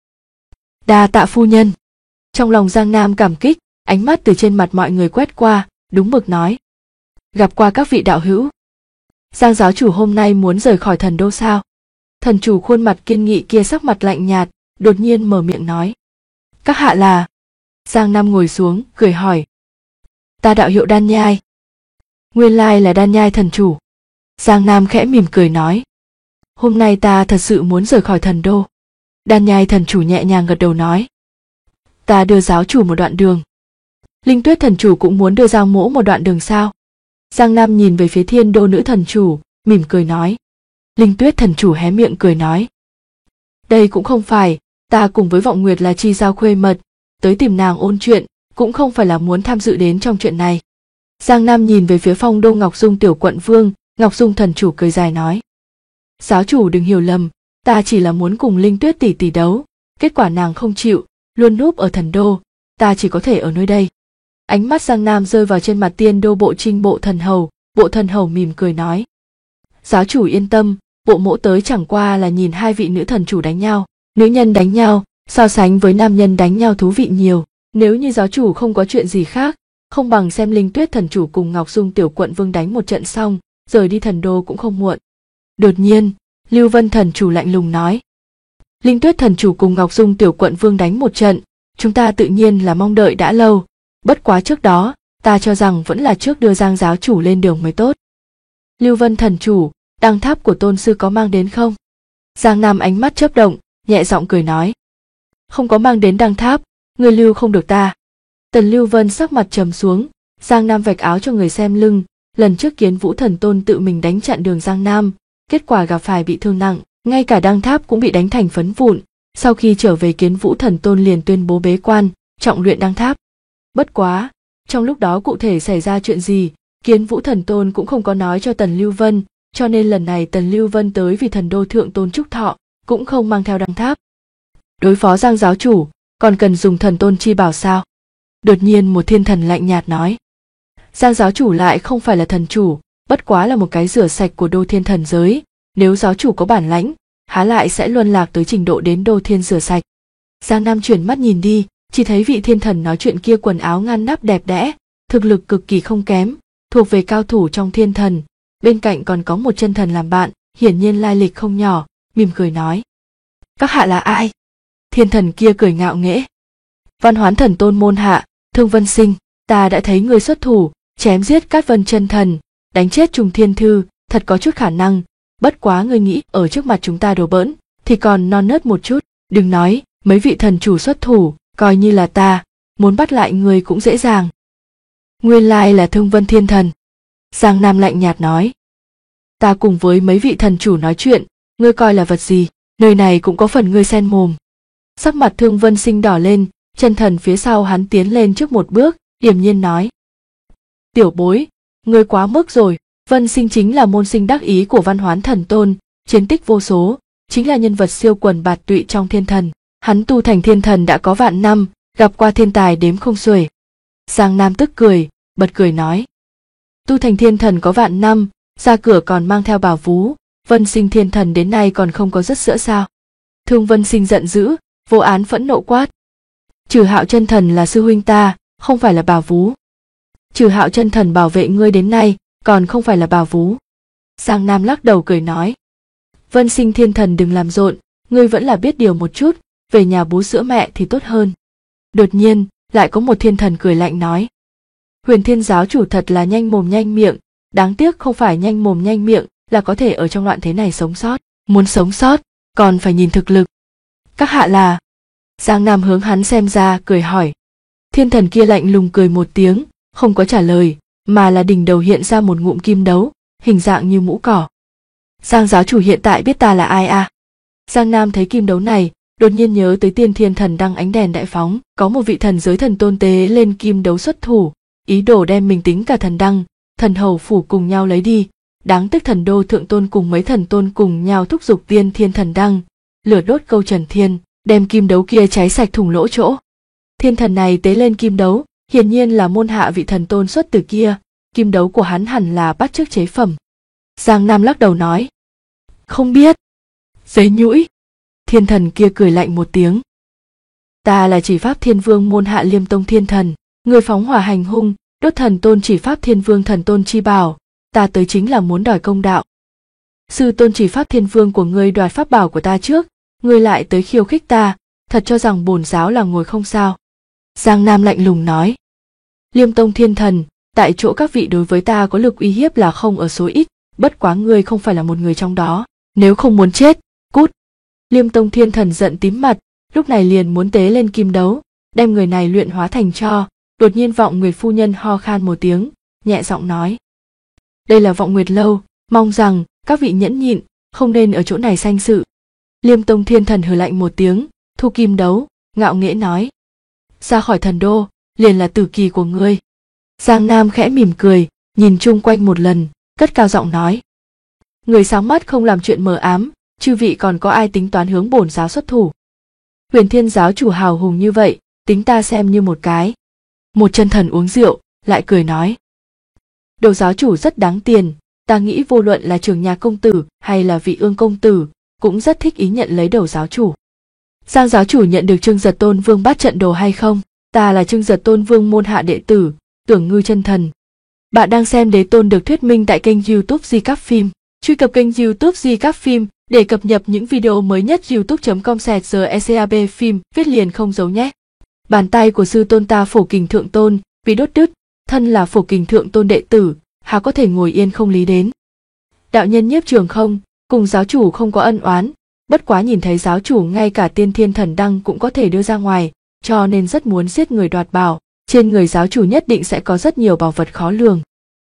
Đa tạ phu nhân. Trong lòng Giang Nam cảm kích, ánh mắt từ trên mặt mọi người quét qua, đúng mực nói. Gặp qua các vị đạo hữu. Giang giáo chủ hôm nay muốn rời khỏi thần đô sao? Thần chủ khuôn mặt kiên nghị kia sắc mặt lạnh nhạt, đột nhiên mở miệng nói. Các hạ là... Giang Nam ngồi xuống, cười hỏi. Ta đạo hiệu Đan Nhai. Nguyên lai là Đan Nhai thần chủ. Giang Nam khẽ mỉm cười nói. Hôm nay ta thật sự muốn rời khỏi thần đô. Đan Nhai thần chủ nhẹ nhàng gật đầu nói. Ta đưa giáo chủ một đoạn đường. Linh Tuyết thần chủ cũng muốn đưa Giang Mỗ một đoạn đường sao? Giang Nam nhìn về phía Thiên Đô nữ thần chủ, mỉm cười nói. Linh Tuyết thần chủ hé miệng cười nói. Đây cũng không phải, ta cùng với Vọng Nguyệt là chi giao khuê mật, tới tìm nàng ôn chuyện, cũng không phải là muốn tham dự đến trong chuyện này. Giang Nam nhìn về phía Phong Đô Ngọc Dung tiểu quận vương, Ngọc Dung thần chủ cười dài nói. Giáo chủ đừng hiểu lầm, ta chỉ là muốn cùng Linh Tuyết tỷ tỷ đấu, kết quả nàng không chịu, luôn núp ở thần đô, ta chỉ có thể ở nơi đây. Ánh mắt Giang Nam rơi vào trên mặt Tiên Đô bộ Trinh bộ thần hầu mỉm cười nói. Giáo chủ yên tâm, bộ mỗ tới chẳng qua là nhìn hai vị nữ thần chủ đánh nhau, nữ nhân đánh nhau, so sánh với nam nhân đánh nhau thú vị nhiều, nếu như giáo chủ không có chuyện gì khác, không bằng xem Linh Tuyết thần chủ cùng Ngọc Dung tiểu quận vương đánh một trận xong, rời đi thần đô cũng không muộn. Đột nhiên, Lưu Vân thần chủ lạnh lùng nói. Linh Tuyết thần chủ cùng Ngọc Dung tiểu quận vương đánh một trận, chúng ta tự nhiên là mong đợi đã lâu, bất quá trước đó, ta cho rằng vẫn là trước đưa Giang giáo chủ lên đường mới tốt. Lưu Vân thần chủ, đăng tháp của tôn sư có mang đến không? Giang Nam ánh mắt chớp động, nhẹ giọng cười nói. Không có mang đến đăng tháp, người lưu không được ta. Tần Lưu Vân sắc mặt trầm xuống, Giang Nam vạch áo cho người xem lưng, lần trước Kiến Vũ thần tôn tự mình đánh chặn đường Giang Nam, kết quả gặp phải bị thương nặng, ngay cả đăng tháp cũng bị đánh thành phấn vụn, sau khi trở về Kiến Vũ thần tôn liền tuyên bố bế quan, trọng luyện đăng tháp. Bất quá, trong lúc đó cụ thể xảy ra chuyện gì, Kiến Vũ thần tôn cũng không có nói cho Tần Lưu Vân, cho nên lần này Tần Lưu Vân tới vì thần đô thượng tôn trúc thọ, cũng không mang theo đăng tháp. Đối phó Giang giáo chủ, còn cần dùng thần tôn chi bảo sao? Đột nhiên một thiên thần lạnh nhạt nói. Giang giáo chủ lại không phải là thần chủ, bất quá là một cái rửa sạch của đô thiên thần giới, nếu giáo chủ có bản lãnh, há lại sẽ luân lạc tới trình độ đến đô thiên rửa sạch. Giang Nam chuyển mắt nhìn đi, chỉ thấy vị thiên thần nói chuyện kia quần áo ngăn nắp đẹp đẽ, thực lực cực kỳ không kém, thuộc về cao thủ trong thiên thần, bên cạnh còn có một chân thần làm bạn, hiển nhiên lai lịch không nhỏ, mỉm cười nói. Các hạ là ai? Thiên thần kia cười ngạo nghễ. Văn Hoán thần tôn môn hạ, Thương Vân Sinh, ta đã thấy người xuất thủ, chém giết Cát Vân chân thần, đánh chết Trùng Thiên Thư, thật có chút khả năng, bất quá ngươi nghĩ ở trước mặt chúng ta đùa bỡn, thì còn non nớt một chút, đừng nói, mấy vị thần chủ xuất thủ, coi như là ta, muốn bắt lại ngươi cũng dễ dàng. Nguyên lai là Thương Vân thiên thần. Giang Nam lạnh nhạt nói. Ta cùng với mấy vị thần chủ nói chuyện, ngươi coi là vật gì, nơi này cũng có phần ngươi xen mồm. Sắc mặt Thương Vân Sinh đỏ lên, chân thần phía sau hắn tiến lên trước một bước, điềm nhiên nói. Tiểu bối, ngươi quá mức rồi, Vân Sinh chính là môn sinh đắc ý của Văn Hoán thần tôn, chiến tích vô số, chính là nhân vật siêu quần bạt tụy trong thiên thần. Hắn tu thành thiên thần đã có vạn năm, gặp qua thiên tài đếm không xuể. Giang Nam tức cười, bật cười nói. Tu thành thiên thần có vạn năm, ra cửa còn mang theo bảo vú, Vân Sinh thiên thần đến nay còn không có dứt sữa sao? Thương Vân Sinh giận dữ, vô án phẫn nộ quát. Trừ Hạo chân thần là sư huynh ta, không phải là bảo vú. Trừ Hạo chân thần bảo vệ ngươi đến nay, còn không phải là bảo vú. Giang Nam lắc đầu cười nói. Vân Sinh thiên thần đừng làm rộn, ngươi vẫn là biết điều một chút, về nhà bú sữa mẹ thì tốt hơn. Đột nhiên, lại có một thiên thần cười lạnh nói. Huyền Thiên giáo chủ thật là nhanh mồm nhanh miệng, đáng tiếc không phải nhanh mồm nhanh miệng là có thể ở trong loạn thế này sống sót, muốn sống sót, còn phải nhìn thực lực. Các hạ là... Giang Nam hướng hắn xem ra, cười hỏi. Thiên thần kia lạnh lùng cười một tiếng, không có trả lời, mà là đỉnh đầu hiện ra một ngụm kim đấu, hình dạng như mũ cỏ. Giang giáo chủ hiện tại biết ta là ai à? Giang Nam thấy kim đấu này, đột nhiên nhớ tới Tiên Thiên thần đăng ánh đèn đại phóng, có một vị thần giới thần tôn tế lên kim đấu xuất thủ, ý đồ đem mình tính cả thần đăng, thần hầu phủ cùng nhau lấy đi. Đáng tiếc thần đô thượng tôn cùng mấy thần tôn cùng nhau thúc giục Tiên Thiên thần đăng, lửa đốt câu Trần Thiên, đem kim đấu kia cháy sạch thủng lỗ chỗ. Thiên thần này tế lên kim đấu, hiển nhiên là môn hạ vị thần tôn xuất từ kia, kim đấu của hắn hẳn là bắt chước chế phẩm. Giang Nam lắc đầu nói. Không biết. Giấy nhũi. Thiên thần kia cười lạnh một tiếng. Ta là chỉ pháp thiên vương môn hạ Liêm Tông thiên thần, người phóng hỏa hành hung, đốt thần tôn chỉ pháp thiên vương thần tôn chi bảo, ta tới chính là muốn đòi công đạo. Sư tôn chỉ pháp thiên vương của ngươi đoạt pháp bảo của ta trước, ngươi lại tới khiêu khích ta, thật cho rằng bổn giáo là ngồi không sao. Giang Nam lạnh lùng nói. Liêm Tông thiên thần, tại chỗ các vị đối với ta có lực uy hiếp là không ở số ít, bất quá ngươi không phải là một người trong đó, nếu không muốn chết, cút. Liêm Tông Thiên Thần giận tím mặt, lúc này liền muốn tế lên kim đấu, đem người này luyện hóa thành tro. Đột nhiên Vọng Nguyệt phu nhân ho khan một tiếng, nhẹ giọng nói: đây là Vọng Nguyệt lâu, mong rằng các vị nhẫn nhịn, không nên ở chỗ này sanh sự. Liêm Tông Thiên Thần hừ lạnh một tiếng, thu kim đấu, ngạo nghễ nói: ra khỏi thần đô, liền là tử kỳ của ngươi. Giang Nam khẽ mỉm cười, nhìn chung quanh một lần, cất cao giọng nói: người sáng mắt không làm chuyện mờ ám, chư vị còn có ai tính toán hướng bổn giáo xuất thủ? Huyền Thiên giáo chủ hào hùng như vậy, tính ta xem như một cái. Một chân thần uống rượu, lại cười nói: đầu giáo chủ rất đáng tiền, ta nghĩ vô luận là Trường Nhà công tử hay là Vị Ương công tử, cũng rất thích ý nhận lấy đầu giáo chủ. Giang giáo chủ nhận được Trương Giật Tôn Vương bát trận đồ hay không? Ta là Trương Giật Tôn Vương môn hạ đệ tử, Tưởng Ngư chân thần. Bạn đang xem Đế Tôn được thuyết minh tại kênh YouTube Di Các Phim. Truy cập kênh YouTube Di Các Phim để cập nhật những video mới nhất. youtube.com/secab phim viết liền không giấu nhé. Bàn tay của sư tôn ta Phổ Kình Thượng Tôn bị đốt đứt, thân là Phổ Kình Thượng Tôn đệ tử, há có thể ngồi yên không lý đến. Đạo nhân Nhiếp Trường Không cùng giáo chủ không có ân oán, bất quá nhìn thấy giáo chủ ngay cả tiên thiên thần đăng cũng có thể đưa ra ngoài, cho nên rất muốn giết người đoạt bảo. Trên người giáo chủ nhất định sẽ có rất nhiều bảo vật khó lường.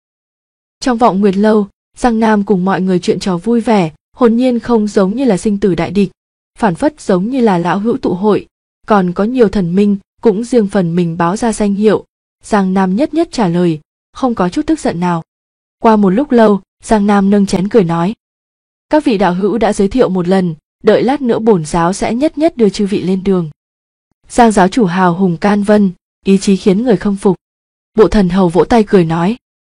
Trong Vọng Nguyệt lâu, Giang Nam cùng mọi người chuyện trò vui vẻ, hồn nhiên không giống như là sinh tử đại địch, phản phất giống như là lão hữu tụ hội. Còn có nhiều thần minh cũng riêng phần mình báo ra danh hiệu, Giang Nam nhất nhất trả lời, không có chút tức giận nào. Qua một lúc lâu, Giang Nam nâng chén cười nói: các vị đạo hữu đã giới thiệu một lần, đợi lát nữa bổn giáo sẽ nhất nhất đưa chư vị lên đường. Giang giáo chủ hào hùng can vân, ý chí khiến người khâm phục. Bộ thần hầu vỗ tay cười nói: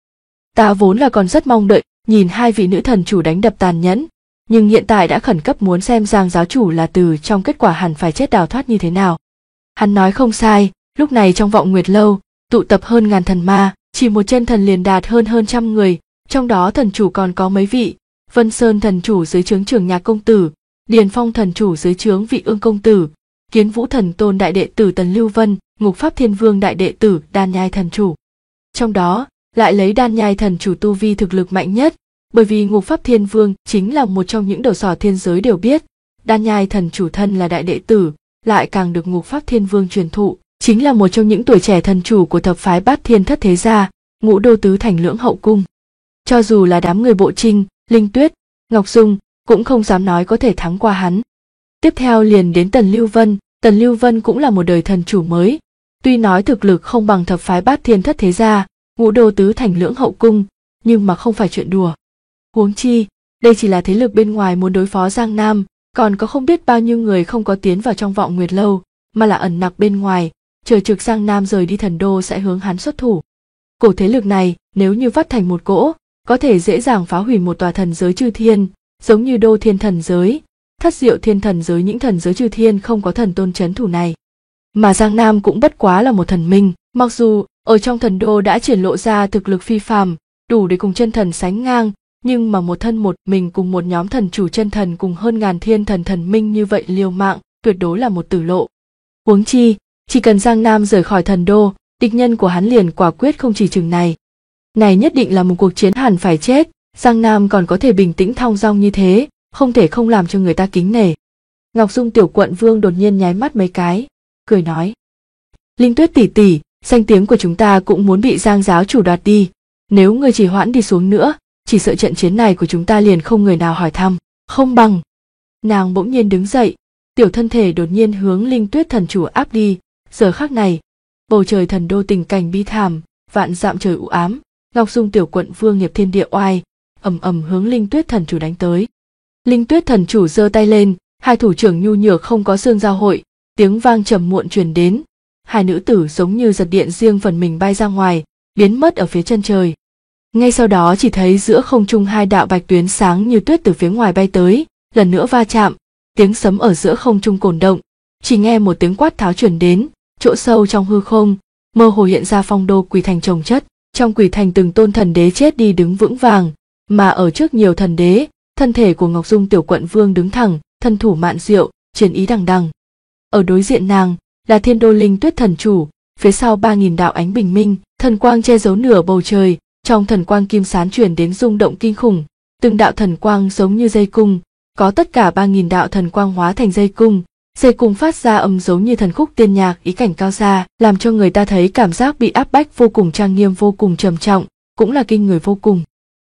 ta vốn là còn rất mong đợi nhìn hai vị nữ thần chủ đánh đập tàn nhẫn, nhưng hiện tại đã khẩn cấp muốn xem Giang giáo chủ là từ trong kết quả hẳn phải chết đào thoát như thế nào. Hắn nói không sai, lúc này trong Vọng Nguyệt lâu tụ tập hơn ngàn thần ma, chỉ một chân thần liền đạt hơn trăm người, trong đó thần chủ còn có mấy vị: Vân Sơn thần chủ dưới trướng Trường Nhạc công tử, Điền Phong thần chủ dưới trướng Vị Ương công tử, Kiến Vũ thần tôn đại đệ tử Tần Lưu Vân, Ngục Pháp Thiên Vương đại đệ tử Đan Nhai thần chủ. Trong đó lại lấy Đan Nhai thần chủ tu vi thực lực mạnh nhất, bởi vì Ngục Pháp Thiên Vương chính là một trong những đầu sỏ thiên giới đều biết. Đan Nhai thần chủ thân là đại đệ tử, lại càng được Ngục Pháp Thiên Vương truyền thụ, chính là một trong những tuổi trẻ thần chủ của thập phái Bát Thiên Thất Thế gia, Ngũ Đô Tứ Thành Lưỡng Hậu cung. Cho dù là đám người Bộ Trinh, Linh Tuyết, Ngọc Dung cũng không dám nói có thể thắng qua hắn. Tiếp theo liền đến Tần Lưu Vân. Tần Lưu Vân cũng là một đời thần chủ mới, tuy nói thực lực không bằng thập phái Bát Thiên Thất Thế gia, Ngũ Đô Tứ Thành Lưỡng Hậu cung, nhưng mà không phải chuyện đùa. Huống chi, đây chỉ là thế lực bên ngoài muốn đối phó Giang Nam, còn có không biết bao nhiêu người không có tiến vào trong Vọng Nguyệt lâu, mà là ẩn nặc bên ngoài, chờ trực Giang Nam rời đi thần đô sẽ hướng hắn xuất thủ. Cổ thế lực này nếu như vắt thành một cỗ, có thể dễ dàng phá hủy một tòa thần giới chư thiên, giống như Đô Thiên thần giới, Thất Diệu Thiên thần giới, những thần giới chư thiên không có thần tôn trấn thủ này. Mà Giang Nam cũng bất quá là một thần minh, mặc dù ở trong thần đô đã triển lộ ra thực lực phi phàm, đủ để cùng chân thần sánh ngang, nhưng mà một thân một mình cùng một nhóm thần chủ chân thần cùng hơn ngàn thiên thần thần minh như vậy liều mạng, tuyệt đối là một tử lộ. Huống chi, chỉ cần Giang Nam rời khỏi thần đô, địch nhân của hắn liền quả quyết không chỉ chừng này. Này nhất định là một cuộc chiến hẳn phải chết, Giang Nam còn có thể bình tĩnh thong dong như thế, không thể không làm cho người ta kính nể. Ngọc Dung tiểu quận vương đột nhiên nháy mắt mấy cái, cười nói: Linh Tuyết tỷ tỷ, danh tiếng của chúng ta cũng muốn bị Giang giáo chủ đoạt đi, nếu người chỉ hoãn đi xuống nữa, chỉ sợ trận chiến này của chúng ta liền không người nào hỏi thăm, không bằng. Nàng bỗng nhiên đứng dậy, tiểu thân thể đột nhiên hướng Linh Tuyết thần chủ áp đi. Giờ khắc này, bầu trời thần đô tình cảnh bi thảm, vạn dặm trời u ám, Ngọc Dung tiểu quận vương nghiệp thiên địa oai, ầm ầm hướng Linh Tuyết thần chủ đánh tới. Linh Tuyết thần chủ giơ tay lên, hai thủ trưởng nhu nhược không có xương giao hội, tiếng vang trầm muộn truyền đến, hai nữ tử giống như giật điện riêng phần mình bay ra ngoài, biến mất ở phía chân trời. Ngay sau đó chỉ thấy giữa không trung hai đạo bạch tuyến sáng như tuyết từ phía ngoài bay tới, lần nữa va chạm, tiếng sấm ở giữa không trung cồn động, chỉ nghe một tiếng quát tháo truyền đến, chỗ sâu trong hư không, mơ hồ hiện ra phong đô quỷ thành chồng chất, trong quỷ thành từng tôn thần đế chết đi đứng vững vàng, mà ở trước nhiều thần đế, thân thể của Ngọc Dung tiểu quận vương đứng thẳng, thân thủ mạn diệu, chiến ý đằng đằng. Ở đối diện nàng là Thiên Đô Linh Tuyết thần chủ, phía sau 3000 đạo ánh bình minh, thần quang che giấu nửa bầu trời, trong thần quang kim sán truyền đến rung động kinh khủng, từng đạo thần quang giống như dây cung, có tất cả 3.000 đạo thần quang hóa thành dây cung phát ra âm giống như thần khúc tiên nhạc, ý cảnh cao xa, làm cho người ta thấy cảm giác bị áp bách vô cùng trang nghiêm, vô cùng trầm trọng, cũng là kinh người vô cùng.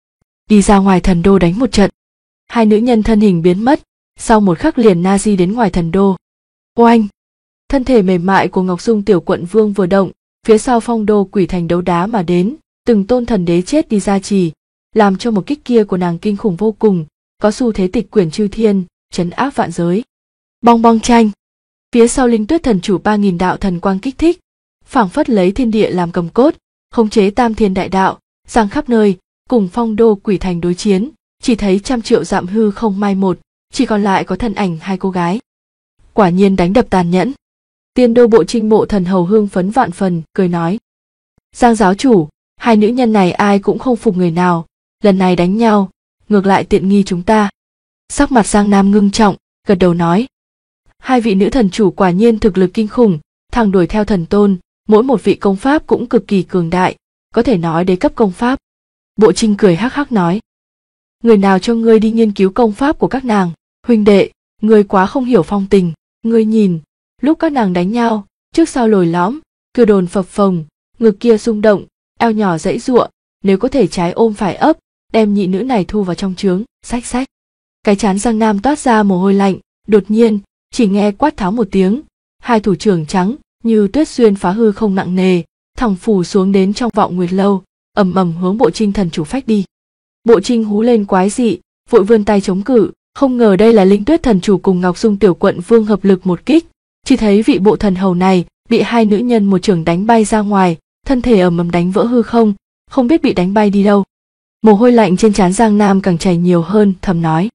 Đi ra ngoài thần đô đánh một trận. Hai nữ nhân thân hình biến mất, sau một khắc liền na di đến ngoài thần đô. Oanh! Thân thể mềm mại của Ngọc Dung tiểu quận vương vừa động, phía sau Phong Đô Quỷ Thành đấu đá mà đến, từng tôn thần đế chết đi ra trì, làm cho một kích kia của nàng kinh khủng vô cùng, có xu thế tịch quyển chư thiên, trấn áp vạn giới. Bong bong tranh. Phía sau Linh Tuyết thần chủ 3.000 đạo thần quang kích thích, phảng phất lấy thiên địa làm cầm cốt, khống chế tam thiên đại đạo, giang khắp nơi, cùng Phong Đô Quỷ Thành đối chiến, chỉ thấy trăm triệu dặm hư không mai một, chỉ còn lại có thân ảnh hai cô gái. Quả nhiên đánh đập tàn nhẫn. Tiên Đô Bộ Trinh Mộ thần hầu hương phấn vạn phần, cười nói: Giang giáo chủ, hai nữ nhân này ai cũng không phục người nào, lần này đánh nhau, ngược lại tiện nghi chúng ta. Sắc mặt Giang Nam ngưng trọng, gật đầu nói: Hai vị nữ thần chủ quả nhiên thực lực kinh khủng, thẳng đuổi theo thần tôn, mỗi một vị công pháp cũng cực kỳ cường đại, có thể nói đế cấp công pháp. Bộ Trinh cười hắc hắc nói: Người nào cho ngươi đi nghiên cứu công pháp của các nàng? Huynh đệ, ngươi quá không hiểu phong tình, ngươi nhìn, lúc các nàng đánh nhau, trước sau lồi lõm, cưa đồn phập phồng, ngực kia rung động, eo nhỏ giãy giụa, nếu có thể trái ôm phải ấp, đem nhị nữ này thu vào trong trướng, xách xách. Cái trán Giang Nam toát ra mồ hôi lạnh, đột nhiên, chỉ nghe quát tháo một tiếng, hai thủ trưởng trắng như tuyết xuyên phá hư không nặng nề, thẳng phủ xuống đến trong Vọng Nguyệt lâu, ầm ầm hướng Bộ Trinh thần chủ phách đi. Bộ Trinh hú lên quái dị, vội vươn tay chống cự, không ngờ đây là Linh Tuyết thần chủ cùng Ngọc Dung tiểu quận vương hợp lực một kích, chỉ thấy vị bộ thần hầu này bị hai nữ nhân một chưởng đánh bay ra ngoài, thân thể ầm ầm đánh vỡ hư không, không biết bị đánh bay đi đâu. Mồ hôi lạnh trên trán Giang Nam càng chảy nhiều hơn, thầm nói: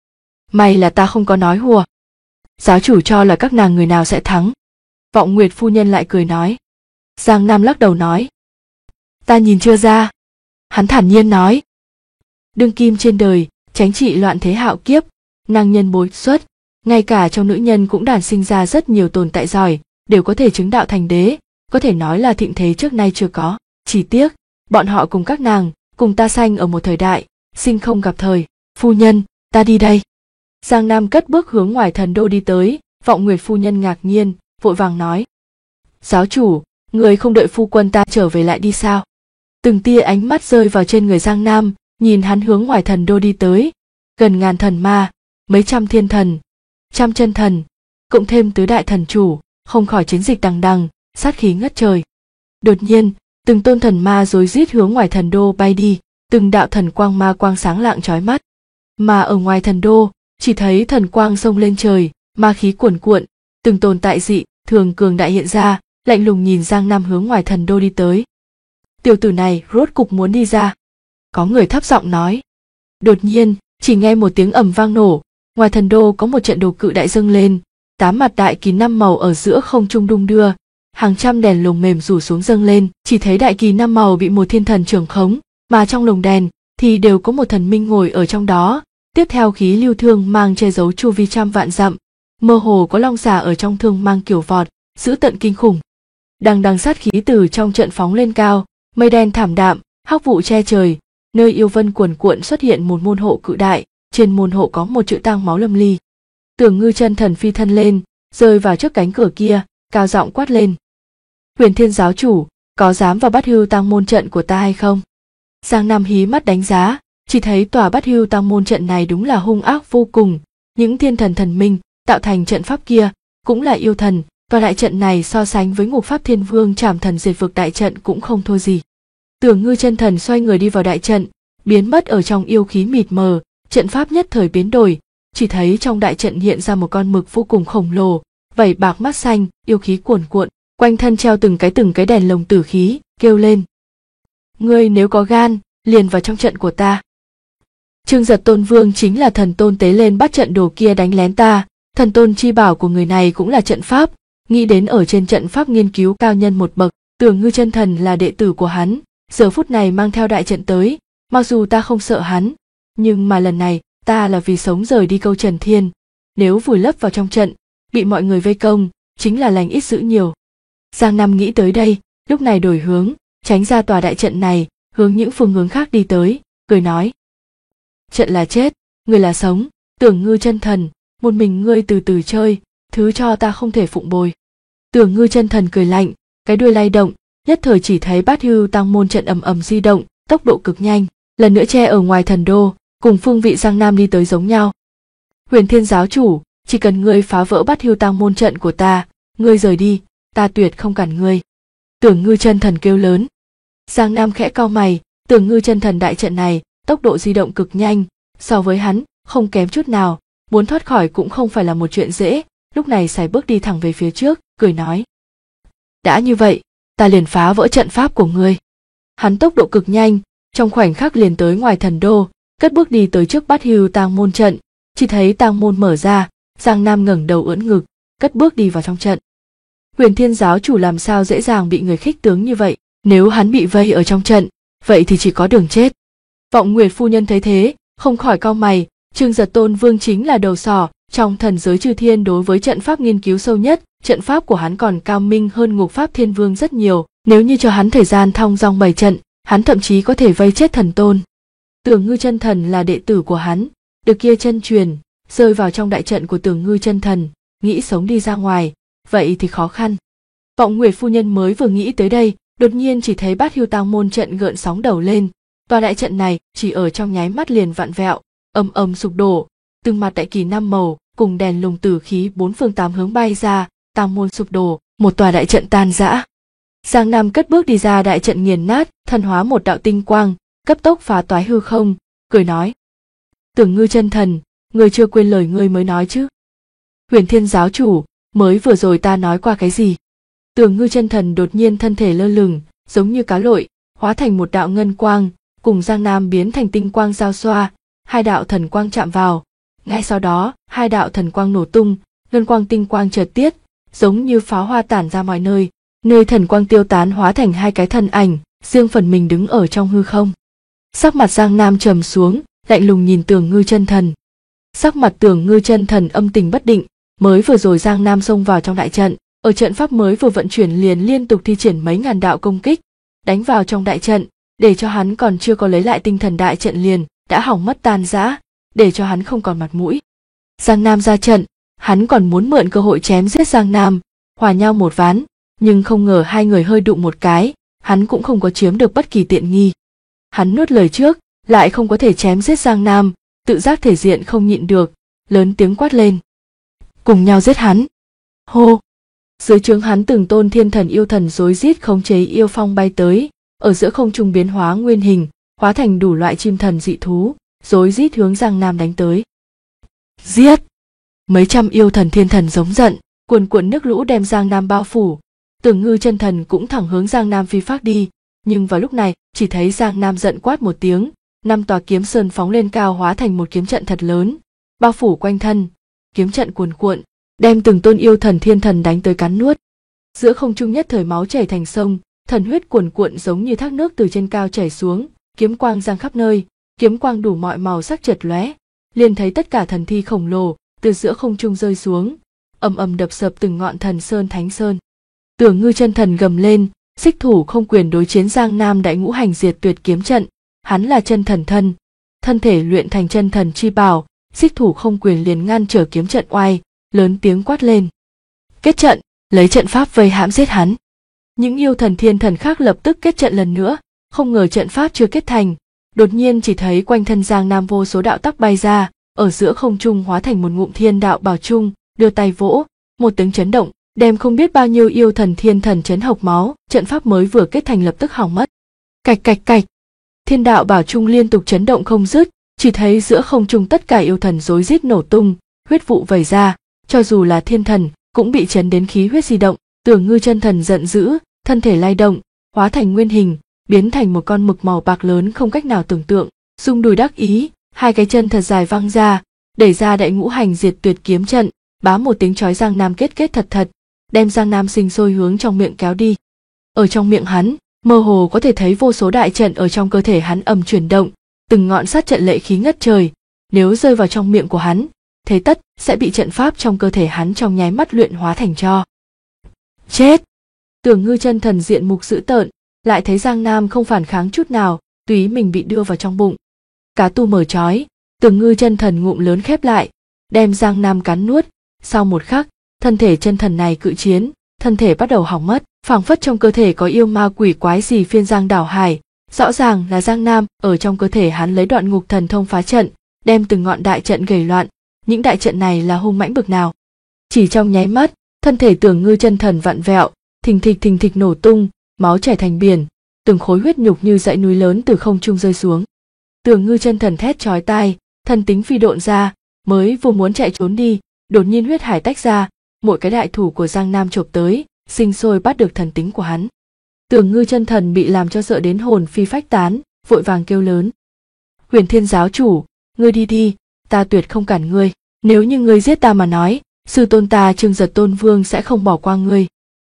May là ta không có nói hùa. Giáo chủ cho là các nàng người nào sẽ thắng? Vọng Nguyệt phu nhân lại cười nói. Giang Nam lắc đầu nói: Ta nhìn chưa ra. Hắn thản nhiên nói: Đương kim trên đời, tránh trị loạn thế hạo kiếp, năng nhân bối xuất, ngay cả trong nữ nhân cũng đản sinh ra rất nhiều tồn tại giỏi, đều có thể chứng đạo thành đế, có thể nói là thịnh thế trước nay chưa có. Chỉ tiếc, bọn họ cùng các nàng, cùng ta sanh ở một thời đại, sinh không gặp thời. Phu nhân, ta đi đây. Giang Nam cất bước hướng ngoài thần đô đi tới. Vọng Nguyệt phu nhân ngạc nhiên, vội vàng nói: Giáo chủ, người không đợi phu quân ta trở về lại đi sao? Từng tia ánh mắt rơi vào trên người Giang Nam, nhìn hắn hướng ngoài thần đô đi tới. Gần ngàn thần ma, mấy trăm thiên thần, trăm chân thần, cộng thêm tứ đại thần chủ, không khỏi chiến dịch đằng đằng, sát khí ngất trời. Đột nhiên, từng tôn thần ma rối rít hướng ngoài thần đô bay đi, từng đạo thần quang ma quang sáng lạng chói mắt. Mà ở ngoài thần đô, chỉ thấy thần quang xông lên trời, ma khí cuồn cuộn, từng tồn tại dị thường cường đại hiện ra, lạnh lùng nhìn Giang Nam hướng ngoài thần đô đi tới. Tiểu tử này rốt cục muốn đi ra. Có người thấp giọng nói. Đột nhiên, chỉ nghe một tiếng ầm vang nổ, ngoài thần đô có một trận đồ cự đại dâng lên, 8 mặt đại kỳ 5 màu ở giữa không trung đung đưa, hàng trăm đèn lồng mềm rủ xuống dâng lên, chỉ thấy đại kỳ 5 màu bị một thiên thần trưởng khống, mà trong lồng đèn thì đều có một thần minh ngồi ở trong đó. Tiếp theo khí lưu thương mang che giấu chu vi trăm vạn dặm, mơ hồ có long xà ở trong thương mang kiểu vọt, dữ tợn kinh khủng. Đằng đằng sát khí từ trong trận phóng lên cao, mây đen thảm đạm, hắc vụ che trời, nơi yêu vân cuồn cuộn xuất hiện một môn hộ cự đại, trên môn hộ có một chữ tang máu lâm ly. Tưởng Ngư chân thần phi thân lên, rơi vào trước cánh cửa kia, cao giọng quát lên: Huyền Thiên giáo chủ, có dám vào Bát Hưu Tang môn trận của ta hay không? Giang Nam hí mắt đánh giá, chỉ thấy tòa Bát Hưu Tang môn trận này đúng là hung ác vô cùng, những thiên thần thần minh tạo thành trận pháp kia cũng là yêu thần, và đại trận này so sánh với Ngục Pháp Thiên Vương Trảm Thần Diệt Vực đại trận cũng không thua gì. Tưởng Ngư chân thần xoay người đi vào đại trận, biến mất ở trong yêu khí mịt mờ, trận pháp nhất thời biến đổi, chỉ thấy trong đại trận hiện ra một con mực vô cùng khổng lồ, vảy bạc mắt xanh, yêu khí cuồn cuộn, quanh thân treo từng cái đèn lồng tử khí, kêu lên: Ngươi nếu có gan, liền vào trong trận của ta. Trương Giật Tôn Vương chính là thần tôn tế lên bắt trận đồ kia đánh lén ta, thần tôn chi bảo của người này cũng là trận pháp, nghĩ đến ở trên trận pháp nghiên cứu cao nhân một bậc, Tưởng Ngư chân thần là đệ tử của hắn, giờ phút này mang theo đại trận tới, mặc dù ta không sợ hắn, nhưng mà lần này ta là vì sống rời đi câu Trần Thiên, nếu vùi lấp vào trong trận, bị mọi người vây công, chính là lành ít dữ nhiều. Giang Nam nghĩ tới đây, lúc này đổi hướng, tránh ra tòa đại trận này, hướng những phương hướng khác đi tới, cười nói: Trận là chết, người là sống, Tưởng Ngư chân thần, một mình ngươi từ từ chơi, thứ cho ta không thể phụng bồi. Tưởng Ngư chân thần cười lạnh, cái đuôi lay động, nhất thời chỉ thấy Bát Hưu Tăng môn trận ầm ầm di động, tốc độ cực nhanh, lần nữa che ở ngoài thần đô, cùng phương vị Giang Nam đi tới giống nhau. Huyền Thiên giáo chủ, chỉ cần ngươi phá vỡ Bát Hưu Tăng môn trận của ta, ngươi rời đi, ta tuyệt không cản ngươi. Tưởng Ngư chân thần kêu lớn. Giang Nam khẽ cau mày, Tưởng Ngư chân thần đại trận này, tốc độ di động cực nhanh, so với hắn, không kém chút nào, muốn thoát khỏi cũng không phải là một chuyện dễ, lúc này sải bước đi thẳng về phía trước, cười nói. Đã như vậy, ta liền phá vỡ trận pháp của ngươi. Hắn tốc độ cực nhanh, trong khoảnh khắc liền tới ngoài thần đô, cất bước đi tới trước Bát Hưu Tang môn trận, chỉ thấy tang môn mở ra, Giang Nam ngẩng đầu ưỡn ngực, cất bước đi vào trong trận. Huyền Thiên giáo chủ làm sao dễ dàng bị người khích tướng như vậy, nếu hắn bị vây ở trong trận, vậy thì chỉ có đường chết. Vọng Nguyệt phu nhân thấy thế, không khỏi cau mày, Trương Giật Tôn Vương chính là đầu sỏ, trong thần giới chư thiên đối với trận pháp nghiên cứu sâu nhất, trận pháp của hắn còn cao minh hơn Ngục Pháp Thiên Vương rất nhiều, nếu như cho hắn thời gian thong dong bày trận, hắn thậm chí có thể vây chết thần tôn. Tưởng Ngư chân thần là đệ tử của hắn, được kia chân truyền, rơi vào trong đại trận của Tưởng Ngư chân thần, nghĩ sống đi ra ngoài, vậy thì khó khăn. Vọng Nguyệt phu nhân mới vừa nghĩ tới đây, đột nhiên chỉ thấy Bát Hưu Tang môn trận gợn sóng đầu lên, tòa đại trận này chỉ ở trong nháy mắt liền vặn vẹo, ầm ầm sụp đổ, từng mặt đại kỳ năm màu cùng đèn lồng tử khí bốn phương tám hướng bay ra, tang môn sụp đổ, một tòa đại trận tan rã. Giang Nam cất bước đi ra đại trận nghiền nát, thân hóa một đạo tinh quang, cấp tốc phá toái hư không, cười nói: Tưởng Ngư chân thần, ngươi chưa quên lời ngươi mới nói chứ? Huyền Thiên giáo chủ, mới vừa rồi ta nói qua cái gì? Tưởng Ngư chân thần đột nhiên thân thể lơ lửng, giống như cá lội, hóa thành một đạo ngân quang, cùng Giang Nam biến thành tinh quang giao xoa, hai đạo thần quang chạm vào. Ngay sau đó, hai đạo thần quang nổ tung, ngân quang tinh quang chợt tiết, giống như pháo hoa tản ra mọi nơi, nơi thần quang tiêu tán hóa thành hai cái thần ảnh, riêng phần mình đứng ở trong hư không. Sắc mặt Giang Nam trầm xuống, lạnh lùng nhìn Tưởng Ngư chân thần. Sắc mặt Tưởng Ngư chân thần âm tình bất định, mới vừa rồi Giang Nam xông vào trong đại trận, ở trận pháp mới vừa vận chuyển liền liên tục thi triển mấy ngàn đạo công kích, đánh vào trong đại trận, để cho hắn còn chưa có lấy lại tinh thần đại trận liền đã hỏng mất tan rã, để cho hắn không còn mặt mũi. Giang Nam ra trận, hắn còn muốn mượn cơ hội chém giết Giang Nam, hòa nhau một ván, nhưng không ngờ hai người hơi đụng một cái, hắn cũng không có chiếm được bất kỳ tiện nghi. Hắn nuốt lời trước, lại không có thể chém giết Giang Nam, tự giác thể diện không nhịn được, lớn tiếng quát lên: cùng nhau giết hắn! Hô! Dưới trướng hắn từng tôn thiên thần yêu thần rối rít khống chế yêu phong bay tới, ở giữa không trung biến hóa nguyên hình, hóa thành đủ loại chim thần dị thú, rối rít hướng Giang Nam đánh tới. Giết! Mấy trăm yêu thần thiên thần giống giận, cuồn cuộn nước lũ đem Giang Nam bao phủ. Tưởng Ngư chân thần cũng thẳng hướng Giang Nam phi phát đi, nhưng vào lúc này chỉ thấy Giang Nam giận quát một tiếng, năm tòa kiếm sơn phóng lên cao hóa thành một kiếm trận thật lớn, bao phủ quanh thân, kiếm trận cuồn cuộn, đem từng tôn yêu thần thiên thần đánh tới cắn nuốt. Giữa không trung nhất thời máu chảy thành sông, thần huyết cuồn cuộn giống như thác nước từ trên cao chảy xuống, kiếm quang giang khắp nơi, kiếm quang đủ mọi màu sắc chợt lóe, liền thấy tất cả thần thi khổng lồ từ giữa không trung rơi xuống, ầm ầm đập sập từng ngọn thần sơn thánh sơn. Tưởng Ngư chân thần gầm lên, xích thủ không quyền đối chiến Giang Nam đại ngũ hành diệt tuyệt kiếm trận, hắn là chân thần thân, thân thể luyện thành chân thần chi bảo, xích thủ không quyền liền ngăn trở kiếm trận oai, lớn tiếng quát lên: kết trận, lấy trận pháp vây hãm giết hắn. Những yêu thần thiên thần khác lập tức kết trận lần nữa, không ngờ trận pháp chưa kết thành, đột nhiên chỉ thấy quanh thân Giang Nam vô số đạo tắc bay ra, ở giữa không trung hóa thành một ngụm thiên đạo bảo chung, đưa tay vỗ, một tiếng chấn động, đem không biết bao nhiêu yêu thần thiên thần chấn hộc máu, trận pháp mới vừa kết thành lập tức hỏng mất. Cạch cạch cạch, thiên đạo bảo chung liên tục chấn động không dứt, chỉ thấy giữa không trung tất cả yêu thần rối rít nổ tung, huyết vụ vẩy ra, cho dù là thiên thần cũng bị chấn đến khí huyết di động. Tưởng Ngư chân thần giận dữ, thân thể lay động, hóa thành nguyên hình, biến thành một con mực màu bạc lớn không cách nào tưởng tượng, rung đùi đắc ý, hai cái chân thật dài văng ra, đẩy ra đại ngũ hành diệt tuyệt kiếm trận, bám một tiếng chói Giang Nam kết kết thật thật, đem Giang Nam sinh sôi hướng trong miệng kéo đi. Ở trong miệng hắn, mơ hồ có thể thấy vô số đại trận ở trong cơ thể hắn ầm chuyển động, từng ngọn sát trận lệ khí ngất trời, nếu rơi vào trong miệng của hắn, thế tất sẽ bị trận pháp trong cơ thể hắn trong nháy mắt luyện hóa thành tro. Chết! Tưởng Ngư chân thần diện mục dữ tợn, lại thấy Giang Nam không phản kháng chút nào, tùy mình bị đưa vào trong bụng. Cá tu mở trói, Tưởng Ngư chân thần ngụm lớn khép lại, đem Giang Nam cắn nuốt. Sau một khắc, thân thể chân thần này cự chiến, thân thể bắt đầu hỏng mất, phảng phất trong cơ thể có yêu ma quỷ quái gì phiên giang đảo hải. Rõ ràng là Giang Nam ở trong cơ thể hắn lấy đoạn ngục thần thông phá trận, đem từng ngọn đại trận gầy loạn. Những đại trận này là hung mãnh bực nào. Chỉ trong nháy mắt, thân thể Tưởng Ngư chân thần vặn vẹo, thình thịch nổ tung, máu chảy thành biển, từng khối huyết nhục như dãy núi lớn từ không trung rơi xuống. Tưởng Ngư chân thần thét chói tai, thần tính phi độn ra, mới vừa muốn chạy trốn đi, đột nhiên huyết hải tách ra, mỗi cái đại thủ của Giang Nam chộp tới, sinh sôi bắt được thần tính của hắn. Tưởng Ngư chân thần bị làm cho sợ đến hồn phi phách tán, vội vàng kêu lớn: Huyền Thiên giáo chủ, ngươi đi đi, ta tuyệt không cản ngươi. Nếu như ngươi giết ta mà nói, sư tôn ta Trương Giật Tôn Vương sẽ không bỏ qua ngươi.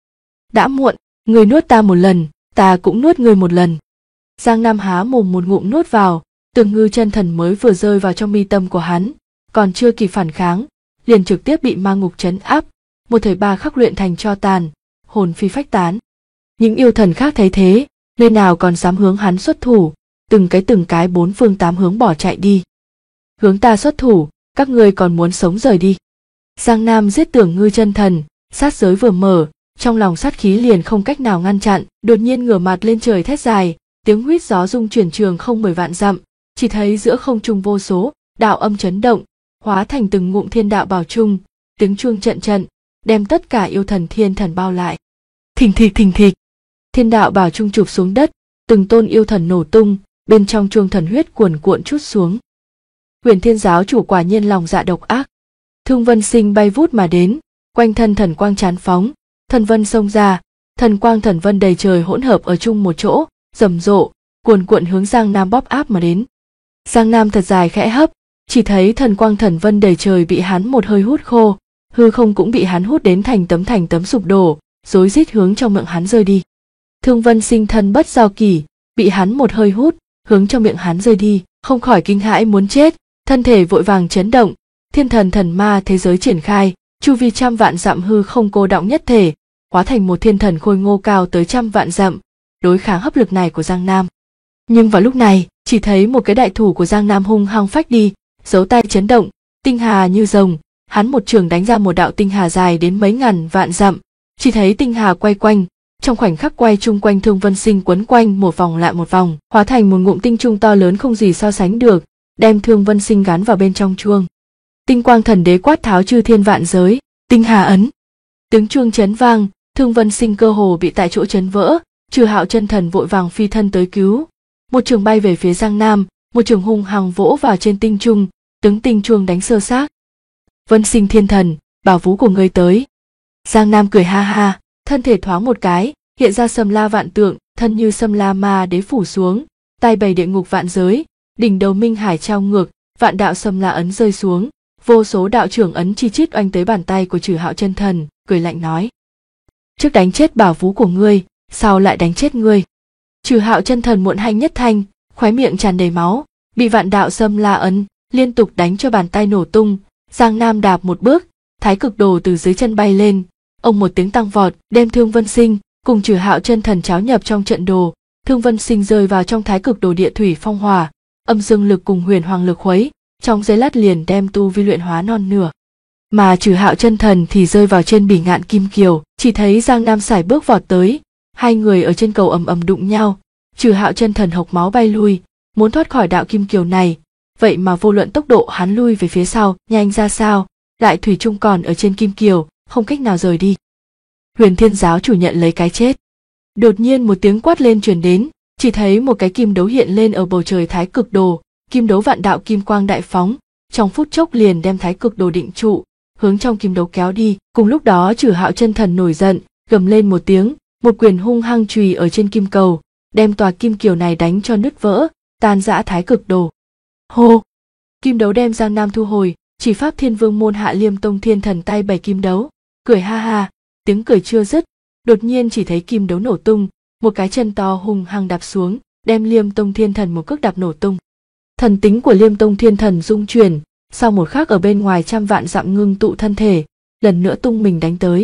Đã muộn, ngươi nuốt ta một lần, ta cũng nuốt ngươi một lần. Giang Nam há mồm một ngụm nuốt vào, Tưởng Ngư chân thần mới vừa rơi vào trong mi tâm của hắn, còn chưa kịp phản kháng, liền trực tiếp bị ma ngục trấn áp, một thời ba khắc luyện thành tro tàn, hồn phi phách tán. Những yêu thần khác thấy thế, nơi nào còn dám hướng hắn xuất thủ, từng cái bốn phương tám hướng bỏ chạy đi. Hướng ta xuất thủ, các ngươi còn muốn sống rời đi. Giang Nam giết Tưởng Ngư chân thần, sát giới vừa mở, trong lòng sát khí liền không cách nào ngăn chặn, đột nhiên ngửa mặt lên trời thét dài, tiếng huýt gió rung chuyển trường không 10 vạn dặm, chỉ thấy giữa không trung vô số đạo âm chấn động, hóa thành từng ngụm thiên đạo bảo trung, tiếng chuông trận trận, đem tất cả yêu thần thiên thần bao lại. Thình thịch, thiên đạo bảo trung chụp xuống đất, từng tôn yêu thần nổ tung, bên trong chuông thần huyết cuồn cuộn trút xuống. Huyền Thiên giáo chủ quả nhiên lòng dạ độc ác. Thương Vân Sinh bay vút mà đến, quanh thân thần quang chán phóng, thần vân xông ra, thần quang thần vân đầy trời hỗn hợp ở chung một chỗ, rầm rộ, cuồn cuộn hướng Giang Nam bóp áp mà đến. Giang Nam thật dài khẽ hấp, chỉ thấy thần quang thần vân đầy trời bị hắn một hơi hút khô, hư không cũng bị hắn hút đến thành tấm sụp đổ, rối rít hướng trong miệng hắn rơi đi. Thương Vân Sinh thân bất giao kỷ, bị hắn một hơi hút, hướng trong miệng hắn rơi đi, không khỏi kinh hãi muốn chết, thân thể vội vàng chấn động, thiên thần thần ma thế giới triển khai, chu vi trăm vạn dặm hư không cô đọng nhất thể, hóa thành một thiên thần khôi ngô cao tới trăm vạn dặm, đối kháng hấp lực này của Giang Nam. Nhưng vào lúc này, chỉ thấy một cái đại thủ của Giang Nam hung hăng phách đi, dấu tay chấn động, tinh hà như rồng, hắn một trường đánh ra một đạo tinh hà dài đến mấy ngàn vạn dặm, chỉ thấy tinh hà quay quanh, trong khoảnh khắc quay chung quanh Thương Vân Sinh quấn quanh một vòng lại một vòng, hóa thành một ngụm tinh trung to lớn không gì so sánh được, đem Thương Vân Sinh gắn vào bên trong chuông. Tinh quang thần đế quát tháo chư thiên vạn giới, tinh hà ấn. Tiếng chuông chấn vang, Thương Vân Sinh cơ hồ bị tại chỗ chấn vỡ, Trừ Hạo chân thần vội vàng phi thân tới cứu. Một trường bay về phía Giang Nam, một trường hung hăng vỗ vào trên tinh trung, tướng tinh chuông đánh sơ xác. Vân Sinh thiên thần, bảo vú của ngươi tới. Giang Nam cười ha ha, thân thể thoáng một cái, hiện ra Sâm La vạn tượng, thân như Sâm La ma đế phủ xuống, tay bày địa ngục vạn giới, đỉnh đầu minh hải trao ngược, vạn đạo Sâm La ấn rơi xuống, vô số đạo trưởng ấn chi chít oanh tới bàn tay của Trừ Hạo chân thần, cười lạnh nói: trước đánh chết bảo vú của ngươi, sau lại đánh chết ngươi. Trừ Hạo chân thần muộn hanh nhất thanh, khóe miệng tràn đầy máu, bị vạn đạo Sâm La ấn liên tục đánh cho bàn tay nổ tung. Giang Nam đạp một bước, thái cực đồ từ dưới chân bay lên, ông một tiếng tăng vọt, đem Thương Vân Sinh cùng Trừ Hạo chân thần cháo nhập trong trận đồ. Thương Vân Sinh rơi vào trong thái cực đồ địa thủy phong hỏa, âm dương lực cùng huyền hoàng lực khuấy, trong giây lát liền đem tu vi luyện hóa non nửa. Mà Trừ Hạo chân thần thì rơi vào trên bỉ ngạn kim kiều, chỉ thấy Giang Nam sải bước vọt tới, hai người ở trên cầu ầm ầm đụng nhau. Trừ Hạo chân thần hộc máu bay lui, muốn thoát khỏi đạo kim kiều này, vậy mà vô luận tốc độ hắn lui về phía sau nhanh ra sao, lại thủy chung còn ở trên kim kiều, không cách nào rời đi. Huyền Thiên giáo chủ nhận lấy cái chết. Đột nhiên một tiếng quát lên truyền đến, chỉ thấy một cái kim đấu hiện lên ở bầu trời thái cực đồ, kim đấu vạn đạo kim quang đại phóng, trong phút chốc liền đem thái cực đồ định trụ, hướng trong kim đấu kéo đi. Cùng lúc đó Trừ Hạo chân thần nổi giận, gầm lên một tiếng, một quyền hung hăng chùy ở trên kim cầu, đem tòa kim kiều này đánh cho nứt vỡ, tan rã thái cực đồ. Hô! Kim đấu đem Giang Nam thu hồi, chỉ pháp Thiên Vương môn Hạ Liêm Tông thiên thần tay bày kim đấu, cười ha ha, tiếng cười chưa dứt, đột nhiên chỉ thấy kim đấu nổ tung, một cái chân to hung hăng đạp xuống, đem Liêm Tông thiên thần một cước đạp nổ tung. Thần tính của Liêm Tông thiên thần rung chuyển, sau một khắc ở bên ngoài trăm vạn dặm ngưng tụ thân thể, lần nữa tung mình đánh tới.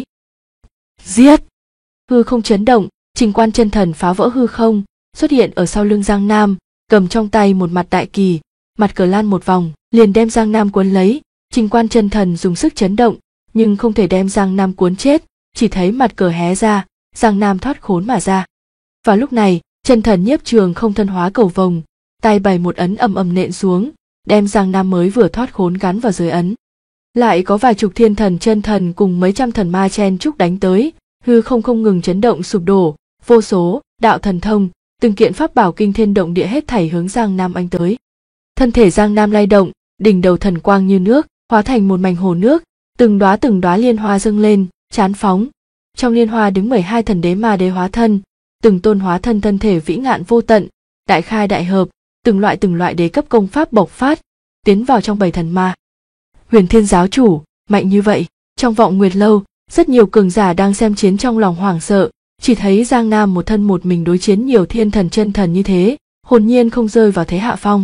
Giết! Hư không chấn động, Trình Quan chân thần phá vỡ hư không, xuất hiện ở sau lưng Giang Nam, cầm trong tay một mặt đại kỳ, mặt cờ lan một vòng, liền đem Giang Nam cuốn lấy. Trình Quan chân thần dùng sức chấn động, nhưng không thể đem Giang Nam cuốn chết, chỉ thấy mặt cờ hé ra, Giang Nam thoát khốn mà ra. Vào lúc này, chân thần Nhiếp Trường không thân hóa cầu vồng, tay bày một ấn ầm ầm nện xuống, đem Giang Nam mới vừa thoát khốn gắn vào dưới ấn. Lại có vài chục thiên thần chân thần cùng mấy trăm thần ma chen chúc đánh tới, hư không ngừng chấn động sụp đổ, vô số đạo thần thông, từng kiện pháp bảo kinh thiên động địa hết thảy hướng Giang Nam anh tới. Thân thể Giang Nam lay động, đỉnh đầu thần quang như nước, hóa thành một mảnh hồ nước, từng đóa liên hoa dâng lên, chán phóng. Trong liên hoa đứng 12 thần đế ma đế hóa thân, từng tôn hóa thân thân thể vĩ ngạn vô tận, đại khai đại hợp, từng loại đế cấp công pháp bộc phát, tiến vào trong bầy thần ma. Huyền Thiên giáo chủ, mạnh như vậy. Trong Vọng Nguyệt lâu, rất nhiều cường giả đang xem chiến trong lòng hoảng sợ, chỉ thấy Giang Nam một thân một mình đối chiến nhiều thiên thần chân thần như thế, hồn nhiên không rơi vào thế hạ phong.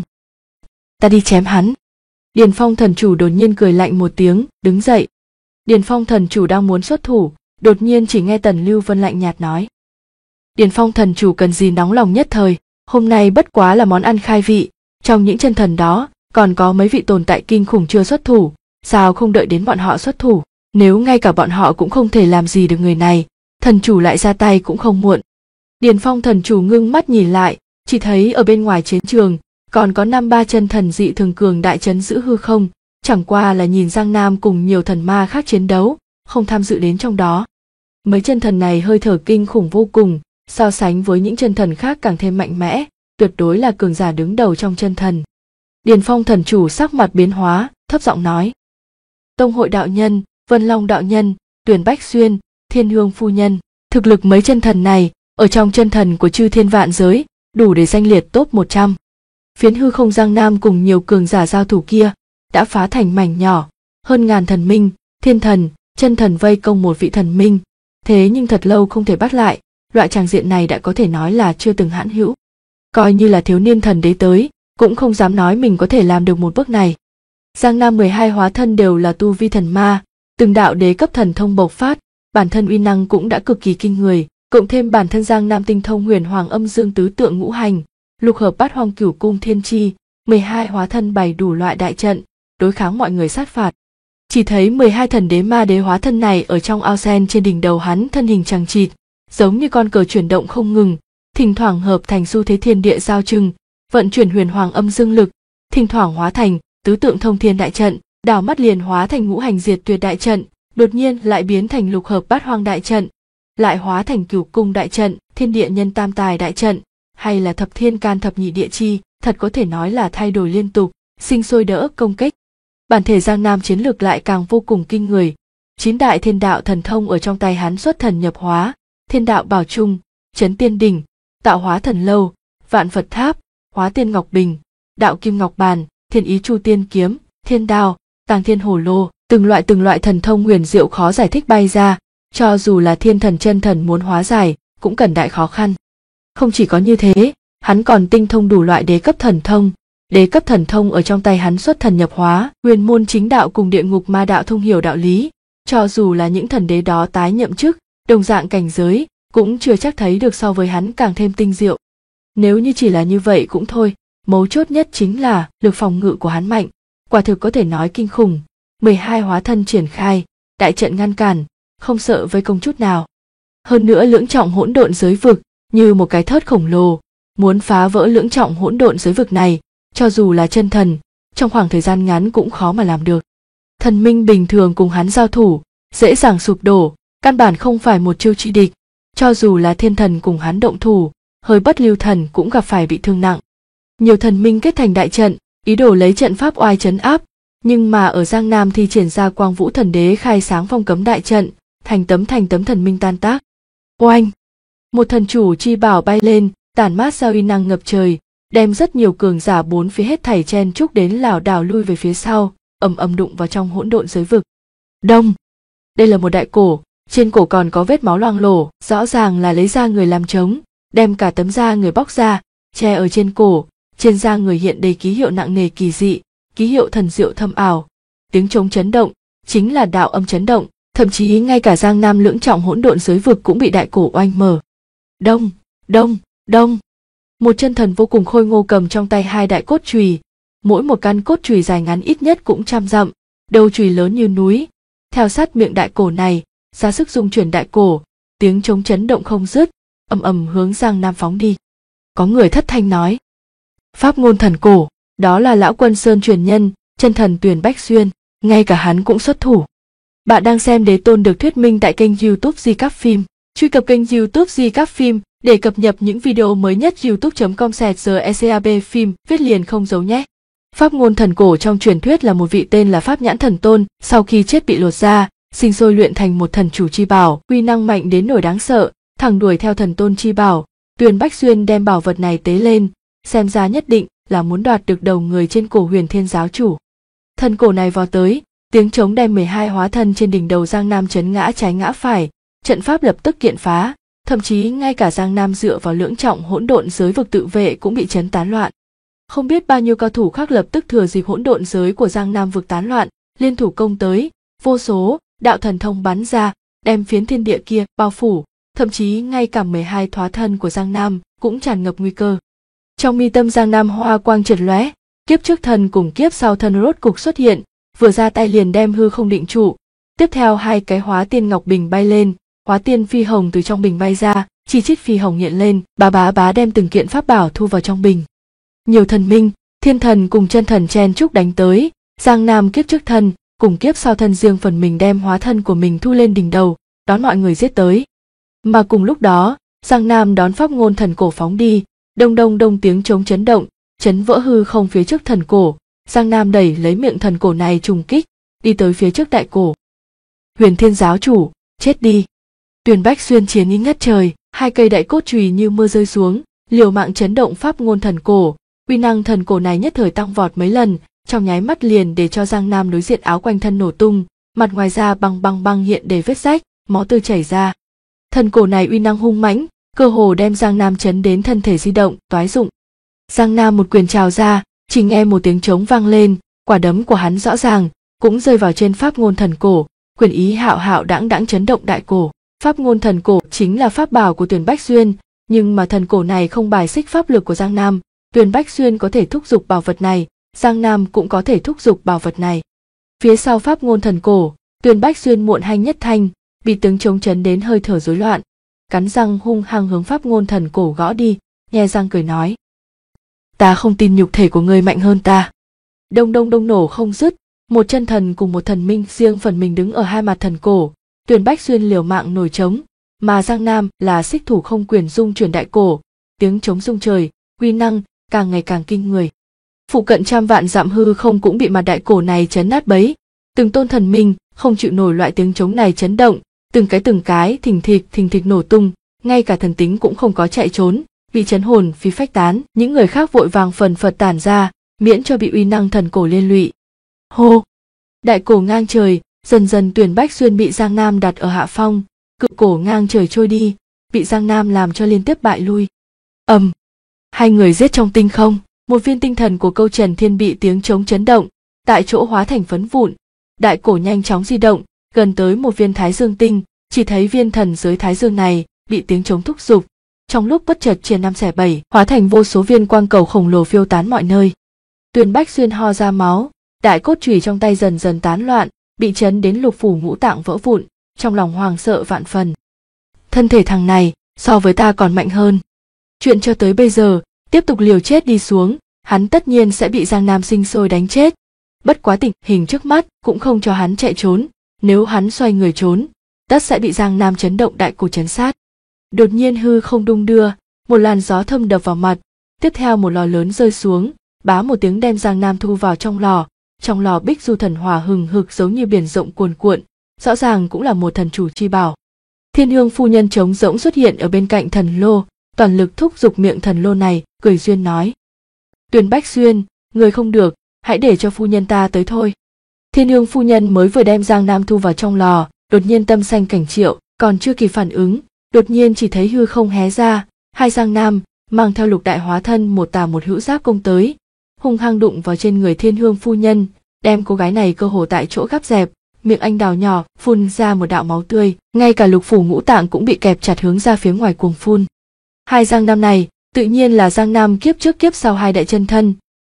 Ta đi chém hắn. Điền Phong thần chủ đột nhiên cười lạnh một tiếng, đứng dậy. Điền Phong thần chủ đang muốn xuất thủ, đột nhiên chỉ nghe Tần Lưu Vân lạnh nhạt nói. Điền Phong thần chủ cần gì nóng lòng nhất thời, hôm nay bất quá là món ăn khai vị, trong những chân thần đó, còn có mấy vị tồn tại kinh khủng chưa xuất thủ, sao không đợi đến bọn họ xuất thủ, nếu ngay cả bọn họ cũng không thể làm gì được người này, thần chủ lại ra tay cũng không muộn. Điền Phong thần chủ ngưng mắt nhìn lại, chỉ thấy ở bên ngoài chiến trường, còn có 5-3 chân thần dị thường cường đại trấn giữ hư không, chẳng qua là nhìn Giang Nam cùng nhiều thần ma khác chiến đấu, không tham dự đến trong đó. Mấy chân thần này hơi thở kinh khủng vô cùng, so sánh với những chân thần khác càng thêm mạnh mẽ, tuyệt đối là cường giả đứng đầu trong chân thần. Điền Phong thần chủ sắc mặt biến hóa, thấp giọng nói. Tông hội đạo nhân, Vân Long đạo nhân, Tuyển Bách Xuyên, Thiên Hương phu nhân, thực lực mấy chân thần này, ở trong chân thần của chư thiên vạn giới, đủ để danh liệt top 100. Phiến hư không Giang Nam cùng nhiều cường giả giao thủ kia, đã phá thành mảnh nhỏ, hơn ngàn thần minh, thiên thần, chân thần vây công một vị thần minh, thế nhưng thật lâu không thể bắt lại, loại tràng diện này đã có thể nói là chưa từng hãn hữu. Coi như là thiếu niên thần đế tới, cũng không dám nói mình có thể làm được một bước này. Giang Nam 12 hóa thân đều là tu vi thần ma, từng đạo đế cấp thần thông bộc phát, bản thân uy năng cũng đã cực kỳ kinh người, cộng thêm bản thân Giang Nam tinh thông huyền hoàng âm dương tứ tượng ngũ hành, lục hợp bát hoang cửu cung thiên chi, 12 hóa thân bày đủ loại đại trận, đối kháng mọi người sát phạt. Chỉ thấy 12 thần đế ma đế hóa thân này ở trong ao sen trên đỉnh đầu hắn thân hình chằng chịt, giống như con cờ chuyển động không ngừng, thỉnh thoảng hợp thành xu thế thiên địa giao trừng, vận chuyển huyền hoàng âm dương lực, thỉnh thoảng hóa thành tứ tượng thông thiên đại trận, đảo mắt liền hóa thành ngũ hành diệt tuyệt đại trận, đột nhiên lại biến thành lục hợp bát hoang đại trận, lại hóa thành cửu cung đại trận, thiên địa nhân tam tài đại trận, hay là thập thiên can thập nhị địa chi, thật có thể nói là thay đổi liên tục, sinh sôi đỡ công kích. Bản thể Giang Nam chiến lược lại càng vô cùng kinh người, 9 đại thiên đạo thần thông ở trong tay hắn xuất thần nhập hóa, thiên đạo bảo trung, chấn tiên đỉnh, tạo hóa thần lâu, vạn Phật tháp, hóa tiên ngọc bình, đạo kim ngọc bàn, thiên ý chu tiên kiếm, thiên đao, tàng thiên hổ lô, từng loại thần thông huyền diệu khó giải thích bay ra, cho dù là thiên thần chân thần muốn hóa giải, cũng cần đại khó khăn. Không chỉ có như thế, hắn còn tinh thông đủ loại đế cấp thần thông ở trong tay hắn xuất thần nhập hóa, huyền môn chính đạo cùng địa ngục ma đạo thông hiểu đạo lý, cho dù là những thần đế đó tái nhậm chức, đồng dạng cảnh giới, cũng chưa chắc thấy được so với hắn càng thêm tinh diệu. Nếu như chỉ là như vậy cũng thôi, mấu chốt nhất chính là lực phòng ngự của hắn mạnh, quả thực có thể nói kinh khủng, 12 hóa thân triển khai, đại trận ngăn cản, không sợ vây công chút nào. Hơn nữa lưỡng trọng hỗn độn giới vực, như một cái thớt khổng lồ, muốn phá vỡ lưỡng trọng hỗn độn giới vực này, cho dù là chân thần, trong khoảng thời gian ngắn cũng khó mà làm được. Thần minh bình thường cùng hắn giao thủ, dễ dàng sụp đổ, căn bản không phải một chiêu chi địch, cho dù là thiên thần cùng hắn động thủ, hơi bất lưu thần cũng gặp phải bị thương nặng. Nhiều thần minh kết thành đại trận, ý đồ lấy trận pháp oai trấn áp, nhưng mà ở Giang Nam thì triển ra Quang Vũ Thần Đế khai sáng phong cấm đại trận, thành tấm thần minh tan tác. Oanh! Một thần chủ chi bảo bay lên, tản mát ra uy năng ngập trời, đem rất nhiều cường giả bốn phía hết thảy chen chúc đến lảo đảo lui về phía sau, ầm ầm đụng vào trong hỗn độn giới vực. Đông! Đây là một đại cổ, trên cổ còn có vết máu loang lổ, rõ ràng là lấy da người làm trống, đem cả tấm da người bóc ra, che ở trên cổ, trên da người hiện đầy ký hiệu nặng nề kỳ dị, ký hiệu thần diệu thâm ảo. Tiếng trống chấn động, chính là đạo âm chấn động, thậm chí ngay cả Giang Nam lưỡng trọng hỗn độn giới vực cũng bị đại cổ oanh mở. Đông, đông, đông. Một chân thần vô cùng khôi ngô cầm trong tay hai đại cốt chùy, mỗi một căn cốt chùy dài ngắn ít nhất cũng 100 dặm, đầu chùy lớn như núi. Theo sát miệng đại cổ này, ra sức dung chuyển đại cổ, tiếng trống chấn động không dứt, ầm ầm hướng Giang Nam phóng đi. Có người thất thanh nói: Pháp ngôn thần cổ, đó là lão Quân Sơn truyền nhân, chân thần Tuyền Bách Xuyên, ngay cả hắn cũng xuất thủ. Bạn đang xem Đế Tôn được thuyết minh tại kênh YouTube Di Cáp Phim. Truy cập kênh YouTube Di Cáp Phim để cập nhật những video mới nhất. youtube.com/GECAB phim viết liền không dấu nhé. Pháp ngôn thần cổ trong truyền thuyết là một vị tên là Pháp Nhãn Thần Tôn, sau khi chết bị lột da, sinh sôi luyện thành một thần chủ chi bảo, uy năng mạnh đến nỗi đáng sợ, thẳng đuổi theo thần tôn chi bảo. Tuyền Bách Xuyên đem bảo vật này tế lên, xem ra nhất định là muốn đoạt được đầu người trên cổ Huyền Thiên giáo chủ. Thần cổ này vò tới, tiếng trống đem 12 hóa thân trên đỉnh đầu Giang Nam chấn ngã trái ngã phải, trận pháp lập tức kiện phá, thậm chí ngay cả Giang Nam dựa vào lưỡng trọng hỗn độn giới vực tự vệ cũng bị chấn tán loạn. Không biết bao nhiêu cao thủ khác lập tức thừa dịp hỗn độn giới của Giang Nam vực tán loạn, liên thủ công tới, vô số đạo thần thông bắn ra, đem phiến thiên địa kia bao phủ, thậm chí ngay cả 12 hóa thân của Giang Nam cũng tràn ngập nguy cơ. Trong mi tâm Giang Nam hoa quang chợt lóe, kiếp trước thân cùng kiếp sau thân rốt cục xuất hiện, vừa ra tay liền đem hư không định trụ. Tiếp theo hai cái hóa tiên ngọc bình bay lên, hóa tiên phi hồng từ trong bình bay ra, chi chít phi hồng hiện lên, bá bá đem từng kiện pháp bảo thu vào trong bình. Nhiều thần minh, thiên thần cùng chân thần chen chúc đánh tới, Giang Nam kiếp trước thân cùng kiếp sau thân riêng phần mình đem hóa thân của mình thu lên đỉnh đầu, đón mọi người giết tới. Mà cùng lúc đó, Giang Nam đón pháp ngôn thần cổ phóng đi, đông đông đông tiếng trống chấn động, chấn vỡ hư không phía trước thần cổ. Giang Nam đẩy lấy miệng thần cổ này trùng kích, đi tới phía trước đại cổ. Huyền Thiên giáo chủ, chết đi! Tuyền Bách Xuyên chiến ý ngất trời, hai cây đại cốt chùy như mưa rơi xuống, liều mạng chấn động pháp ngôn thần cổ. Uy năng thần cổ này nhất thời tăng vọt mấy lần, trong nháy mắt liền để cho Giang Nam đối diện áo quanh thân nổ tung, mặt ngoài da băng hiện đầy vết rách, máu tươi chảy ra. Thần cổ này uy năng hung mãnh, cơ hồ đem Giang Nam chấn đến thân thể di động, toái rụng. Giang Nam một quyền trào ra, chỉ nghe một tiếng trống vang lên, quả đấm của hắn rõ ràng cũng rơi vào trên pháp ngôn thần cổ, quyền ý hạo hạo đãng chấn động đại cổ. Pháp ngôn thần cổ chính là pháp bảo của Tuyền Bách Xuyên, nhưng mà thần cổ này không bài xích pháp lực của Giang Nam. Tuyền Bách Xuyên có thể thúc giục bảo vật này, Giang Nam cũng có thể thúc giục bảo vật này. Phía sau pháp ngôn thần cổ, Tuyền Bách Xuyên muộn hanh nhất thanh, bị tiếng trống chấn đến hơi thở rối loạn, cắn răng hung hăng hướng pháp ngôn thần cổ gõ đi, nhe răng cười nói: Ta không tin nhục thể của ngươi mạnh hơn ta. Đông đông nổ không dứt, một chân thần cùng một thần minh riêng phần mình đứng ở hai mặt thần cổ. Tuyền Bách Xuyên liều mạng nổi trống, mà Giang Nam là xích thủ không quyền dung chuyển đại cổ, tiếng trống rung trời, uy năng càng ngày càng kinh người. Phụ cận 100 vạn dặm hư không cũng bị mặt đại cổ này chấn nát bấy, từng tôn thần minh không chịu nổi loại tiếng trống này chấn động, từng cái thình thịch nổ tung, ngay cả thần tính cũng không có chạy trốn, bị chấn hồn phi phách tán. Những người khác vội vàng phần phật tản ra, miễn cho bị uy năng thần cổ liên lụy. Hô! Đại cổ ngang trời, dần Tuyền Bách Xuyên bị Giang Nam đặt ở hạ phong, cự cổ ngang trời trôi đi, bị Giang Nam làm cho liên tiếp bại lui. Hai người giết trong tinh không, một viên tinh thần của Câu Trần Thiên bị tiếng trống chấn động, tại chỗ hóa thành phấn vụn. Đại cổ nhanh chóng di động, gần tới một viên Thái Dương tinh, chỉ thấy viên thần dưới Thái Dương này bị tiếng trống thúc giục, trong lúc bất chợt chia 5 xẻ 7, hóa thành vô số viên quang cầu khổng lồ phiêu tán mọi nơi. Tuyền Bách Xuyên ho ra máu, đại cốt chùy trong tay dần tán loạn, bị chấn đến lục phủ ngũ tạng vỡ vụn, trong lòng hoàng sợ vạn phần. Thân thể thằng này so với ta còn mạnh hơn. Chuyện cho tới bây giờ, tiếp tục liều chết đi xuống, hắn tất nhiên sẽ bị Giang Nam sinh sôi đánh chết. Bất quá tình hình trước mắt cũng không cho hắn chạy trốn, nếu hắn xoay người trốn, tất sẽ bị Giang Nam chấn động đại cổ chấn sát. Đột nhiên hư không đung đưa, một làn gió thâm đập vào mặt, tiếp theo một lò lớn rơi xuống, bá một tiếng đem Giang Nam thu vào trong lò bích du thần hỏa hừng hực giống như biển rộng cuồn cuộn, rõ ràng cũng là một thần chủ chi bảo. Thiên Hương phu nhân trống rỗng xuất hiện ở bên cạnh thần lô, toàn lực thúc giục miệng thần lô này, cười duyên nói: Tuyền Bách Xuyên, người không được, hãy để cho phu nhân ta tới thôi. Thiên Hương phu nhân mới vừa đem Giang Nam thu vào trong lò, đột nhiên tâm xanh cảnh triệu, còn chưa kịp phản ứng, đột nhiên chỉ thấy hư không hé ra, hai Giang Nam mang theo lục đại hóa thân một tà một hữu giáp công tới, hung hăng đụng vào trên người Thiên Hương phu nhân, đem cô gái này cơ hồ tại chỗ gắp dẹp, miệng anh đào nhỏ phun ra một đạo máu tươi, ngay cả lục phủ ngũ tạng cũng bị kẹp chặt hướng ra phía ngoài cuồng phun. Hai Giang Nam này tự nhiên là Giang Nam kiếp trước kiếp sau hai đại chân thân,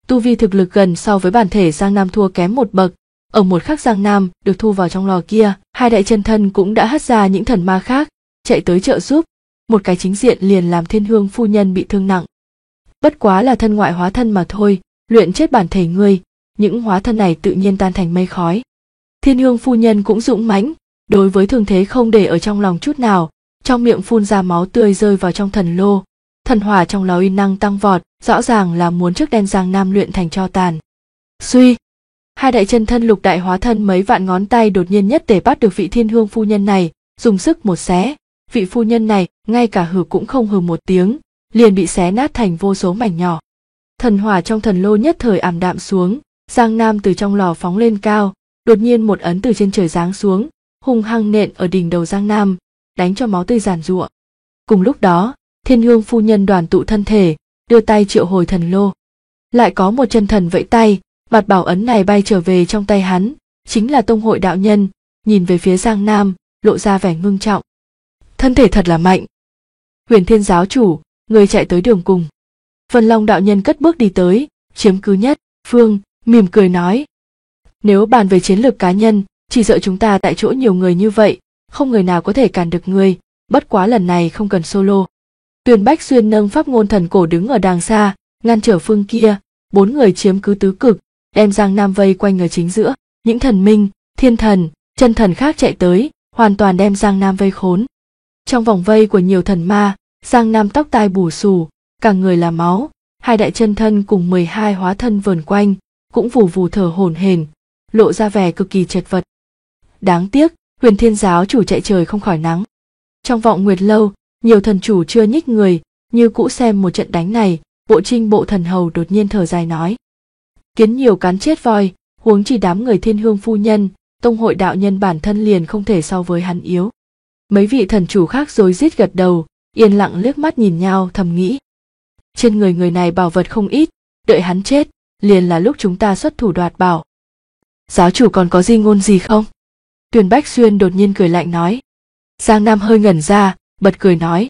Tu vi thực lực gần so với bản thể Giang Nam thua kém một bậc. Ở một khắc Giang Nam được thu vào trong lò kia, hai đại chân thân cũng đã hất ra những thần ma khác, chạy tới trợ giúp. Một cái chính diện liền làm Thiên Hương phu nhân bị thương nặng. Bất quá là thân ngoại hóa thân mà thôi, luyện chết bản thể ngươi, những hóa thân này tự nhiên tan thành mây khói. Thiên Hương phu nhân cũng dũng mãnh, đối với thương thế không để ở trong lòng chút nào, trong miệng phun ra máu tươi rơi vào trong thần lô. Thần hỏa trong lò uy năng tăng vọt, rõ ràng là muốn trước đem Giang Nam luyện thành tro tàn. Suy, hai đại chân thân lục đại hóa thân mấy vạn ngón tay đột nhiên nhất để bắt được vị Thiên Hương phu nhân này, dùng sức một xé. Vị phu nhân này ngay cả hừ cũng không hừ một tiếng, liền bị xé nát thành vô số mảnh nhỏ. Thần hỏa trong thần lô nhất thời ảm đạm xuống, Giang Nam từ trong lò phóng lên cao, đột nhiên một ấn từ trên trời giáng xuống, hung hăng nện ở đỉnh đầu Giang Nam, đánh cho máu tươi giàn giụa. Cùng lúc đó, Thiên Hương phu nhân đoàn tụ thân thể, đưa tay triệu hồi thần lô. Lại có một chân thần vẫy tay, mặt bảo ấn này bay trở về trong tay hắn, chính là Tông Hội đạo nhân, nhìn về phía Giang Nam, lộ ra vẻ ngưng trọng. Thân thể thật là mạnh. Huyền Thiên giáo chủ, người chạy tới đường cùng. Vân Long đạo nhân cất bước đi tới, chiếm cứ nhất phương, mỉm cười nói. Nếu bàn về chiến lược cá nhân, chỉ sợ chúng ta tại chỗ nhiều người như vậy, không người nào có thể cản được ngươi, bất quá lần này không cần solo. Tuyền Bách Xuyên nâng pháp ngôn thần cổ đứng ở đàng xa, ngăn trở phương kia, 4 người chiếm cứ tứ cực, đem Giang Nam vây quanh ở chính giữa, những thần minh, thiên thần, chân thần khác chạy tới, hoàn toàn đem Giang Nam vây khốn. Trong vòng vây của nhiều thần ma, Giang Nam tóc tai bù xù, cả người là máu, hai đại chân thân cùng 12 hóa thân vờn quanh, cũng vù vù thở hổn hển, lộ ra vẻ cực kỳ chật vật. Đáng tiếc, Huyền Thiên giáo chủ chạy trời không khỏi nắng. Trong vọng nguyệt lâu, nhiều thần chủ chưa nhích người, như cũ xem một trận đánh này, Bộ Trinh Bộ thần hầu đột nhiên thở dài nói. Kiến nhiều cắn chết voi, huống chỉ đám người Thiên Hương phu nhân, Tông Hội đạo nhân bản thân liền không thể so với hắn yếu. Mấy vị thần chủ khác rối rít gật đầu, yên lặng liếc mắt nhìn nhau thầm nghĩ. Trên người này bảo vật không ít, đợi hắn chết, liền là lúc chúng ta xuất thủ đoạt bảo. Giáo chủ còn có di ngôn gì không? Tuyền Bách Xuyên đột nhiên cười lạnh nói. Giang Nam hơi ngẩn ra, bật cười nói.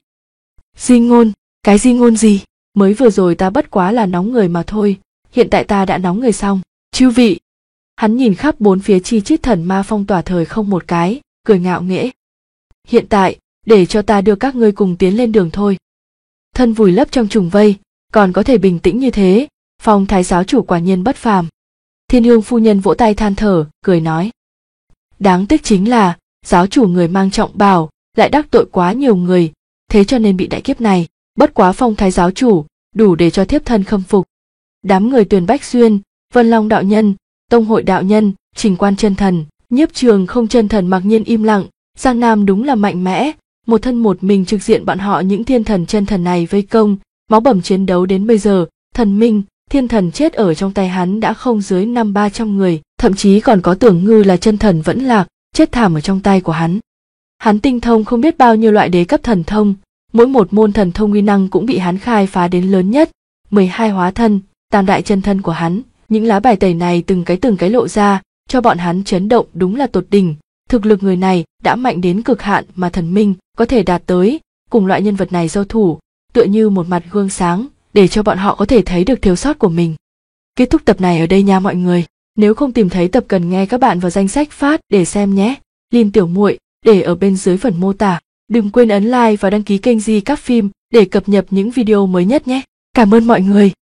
Di ngôn, cái di ngôn gì? Mới vừa rồi ta bất quá là nóng người mà thôi, hiện tại ta đã nóng người xong. Chư vị! Hắn nhìn khắp bốn phía chi chít thần ma phong tỏa thời không một cái, cười ngạo nghễ. Hiện tại, để cho ta đưa các ngươi cùng tiến lên đường thôi. Thân vùi lấp trong trùng vây, còn có thể bình tĩnh như thế, phong thái giáo chủ quả nhiên bất phàm. Thiên Hương phu nhân vỗ tay than thở, cười nói. Đáng tiếc chính là, giáo chủ người mang trọng bào, lại đắc tội quá nhiều người, thế cho nên bị đại kiếp này, bất quá phong thái giáo chủ, đủ để cho thiếp thân khâm phục. Đám người Tuyền Bách Xuyên, Vân Long đạo nhân, Tông Hội đạo nhân, Trình Quan chân thần, Nhiếp Trường Không chân thần mặc nhiên im lặng. Giang Nam đúng là mạnh mẽ, một thân một mình trực diện bọn họ những thiên thần chân thần này vây công, máu bầm chiến đấu đến bây giờ, thần minh, thiên thần chết ở trong tay hắn đã không dưới 500-300 người, thậm chí còn có Tưởng Ngư là chân thần vẫn lạc, chết thảm ở trong tay của hắn. Hắn tinh thông không biết bao nhiêu loại đế cấp thần thông, mỗi một môn thần thông uy năng cũng bị hắn khai phá đến lớn nhất, 12 hóa thân, tam đại chân thân của hắn, những lá bài tẩy này từng cái lộ ra, cho bọn hắn chấn động đúng là tột đỉnh. Thực lực người này đã mạnh đến cực hạn mà thần minh có thể đạt tới, cùng loại nhân vật này giao thủ, tựa như một mặt gương sáng, để cho bọn họ có thể thấy được thiếu sót của mình. Kết thúc tập này ở đây nha mọi người. Nếu không tìm thấy tập cần nghe các bạn vào danh sách phát để xem nhé. Link tiểu muội để ở bên dưới phần mô tả. Đừng quên ấn like và đăng ký kênh Di Các Phim để cập nhật những video mới nhất nhé. Cảm ơn mọi người.